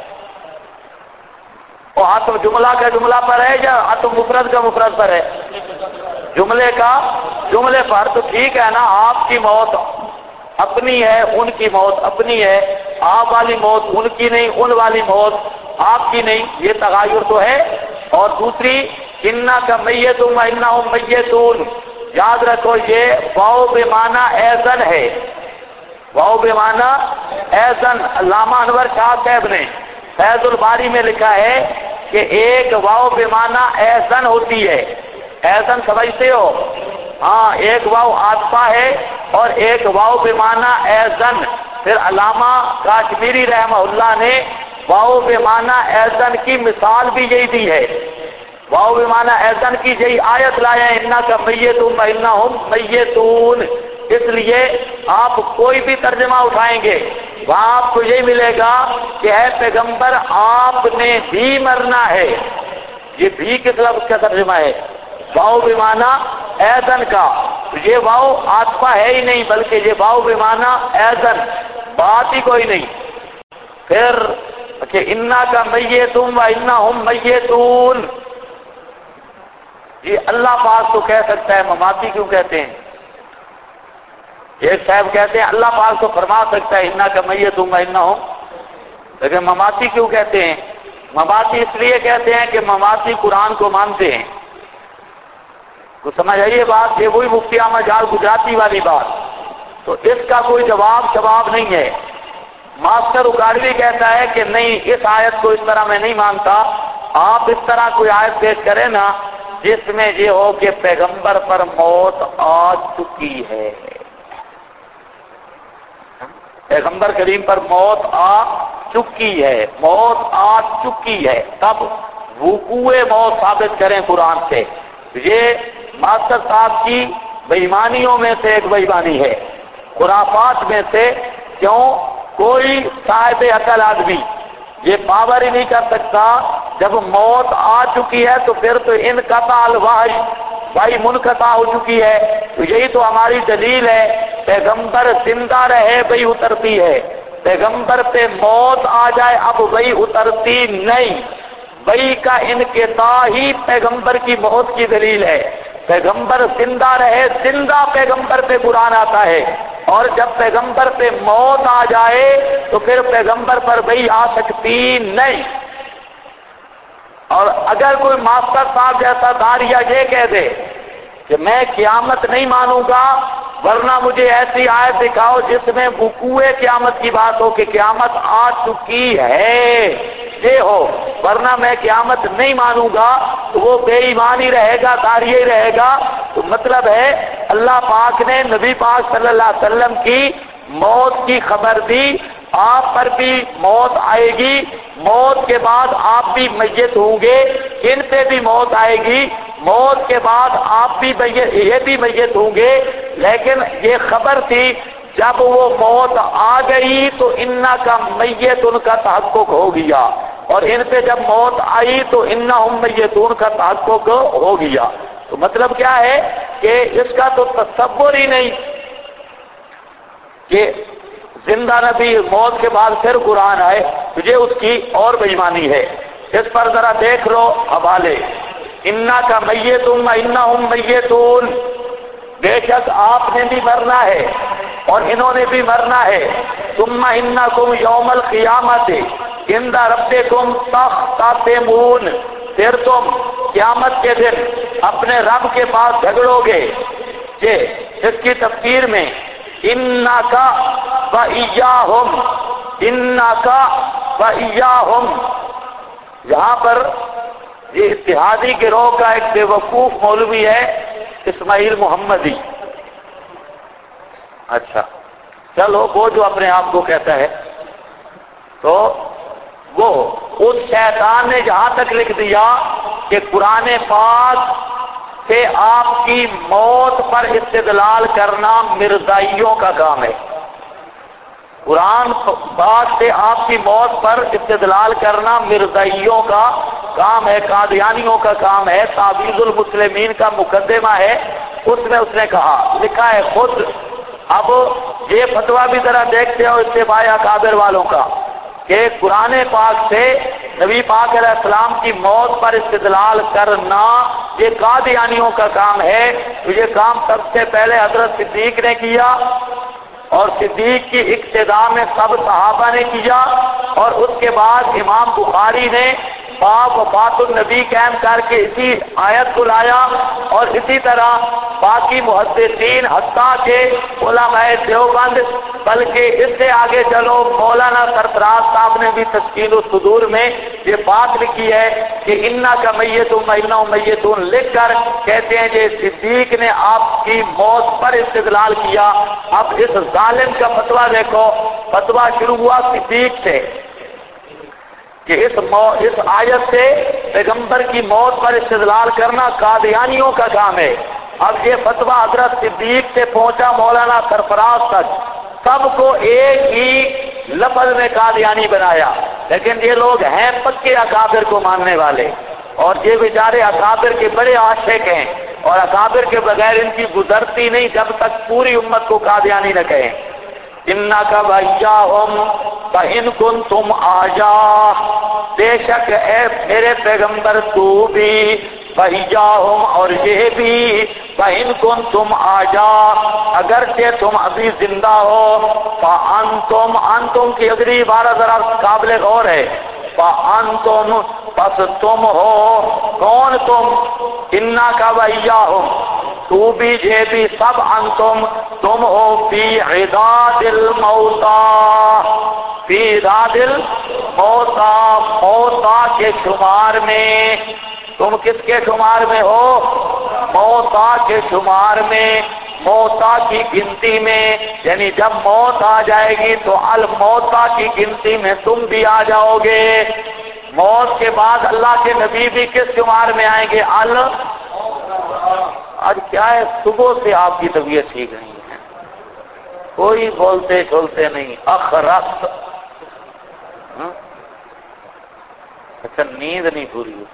وہ عطف جملہ کا جملہ پر ہے یا عطف مفرد کا مفرد پر ہے؟ جملے کا جملے پر۔ تو ٹھیک ہے نا، آپ کی موت اپنی ہے، ان کی موت اپنی ہے، آپ والی موت ان کی نہیں، ان والی موت آپ کی نہیں، یہ تغیر تو ہے۔ اور دوسری انا کا میتون و انہم میتون، یاد رکھو یہ واو بمعنی ایزن ہے، واو بمعنی ایزن۔ علامہ انور شاہ صاحب نے فیض الباری میں لکھا ہے کہ ایک واو بمعنی ایزن ہوتی ہے، ایزن سمجھتے ہو؟ ہاں، ایک واو عاطفہ ہے اور ایک واو بمعنی ایزن۔ پھر علامہ کاشمیری رحمہ اللہ نے واو بمعنی ایزن کی مثال بھی یہی دی ہے، واو بمعنی ایزن کی یہی آیت لائے ہیں، انا کا میتون و انہم میتون۔ اس لیے آپ کوئی بھی ترجمہ اٹھائیں گے وہاں آپ کو یہی ملے گا کہ اے پیغمبر آپ نے بھی مرنا ہے۔ یہ بھی کس لفظ کا ترجمہ ہے؟ واو بمعنی ایزن کا۔ یہ واو عاطفہ ہے ہی نہیں بلکہ یہ واو بمعنی ایزن، بات ہی کوئی نہیں۔ پھر کہ انا کا میتون و انہم میتون، یہ اللہ پاک تو کہہ سکتا ہے، مماتی کیوں کہتے ہیں؟ ایک صاحب کہتے ہیں اللہ پاک تو فرما سکتا ہے انا کا میتون و انہم، لیکن مماتی کیوں کہتے ہیں؟ مماتی اس لیے کہتے ہیں کہ مماتی قرآن کو مانتے ہیں۔ تو سمجھ آئیے بات، یہ وہی مفتی احمد جال گجراتی والی بات، تو اس کا کوئی جواب نہیں ہے۔ ماسٹر اکاڑوی کہتا ہے کہ نہیں، اس آیت کو اس طرح میں نہیں مانتا، آپ اس طرح کوئی آیت پیش کریں نا جس میں یہ ہو کہ پیغمبر پر موت آ چکی ہے، پیغمبر کریم پر موت آ چکی ہے، موت آ چکی ہے، تب وقوع موت ثابت کریں قرآن سے۔ یہ ماسٹر صاحب کی بے ایمانیوں میں سے ایک بے ایمانی ہے، خرافات میں سے۔ کیوں؟ کوئی صاحب عقل آدمی یہ باور ہی نہیں کر سکتا جب موت آ چکی ہے تو پھر تو انقطع الوحی، وحی منقطع ہو چکی ہے۔ تو یہی تو ہماری دلیل ہے، پیغمبر زندہ رہے وہی اترتی ہے، پیغمبر پہ موت آ جائے اب وہی اترتی نہیں۔ وحی کا انقطاع ہی پیغمبر کی موت کی دلیل ہے. پیغمبر زندہ رہے، زندہ پیغمبر پہ قرآن آتا ہے، اور جب پیغمبر پہ موت آ جائے تو پھر پیغمبر پر وحی آ سکتی نہیں. اور اگر کوئی ماسٹر صاحب جیسا داریہ یہ کہہ دے کہ میں قیامت نہیں مانوں گا ورنہ مجھے ایسی آیت دکھاؤ جس میں وقوع قیامت کی بات ہو کہ قیامت آ چکی ہے، یہ ہو، ورنہ میں قیامت نہیں مانوں گا، تو وہ بے ایمان ہی رہے گا، داریہ ہی رہے گا. تو مطلب ہے اللہ پاک نے نبی پاک صلی اللہ علیہ وسلم کی موت کی خبر دی. آپ پر بھی موت آئے گی، موت کے بعد آپ بھی میت ہوں گے، ان پہ بھی موت آئے گی، موت کے بعد آپ بھی یہ بھی میت ہوں گے. لیکن یہ خبر تھی جب وہ موت آ گئی تو انا کا میت ان کا تحقق ہو گیا، اور ان پہ جب موت آئی تو انہم میتون کا تحقق ہو گیا. تو مطلب کیا ہے کہ اس کا تو تصور ہی نہیں کہ زندہ نبی موت کے بعد پھر قرآن آئے، تجھے اس کی اور بے ایمانی ہے. اس پر ذرا دیکھ لو حوالے. انا کا میتون انہم میتون، بے شک آپ نے بھی مرنا ہے اور انہوں نے بھی مرنا ہے. ثم انکم یوم القیامت عند ربکم تختصمون، پھر تم قیامت کے دن اپنے رب کے پاس جھگڑو گے. یہ اس کی تفسیر میں انکا وإیاہم، انکا وإیاہم، یہاں پر یہ اتحادی گروہ کا ایک بے وقوف مولوی ہے اسماعیل محمدی. اچھا چلو، وہ جو اپنے آپ کو کہتا ہے، تو وہ اس شیطان نے جہاں تک لکھ دیا کہ قرآن پاک سے آپ کی موت پر استدلال کرنا مرزائیوں کا کام ہے. قرآن پاک سے آپ کی موت پر استدلال کرنا مرزائیوں کا کام ہے، قادیانیوں کا کام ہے. تعویذ المسلمین کا مقدمہ ہے، اس میں اس نے کہا، لکھا ہے خود. اب یہ فتویٰ بھی ذرا دیکھتے ہو اتباع اکابر والوں کا کہ قرآن پاک سے نبی پاک علیہ السلام کی موت پر استدلال کرنا یہ قادیانیوں کا کام ہے. تو یہ کام سب سے پہلے حضرت صدیق نے کیا، اور صدیق کی اقتداء میں سب صحابہ نے کیا، اور اس کے بعد امام بخاری نے باب وفات النبی قائم کر کے اسی آیت کو لایا، اور اسی طرح باقی محدثین حتیٰ کہ علماء دیوبند، بلکہ اس سے آگے چلو مولانا سرفراز صاحب نے بھی تشکیل الصدور میں یہ بات لکھی ہے کہ انا کا میتون انہم میتون لکھ کر کہتے ہیں کہ صدیق نے آپ کی موت پر استدلال کیا. اب اس ظالم کا فتویٰ دیکھو، فتویٰ شروع ہوا صدیق سے کہ اس آیت سے پیغمبر کی موت پر استدلال کرنا قادیانیوں کا کام ہے. اب یہ فتویٰ حضرت صدیق سے پہنچا مولانا سرفراز تک، سب کو ایک ہی لفظ میں قادیانی بنایا. لیکن یہ لوگ ہیں پکے اکابر کو ماننے والے، اور یہ بیچارے اکابر کے بڑے عاشق ہیں، اور اکابر کے بغیر ان کی گزرتی نہیں جب تک پوری امت کو قادیانی نہ کہیں. انکا وإیاہم فإن کنتم آجا، بے شک اے میرے پیغمبر تو بھی، وإیاہم اور یہ بھی، فإن کنتم آجا اگرچہ تم ابھی زندہ ہو. فأنتم، انتم کی اگلی عبارت ذرا قابل غور ہے. فأنتم، پس تم ہو، کون تم؟ انکا وإیاہم، تو بھی یہ بھی، سب انتم تم ہو، فی عداد الموتى، فی عداد الموتى، موتى کے شمار میں. تم کس کے شمار میں ہو؟ موتى کے شمار میں، موتى کی گنتی میں. یعنی جب موت آ جائے گی تو الموتى کی گنتی میں تم بھی آ جاؤ گے. موت کے بعد اللہ کے نبی بھی کس شمار میں آئیں گے؟ آج کیا ہے، صبح سے آپ کی طبیعت ٹھیک نہیں ہے، کوئی بولتے چھولتے نہیں، اخرس. اچھا نیند نہیں پوری ہوئی،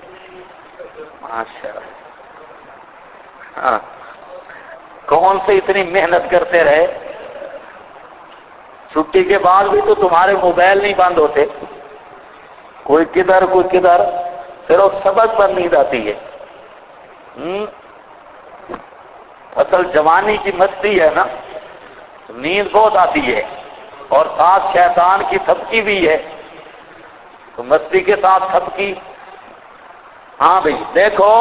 ماشاء اللہ. ہاں، کون سے اتنی محنت کرتے رہے، چھٹی کے بعد بھی تو تمہارے موبائل نہیں بند ہوتے. کوئی کدھر کوئی کدھر، صرف سبق پر نیند آتی ہے۔ اصل جوانی کی مستی ہے نا، نیند بہت آتی ہے اور ساتھ شیطان کی تھپکی بھی ہے، تو مستی کے ساتھ تھپکی۔ ہاں بھئی دیکھو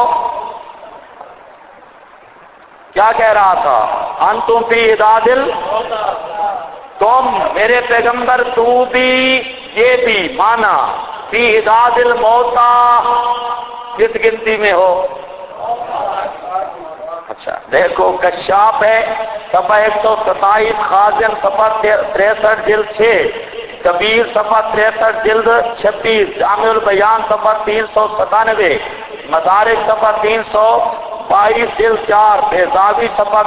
کیا کہہ رہا تھا، انتم فی عدادل، تم میرے پیغمبر تو بھی، یہ بھی مانا فی عدادل موتا، کس گنتی میں ہو؟ اچھا دیکھو کشاف ہے صفحہ 127، خازن صفحہ 63 جلد 6، کبیر صفحہ 63 جلد 26، جامع البیان صفحہ 397، مدارک صفحہ 322 جلد 4، بیضاوی صفحہ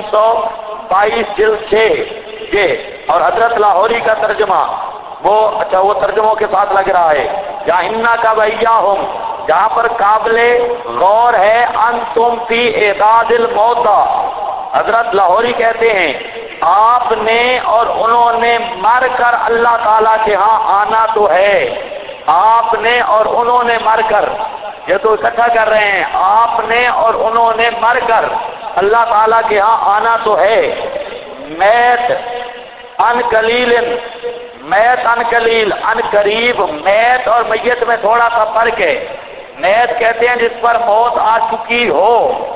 322 جلد 6، یہ اور حضرت لاہوری کا ترجمہ وہ، اچھا وہ ترجموں کے ساتھ لگ رہا ہے، یا انا کا ویاہم، جہاں پر قابل غور ہے انتم فی اعداد الموتا، حضرت لاہوری کہتے ہیں آپ نے اور انہوں نے مر کر اللہ تعالیٰ کے ہاں آنا تو ہے، آپ نے اور انہوں نے مر کر، یہ تو اکٹھا کر رہے ہیں، آپ نے اور انہوں نے مر کر اللہ تعالیٰ کے ہاں آنا تو ہے، میت ان قلیل، میت ان قلیل، ان قریب، میت اور میت میں تھوڑا سا فرق ہے، میت کہتے ہیں جس پر موت آ چکی ہو،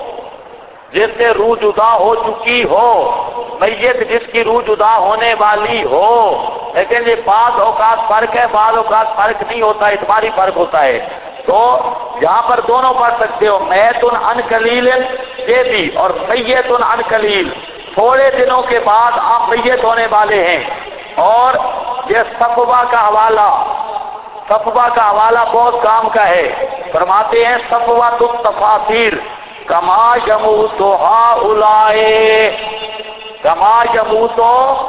جس سے روح جدا ہو چکی ہو، میت جس کی روح جدا ہونے والی ہو، لیکن یہ بعض اوقات فرق ہے، بعض اوقات فرق نہیں ہوتا، اعتباری فرق ہوتا ہے، تو یہاں پر دونوں پڑھ سکتے ہو، میت ان قلیل یہ بھی، اور میت ان قلیل، تھوڑے دنوں کے بعد آپ میت ہونے والے ہیں، اور یہ صفوہ کا حوالہ، صفوہ کا حوالہ بہت کام کا ہے، فرماتے ہیں صفوہ التفاسیر کما یموت ہؤلاء، کما یموت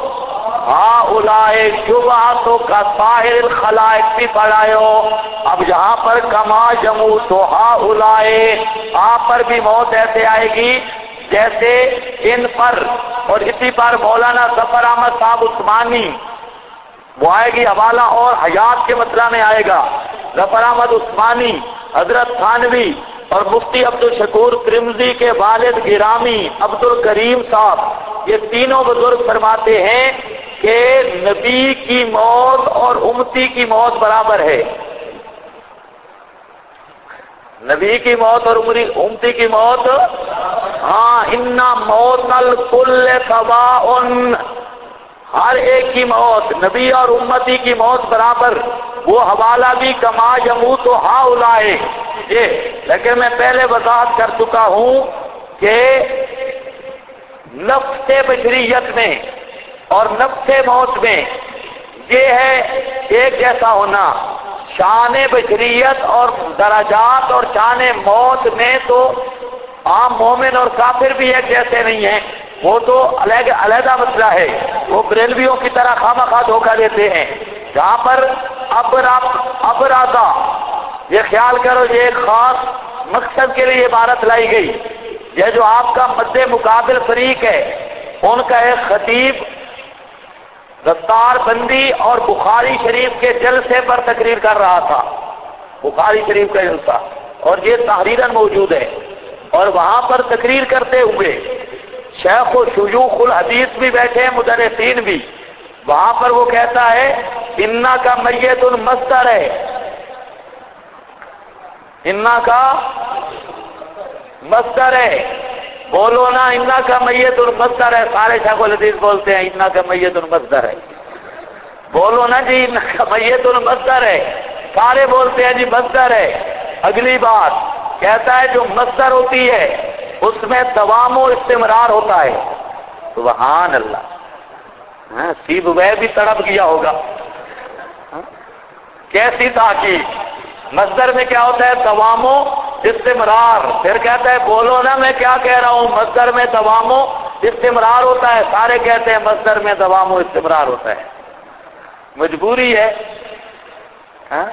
ہؤلاء یبعث کسائر الخلائق بھی پڑھائے ہو، اب یہاں پر کما یموت ہؤلاء، آپ پر بھی موت ایسے آئے گی جیسے ان پر، اور اسی پر مولانا ظفر احمد صاحب عثمانی وہ آئے گی حوالہ اور حیات کے مسئلہ میں آئے گا، ظفر احمد عثمانی، حضرت تھانوی اور مفتی عبد الشکور ترمذی کے والد گرامی عبد الکریم صاحب، یہ تینوں بزرگ فرماتے ہیں کہ نبی کی موت اور امتی کی موت برابر ہے، نبی کی موت اور امتی کی موت، ہاں انا موت الکل سواء، ہر ایک کی موت، نبی اور امتی کی موت برابر، وہ حوالہ بھی کما یموت ہؤلاء، یہ لیکن میں پہلے وضاحت کر چکا ہوں کہ نفس بشریت میں اور نفس موت میں یہ ہے ایک جیسا ہونا، شان بشریت اور درجات اور شان موت میں تو عام مومن اور کافر بھی ایک جیسے نہیں ہیں، وہ تو علیحدہ مسئلہ ہے، وہ بریلویوں کی طرح خواہ دھوکہ دیتے ہیں، جہاں پر ابرازہ، یہ خیال کرو یہ ایک خاص مقصد کے لیے عبارت لائی گئی، یہ جو آپ کا مد مقابل فریق ہے ان کا ایک خطیب دستار بندی اور بخاری شریف کے جلسے پر تقریر کر رہا تھا، بخاری شریف کا جلسہ، اور یہ تحریراً موجود ہے، اور وہاں پر تقریر کرتے ہوئے شیخ و شیوخ الحدیث بھی بیٹھے ہیں، مدرسین بھی، وہاں پر وہ کہتا ہے انا کا میت مصدر ہے، انا کا مصدر ہے، بولو نا انا کا میت مصدر ہے، سارے شیخ الحدیث بولتے ہیں انا کا میت مصدر ہے، بولو نا جی انا کا میت مصدر ہے، سارے بولتے ہیں جی مصدر ہے، اگلی بات کہتا ہے جو مصدر ہوتی ہے اس میں دوام و استمرار ہوتا ہے، سبحان اللہ، ہاں سیب وہ بھی تڑپ گیا ہوگا، کیسی تحقیق، مصدر میں کیا ہوتا ہے دوام و استمرار، پھر کہتا ہے بولو نا میں کیا کہہ رہا ہوں، مصدر میں دوام و استمرار ہوتا ہے، سارے کہتے ہیں مصدر میں دوام و استمرار ہوتا ہے، مجبوری ہے، ہاں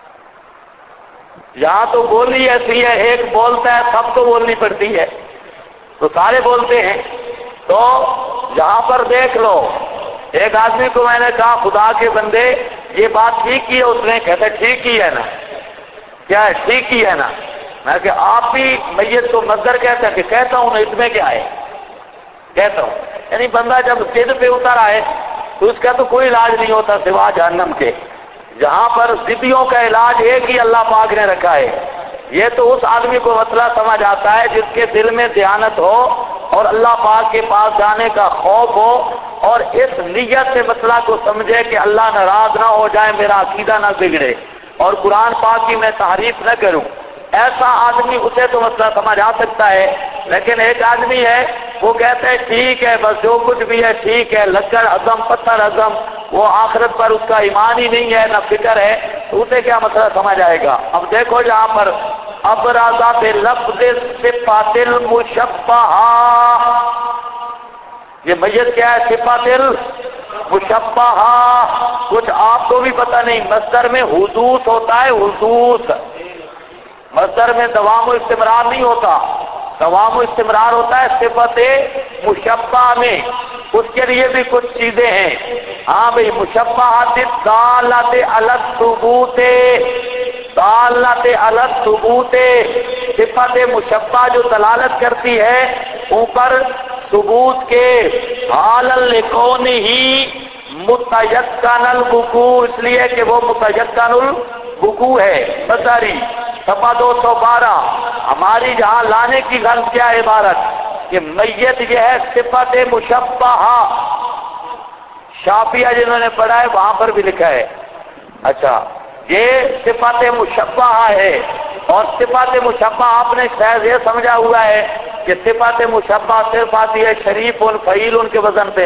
یہاں تو بولی ایسی ہے ایک بولتا ہے سب کو بولنی پڑتی ہے، تو سارے بولتے ہیں، تو یہاں پر دیکھ لو، ایک آدمی کو میں نے کہا خدا کے بندے یہ بات ٹھیک کی ہے اس نے؟ کہتا ہے ٹھیک ہی ہے نا. کیا ہے؟ ٹھیک ہی ہے نا. میں کہ آپ بھی میت کو مصدر کہتا ہے؟ کہ کہتا ہوں نا، اس میں کیا ہے، کہتا ہوں. یعنی بندہ جب ضد پہ اتر آئے تو اس کا تو کوئی علاج نہیں ہوتا سوا جہنم کے. جہاں پر ضدیوں کا علاج ایک ہی اللہ پاک نے رکھا ہے. یہ تو اس آدمی کو مسئلہ سمجھ آتا ہے جس کے دل میں دیانت ہو اور اللہ پاک کے پاس جانے کا خوف ہو، اور اس نیت سے مسئلہ کو سمجھے کہ اللہ ناراض نہ ہو جائے، میرا عقیدہ نہ بگڑے اور قرآن پاک کی میں تعریف نہ کروں. ایسا آدمی، اسے تو مسئلہ سمجھ آ سکتا ہے. لیکن ایک آدمی ہے وہ کہتے ہیں ٹھیک ہے، بس جو کچھ بھی ہے ٹھیک ہے، لکڑ ہضم پتھر ہضم، وہ آخرت پر اس کا ایمان ہی نہیں ہے، نہ فکر ہے، تو اسے کیا مسئلہ سمجھ آئے گا؟ اب دیکھو یہاں پر ابرازہ بلفظ صفات المشبہہ، یہ میت کیا ہے؟ صفات المشبہہ. کچھ آپ کو بھی پتہ نہیں، مصدر میں حدوث ہوتا ہے، حدوث. مصدر میں دوام و استمرار نہیں ہوتا، دوام و استمرار ہوتا ہے صفت مشبہ میں. اس کے لیے بھی کچھ چیزیں ہیں. ہاں بھئی، مشبہات دالت علی الثبوت، دالت علی الثبوت، صفت مشبہ جو دلالت کرتی ہے اوپر ثبوت کے، حالا لکونہ متیقن الوقوع، اس لیے کہ وہ متیقن الوقوع ہے. مصدری صفحہ 212. ہماری جہاں لانے کی غرض کیا ہے عبارت کہ میت یہ ہے صفت مشبہہ. شافعیہ جنہوں نے پڑھا ہے وہاں پر بھی لکھا ہے. اچھا، یہ صفت مشبہہ ہے. اور صفت مشبہہ آپ نے شاید یہ سمجھا ہوا ہے کہ صفت مشبہہ صرف آتی ہے شریف ان فعیل ان کے وزن پہ،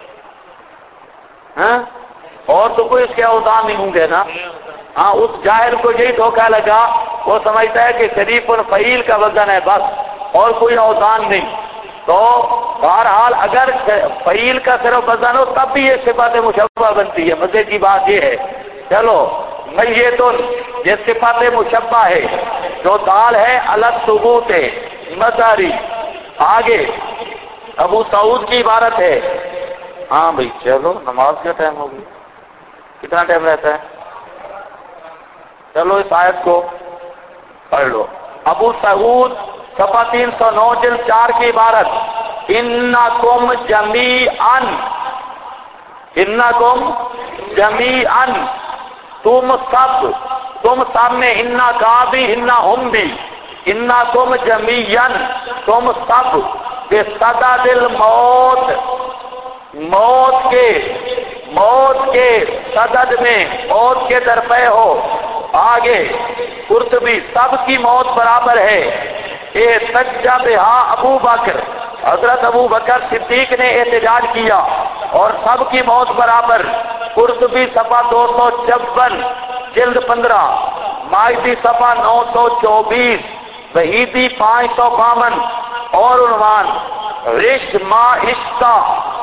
ہاں، اور تو کوئی اس کے اوزان نہیں ہوں گے نا. ہاں، اس جاہل کو یہی دھوکہ لگا، وہ سمجھتا ہے کہ شریف الفعیل کا وزن ہے بس، اور کوئی اوزان نہیں. تو بہرحال اگر فعیل کا صرف وزن ہو تب بھی یہ صفت مشبہہ بنتی ہے. مزے کی بات یہ ہے. چلو، میتن یہ صفت مشبہہ ہے جو دال ہے الگ ثبوت ہے، مصدری. آگے ابو سعود کی عبارت ہے. ہاں بھائی چلو، نماز کا ٹائم ہو گیا. کتنا ٹائم رہتا ہے؟ چلو اس آیت کو پڑھ لو. ابو سعود صفحہ 309 جلد 4 کی عبارت، انکم جمیعا، انکم جمیعا، تم سب میں، انا کا بھی انا ہم بھی، انکم جمیعا تم سب، بصدد الموت، موت کے صدد میں، موت کے درپے ہو. آگے قرطبی، سب کی موت برابر ہے. احتج بہا ابو بکر، حضرت ابو بکر صدیق نے احتجاج کیا، اور سب کی موت برابر. قرطبی صفحہ 256 جلد 15، مائدی صفحہ 924، وحیدی 552. اور عنوان رش ما عشقہ.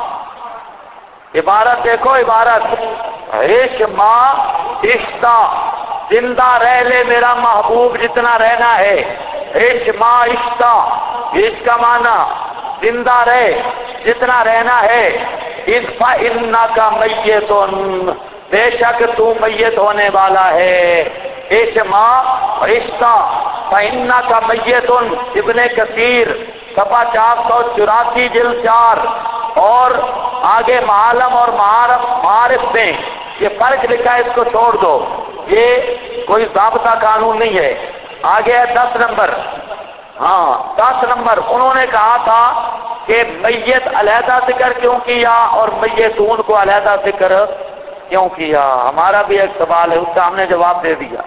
عبارت دیکھو، عبارت رش ما عشقہ، زندہ رہ لے میرا محبوب جتنا رہنا ہے. عش ما عشقہ، عشق کا معنی زندہ رہ جتنا رہنا ہے. فَإِنَّكَ مَيِّتٌ، بے شک تو میت ہونے والا ہے. عش ما عشقہ، فَإِنَّكَ مَيِّتٌ، ابن کثیر صفحہ 484 جلد 4. اور آگے معالم اور معارف میں یہ فرق لکھا ہے، اس کو چھوڑ دو، یہ کوئی ضابطہ قانون نہیں ہے. آگے ہے 10 نمبر. ہاں 10 نمبر، انہوں نے کہا تھا کہ میت علیحدہ ذکر کیوں کیا اور میتون کو علیحدہ ذکر کیوں کیا. ہمارا بھی ایک سوال ہے، اس کا ہم نے جواب دے دیا.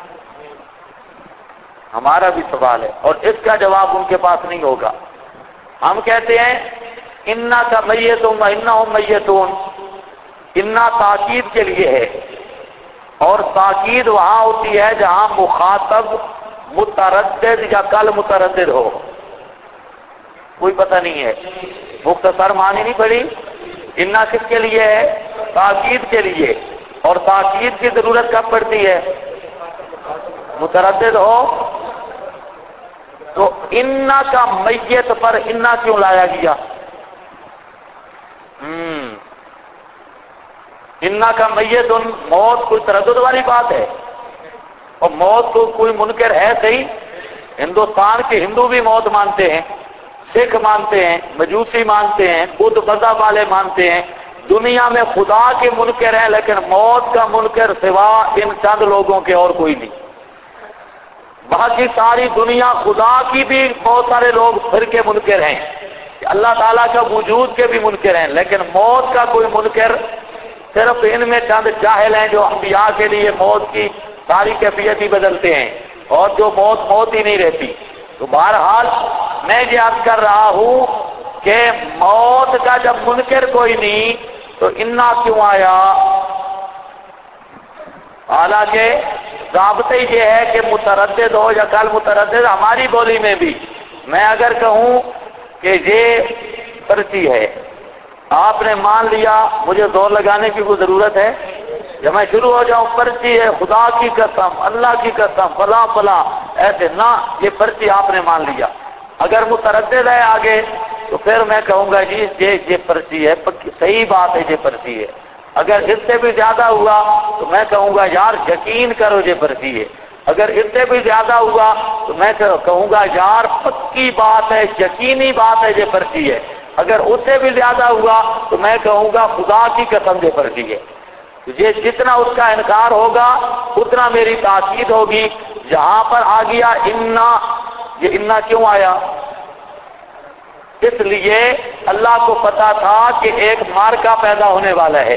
ہمارا بھی سوال ہے اور اس کا جواب ان کے پاس نہیں ہوگا. ہم کہتے ہیں انا کا میتون و انہم میتون، انا تاکید کے لیے ہے، اور تاکید وہاں ہوتی ہے جہاں مخاطب متردد یا کل متردد ہو. کوئی پتہ نہیں ہے، مختصر معنی نہیں پڑی. انا کس کے لیے ہے؟ تاکید کے لیے. اور تاکید کی ضرورت کب پڑتی ہے؟ متردد ہو. تو انا کا میت پر انا کیوں لایا گیا؟ انا کا میت، موت کوئی تردد والی بات ہے؟ اور موت کو کوئی منکر ہے صحیح؟ ہندوستان کے ہندو بھی موت مانتے ہیں، سکھ مانتے ہیں، مجوسی مانتے ہیں، بدھ مذہب والے مانتے ہیں، دنیا میں خدا کے منکر ہیں، لیکن موت کا منکر سوا ان چند لوگوں کے اور کوئی نہیں۔ باقی ساری دنیا خدا کی بھی بہت سارے لوگ پھر کے منکر ہیں، اللہ تعالیٰ کا وجود کے بھی منکر ہیں، لیکن موت کا کوئی منکر صرف ان میں چند جاہل ہیں جو انبیاء کے لیے موت کی ساری کیفیت ہی بدلتے ہیں، اور جو موت ہی نہیں رہتی۔ تو بہرحال میں یہ عرض کر رہا ہوں کہ موت کا جب منکر کوئی نہیں تو انا کیوں آیا؟ حالانکہ ضابطہ یہ ہے کہ متردد ہو یا کل متردد، ہماری بولی میں بھی میں اگر کہوں کہ یہ پرچی ہے، آپ نے مان لیا، مجھے زور لگانے کی کوئی ضرورت ہے؟ جب میں شروع ہو جاؤں پرچی ہے، خدا کی قسم، اللہ کی قسم، فلاں فلاں، ایسے نہ، یہ پرچی آپ نے مان لیا۔ اگر متردد ہے آگے تو پھر میں کہوں گا جی یہ پرچی ہے، صحیح بات ہے، یہ پرچی ہے۔ اگر اس سے بھی زیادہ ہوا تو میں کہوں گا یار یقین کرو یہ پرچی ہے۔ اگر اس سے بھی زیادہ ہوا تو میں کہوں گا یار پکی بات ہے، یقینی بات ہے، یہ پرچی ہے۔ اگر اس سے بھی زیادہ ہوا تو میں کہوں گا خدا کی قسم یہ پرچی ہے۔ یہ جتنا اس کا انکار ہوگا اتنا میری تاکید ہوگی۔ یہاں پر آ گیا انا، یہ انا کیوں آیا؟ اس لیے اللہ کو پتا تھا کہ ایک مارکا پیدا ہونے والا ہے۔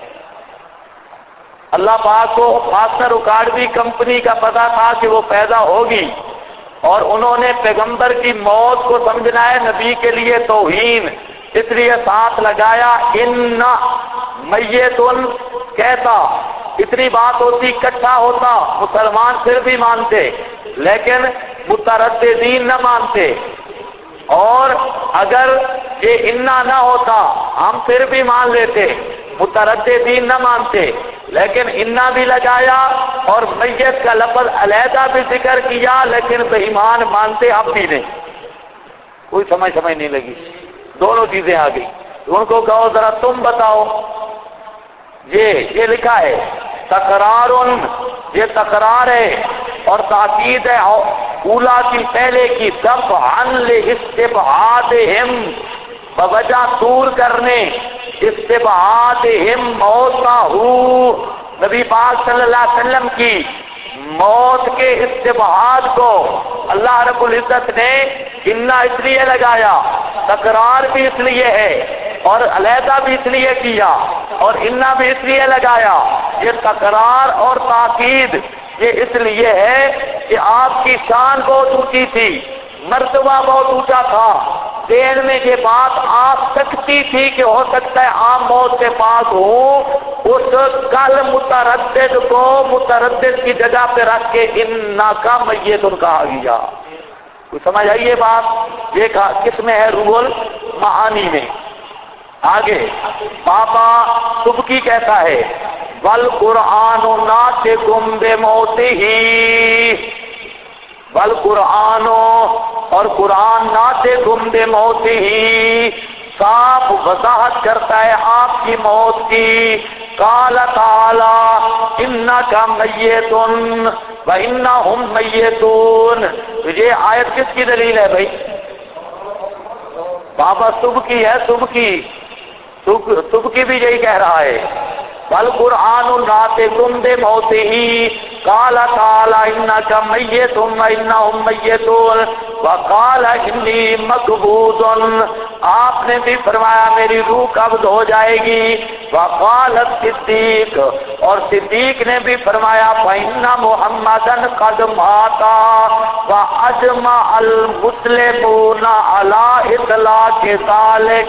اللہ پاک کو فاسٹر اکاڑوی کمپنی کا پتا تھا کہ وہ پیدا ہوگی، اور انہوں نے پیغمبر کی موت کو سمجھنا ہے نبی کے لیے توہین، اس لیے ساتھ لگایا انا میتن کہتا۔ اتنی بات ہوتی، اکٹھا ہوتا، مسلمان پھر بھی مانتے، لیکن مترددین نہ مانتے۔ اور اگر یہ انا نہ ہوتا ہم پھر بھی مان لیتے، مترددین نہ مانتے، لیکن انا بھی لگایا اور میت کا لفظ علیحدہ بھی ذکر کیا، لیکن بے ایمان مانتے اب بھی نہیں۔ کوئی سمجھ نہیں لگی، دونوں چیزیں آ گئی۔ ان کو کہو ذرا تم بتاؤ، یہ لکھا ہے تکرار، یہ تکرار ہے اور تاکید ہے اولا کی پہلے کی، دفعاً لاستبعادہم، بوجہ دور کرنے، استبعادہم موتہ، نبی پاک صلی اللہ علیہ وسلم کی موت کے استبعاد کو اللہ رب العزت نے انا اس لیے لگایا، تکرار بھی اس لیے ہے اور علیحدہ بھی اس لیے کیا اور انا بھی اس لیے لگایا۔ یہ تکرار اور تاکید یہ اس لیے ہے کہ آپ کی شان بہت اونچی تھی، مرتبہ بہت اونچا تھا، ذہن میں یہ بات آ سکتی تھی کہ ہو سکتا ہے عام موت سے پاک ہوں، اس کل متردد کو متردد کی جگہ پہ رکھ کے انا کا میت کہا گیا۔ کوئی سمجھ آئی یہ بات؟ یہ کس میں ہے؟ روح المعانی میں۔ آگے بابا سبکی کہتا ہے والقرآن ناطقٌ بموتہ، والقرآن، اور قرآن ناطقٌ بموتہ، صاف وضاحت کرتا ہے آپ کی موت کی۔ قال تعالی انک میت وانہم میتون۔ تو یہ آیت کس کی دلیل ہے بھائی؟ بابا سبکی ہے، سبکی بھی یہی کہہ رہا ہے والقرآن ناطقٌ بموتہ، قال تعالی انک میت وانہم میتون، وقال انی مقبوض، آپ نے بھی فرمایا میری روح قبض ہو جائے گی۔ وقال الصدیق، اور صدیق نے بھی فرمایا فإن محمدا قد مات وأجمع المسلمون على إطلاق ذلك،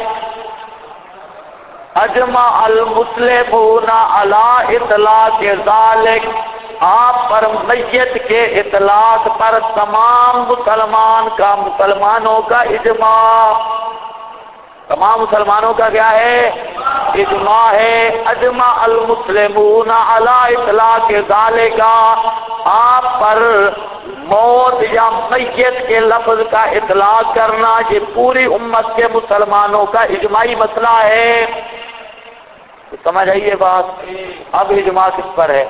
اجمع المسلمون على اطلاق ذلك، آپ پر میت کے اطلاق پر تمام مسلمانوں کا اجماع، تمام مسلمانوں کا کیا ہے؟ اجماع ہے۔ اجمع المسلمون علی اطلاق ذالک، آپ پر موت یا میت کے لفظ کا اطلاق کرنا یہ پوری امت کے مسلمانوں کا اجماعی مسئلہ ہے۔ سمجھ آئیے بات؟ اب اجماع کس پر ہے؟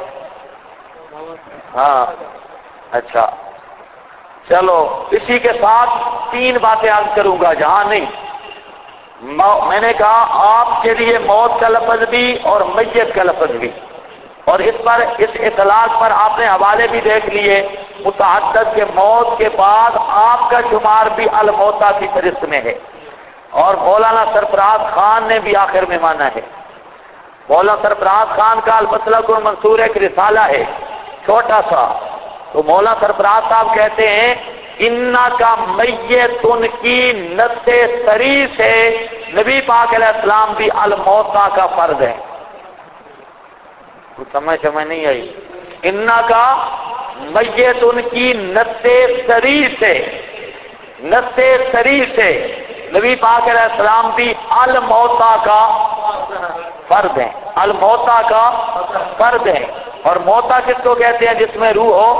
ہاں اچھا چلو، اسی کے ساتھ 3 باتیں عرض کروں گا جہاں نہیں. میں نے کہا آپ کے لیے موت کا لفظ بھی اور میت کا لفظ بھی، اور اس اطلاق پر آپ نے حوالے بھی دیکھ لیے متعدد کے موت کے بعد آپ کا شمار بھی الموتا کی فہرست میں ہے، اور مولانا سرفراز خان نے بھی آخر میں مانا ہے. مولانا سرفراز خان کا المسلک المنصور ایک رسالہ ہے چھوٹا سا، تو مولانا سرفراز صاحب کہتے ہیں انا کا میتن کی نس سری سے نبی پاک علیہ السلام بھی الموتا کا فرض ہے. کچھ سمجھ نہیں آئی؟ انا کا میتن کی نس سری سے نبی پاک علیہ السلام بھی الموتا کا فرض ہے، الموتا کا فرض ہے. اور موتا کس کو کہتے ہیں؟ جس میں روح ہو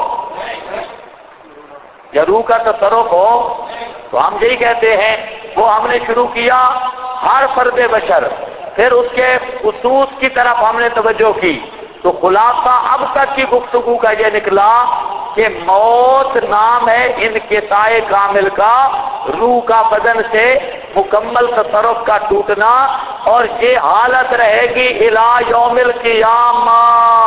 یا روح کا تصرف ہو. تو ہم یہی کہتے ہیں، وہ ہم نے شروع کیا ہر فرد بشر، پھر اس کے خصوص کی طرف ہم نے توجہ کی. تو خلاصہ اب تک کی گفتگو کا یہ نکلا کہ موت نام ہے انقطاع کامل کا، روح کا بدن سے مکمل تصرف کا ٹوٹنا، اور یہ حالت رہے گی الی یوم القیامہ.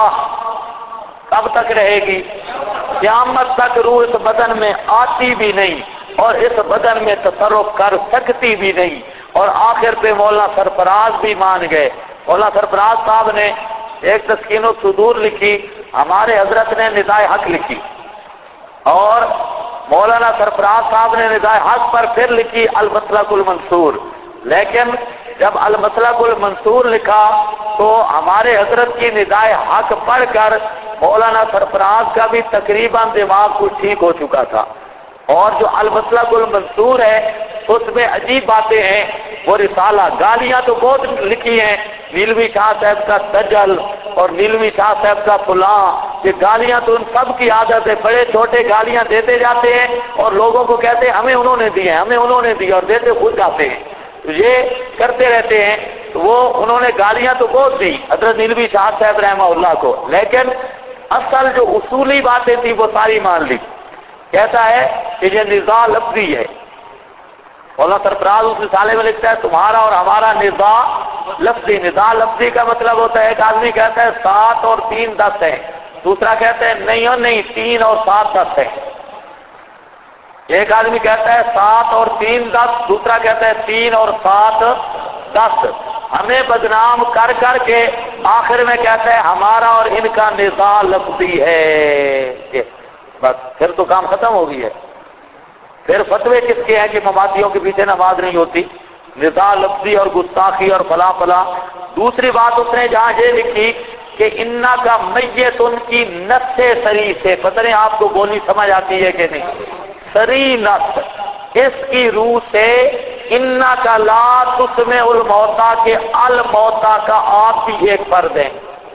کب تک رہے گی؟ قیامت تک روح اس بدن میں آتی بھی نہیں اور اس بدن میں تصرف کر سکتی بھی نہیں. اور آخر پہ مولانا سرفراز بھی مان گئے. مولانا سرفراز صاحب نے ایک تسکین الصدور لکھی، ہمارے حضرت نے ندائے حق لکھی، اور مولانا سرفراز صاحب نے ندائے حق پر پھر لکھی المسلک المنصور. لیکن جب المسلک المنصور لکھا تو ہمارے حضرت کی ندائے حق پڑھ کر مولانا سرفراز کا بھی تقریباً دماغ کچھ ٹھیک ہو چکا تھا. اور جو المسلک المنصور ہے اس میں عجیب باتیں ہیں. وہ رسالہ گالیاں تو بہت لکھی ہیں، نیلوی شاہ صاحب کا دجل اور نیلوی شاہ صاحب کا فلاں، یہ گالیاں تو ان سب کی عادت ہے، بڑے چھوٹے گالیاں دیتے جاتے ہیں اور لوگوں کو کہتے ہیں ہمیں انہوں نے دی ہیں، ہمیں انہوں نے دی، اور دیتے خود جاتے ہیں. تو یہ کرتے رہتے ہیں. وہ انہوں نے گالیاں تو بہت دی حضرت نیلوی شاہ صاحب رحمہ اللہ کو، لیکن اصل جو اصولی باتیں تھی وہ ساری مان لی. کہتا ہے کہ یہ نزاع لفظی ہے. مولانا سرفراز اس رسالے میں لکھتا ہے تمہارا اور ہمارا نزاع لفظی. نزاع لفظی کا مطلب ہوتا ہے ایک آدمی کہتا ہے 7 اور 3 10 ہے، دوسرا کہتا ہے نہیں 3 اور 7 10 ہے. ایک آدمی کہتا ہے 7 اور 3 10، دوسرا کہتا ہے 3 اور 7 10. ہمیں بدنام کر کر کے آخر میں کہتا ہے ہمارا اور ان کا نزاع لفظی ہے. بس پھر تو کام ختم ہو گئی ہے. پھر فتوے کس کے ہیں کہ مماتیوں کے پیچھے نماز نہیں ہوتی؟ نزاع لفظی اور گستاخی اور فلاں فلاں. دوسری بات اس نے جہاں یہ لکھی کہ انا کا میت ان کی نس سری سے، پتہ نہیں آپ کو بولی سمجھ آتی ہے کہ نہیں، سری نس، اس کی روح سے انا کا لا تسمع الموتا کے الموتا کا آپ بھی ایک فرد ہے،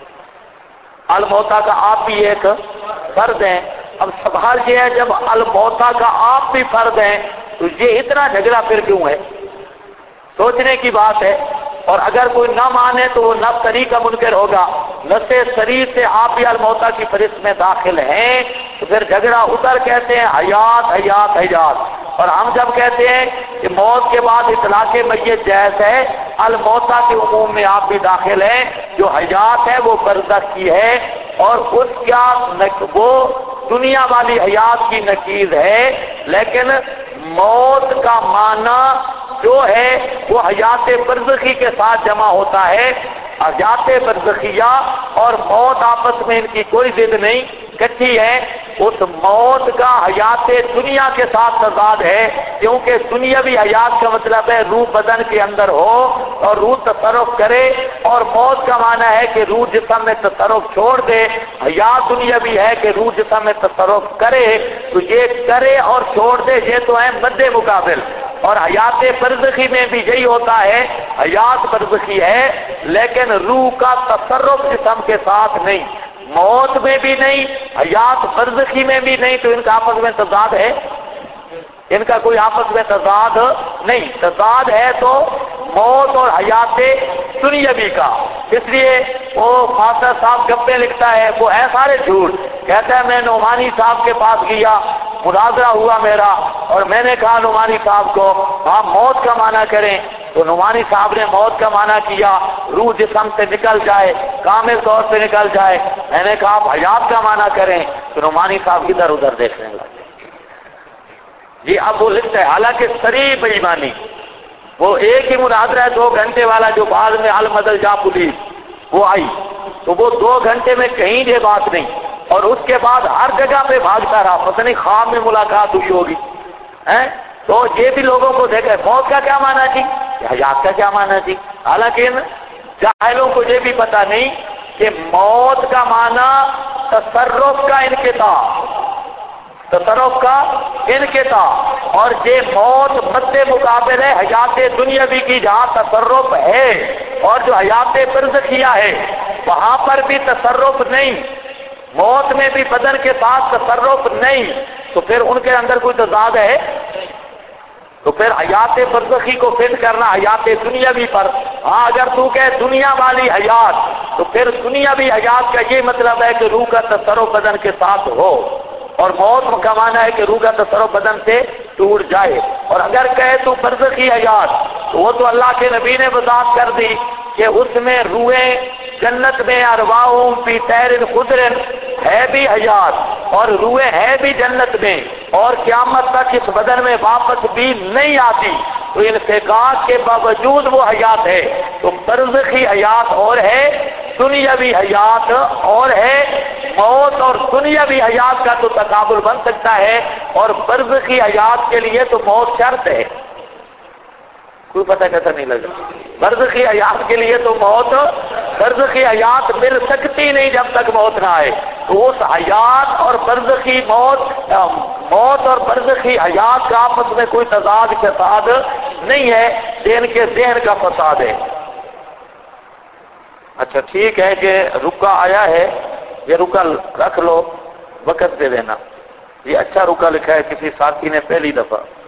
الموتا کا آپ بھی ایک فرد ہے. اب سوال یہ ہے جب الموتا کا آپ بھی فرد ہیں تو یہ اتنا جھگڑا پھر کیوں ہے؟ سوچنے کی بات ہے. اور اگر کوئی نہ مانے تو وہ نفس سری کا منکر ہوگا. نس سری سے آپ بھی الموتا کی فہرست میں داخل ہیں تو پھر جھگڑا ادھر کہتے ہیں حیات حیات حیات، اور ہم جب کہتے ہیں کہ موت کے بعد اطلاق میت جائز ہے، الموتا کے عموم میں آپ بھی داخل ہیں. جو حیات ہے وہ برزخ کی ہے، اور اس کا وہ دنیا والی حیات کی نقیض ہے. لیکن موت کا معنی جو ہے وہ حیات برزخی کے ساتھ جمع ہوتا ہے. حیات برزخیہ اور موت آپس میں ان کی کوئی ضد نہیں، کٹھی ہے. اس موت کا حیات دنیا کے ساتھ تضاد ہے، کیونکہ دنیاوی حیات کا مطلب ہے روح بدن کے اندر ہو اور روح تصرف کرے، اور موت کا معنی ہے کہ روح جسم میں تصرف چھوڑ دے. حیات دنیاوی ہے کہ روح جسم میں تصرف کرے. تو یہ کرے اور چھوڑ دے یہ تو ہے مد مقابل. اور حیات برزخی میں بھی یہی ہوتا ہے، حیات برزخی ہے لیکن روح کا تصرف جسم کے ساتھ نہیں، موت میں بھی نہیں، حیات برزخی میں بھی نہیں. تو ان کا آپس میں تضاد ہے؟ ان کا کوئی آپس میں تضاد نہیں. تضاد ہے تو موت اور حیات دنیاوی کا. اس لیے وہ فاصل صاحب گپے لکھتا ہے، وہ ہے سارے جھوٹ. کہتا ہے میں نعمانی صاحب کے پاس گیا، مناظرہ ہوا میرا، اور میں نے کہا نعمانی صاحب کو آپ موت کا معنی کریں، تو نعمانی صاحب نے موت کا معنی کیا روح جسم سے نکل جائے، کامل طور سے نکل جائے. میں نے کہا آپ حیات کا معنی کریں، تو نعمانی صاحب ادھر ادھر دیکھنے لگے. جی اب وہ لکھتا ہے، حالانکہ صریح بے ایمانی، وہ ایک ہی مناظرہ ہے 2 گھنٹے والا جو بعد میں المدل جا پولیس وہ آئی، تو وہ 2 گھنٹے میں کہیں یہ بات نہیں، اور اس کے بعد ہر جگہ پہ بھاگتا رہا، پتہ نہیں خواب میں ملاقات ہوئی ہوگی. تو یہ بھی لوگوں کو دیکھا موت کا کیا معنی تھی، حیات کا کیا معنی تھی. حالانکہ ان جاہلوں کو یہ بھی پتہ نہیں کہ موت کا معنی تصرف کا انقطاع، تصرف کا انقطاع، اور یہ موت مد مقابل ہے حیات دنیاوی کی جہاں تصرف ہے، اور جو حیات برزخیہ ہے وہاں پر بھی تصرف نہیں، موت میں بھی بدن کے ساتھ تصرف نہیں. تو پھر ان کے اندر کوئی تضاد ہے؟ تو پھر حیات برزخی کو فٹ کرنا حیات دنیاوی پر. ہاں اگر تو کہ دنیا والی حیات، تو پھر دنیاوی حیات کا یہ مطلب ہے کہ روح کا تصرف بدن کے ساتھ ہو، اور موت کا معنی ہے کہ روح کا تصرف بدن سے ٹوٹ جائے. اور اگر کہے تو برزخی حیات، تو وہ تو اللہ کے نبی نے وضاحت کر دی کہ اس میں روحیں جنت میں ارواحهم فی طیر خضر ہے بھی حیات، اور روحیں ہے بھی جنت میں، اور قیامت تک اس بدن میں واپس بھی نہیں آتی. تو انفقاق کے باوجود وہ حیات ہے. تو برزخی حیات اور ہے، دنیاوی حیات اور ہے. موت اور دنیاوی حیات کا تو تقابل بن سکتا ہے، اور برزخی حیات کے لیے تو موت شرط ہے. کوئی پتہ کیسا نہیں لگا. برزخی حیات کے لیے تو موت، برزخی حیات مل سکتی نہیں جب تک موت نہ آئے. تو اس حیات اور برزخی موت اور برزخی حیات کا آپس میں کوئی تضاد فساد نہیں ہے، یہ ان کے ذہن کا فساد ہے. اچھا ٹھیک ہے کہ رکا آیا ہے، یہ رکا رکھ لو، وقت دے دینا. یہ اچھا رکا لکھا ہے کسی ساتھی نے پہلی دفعہ.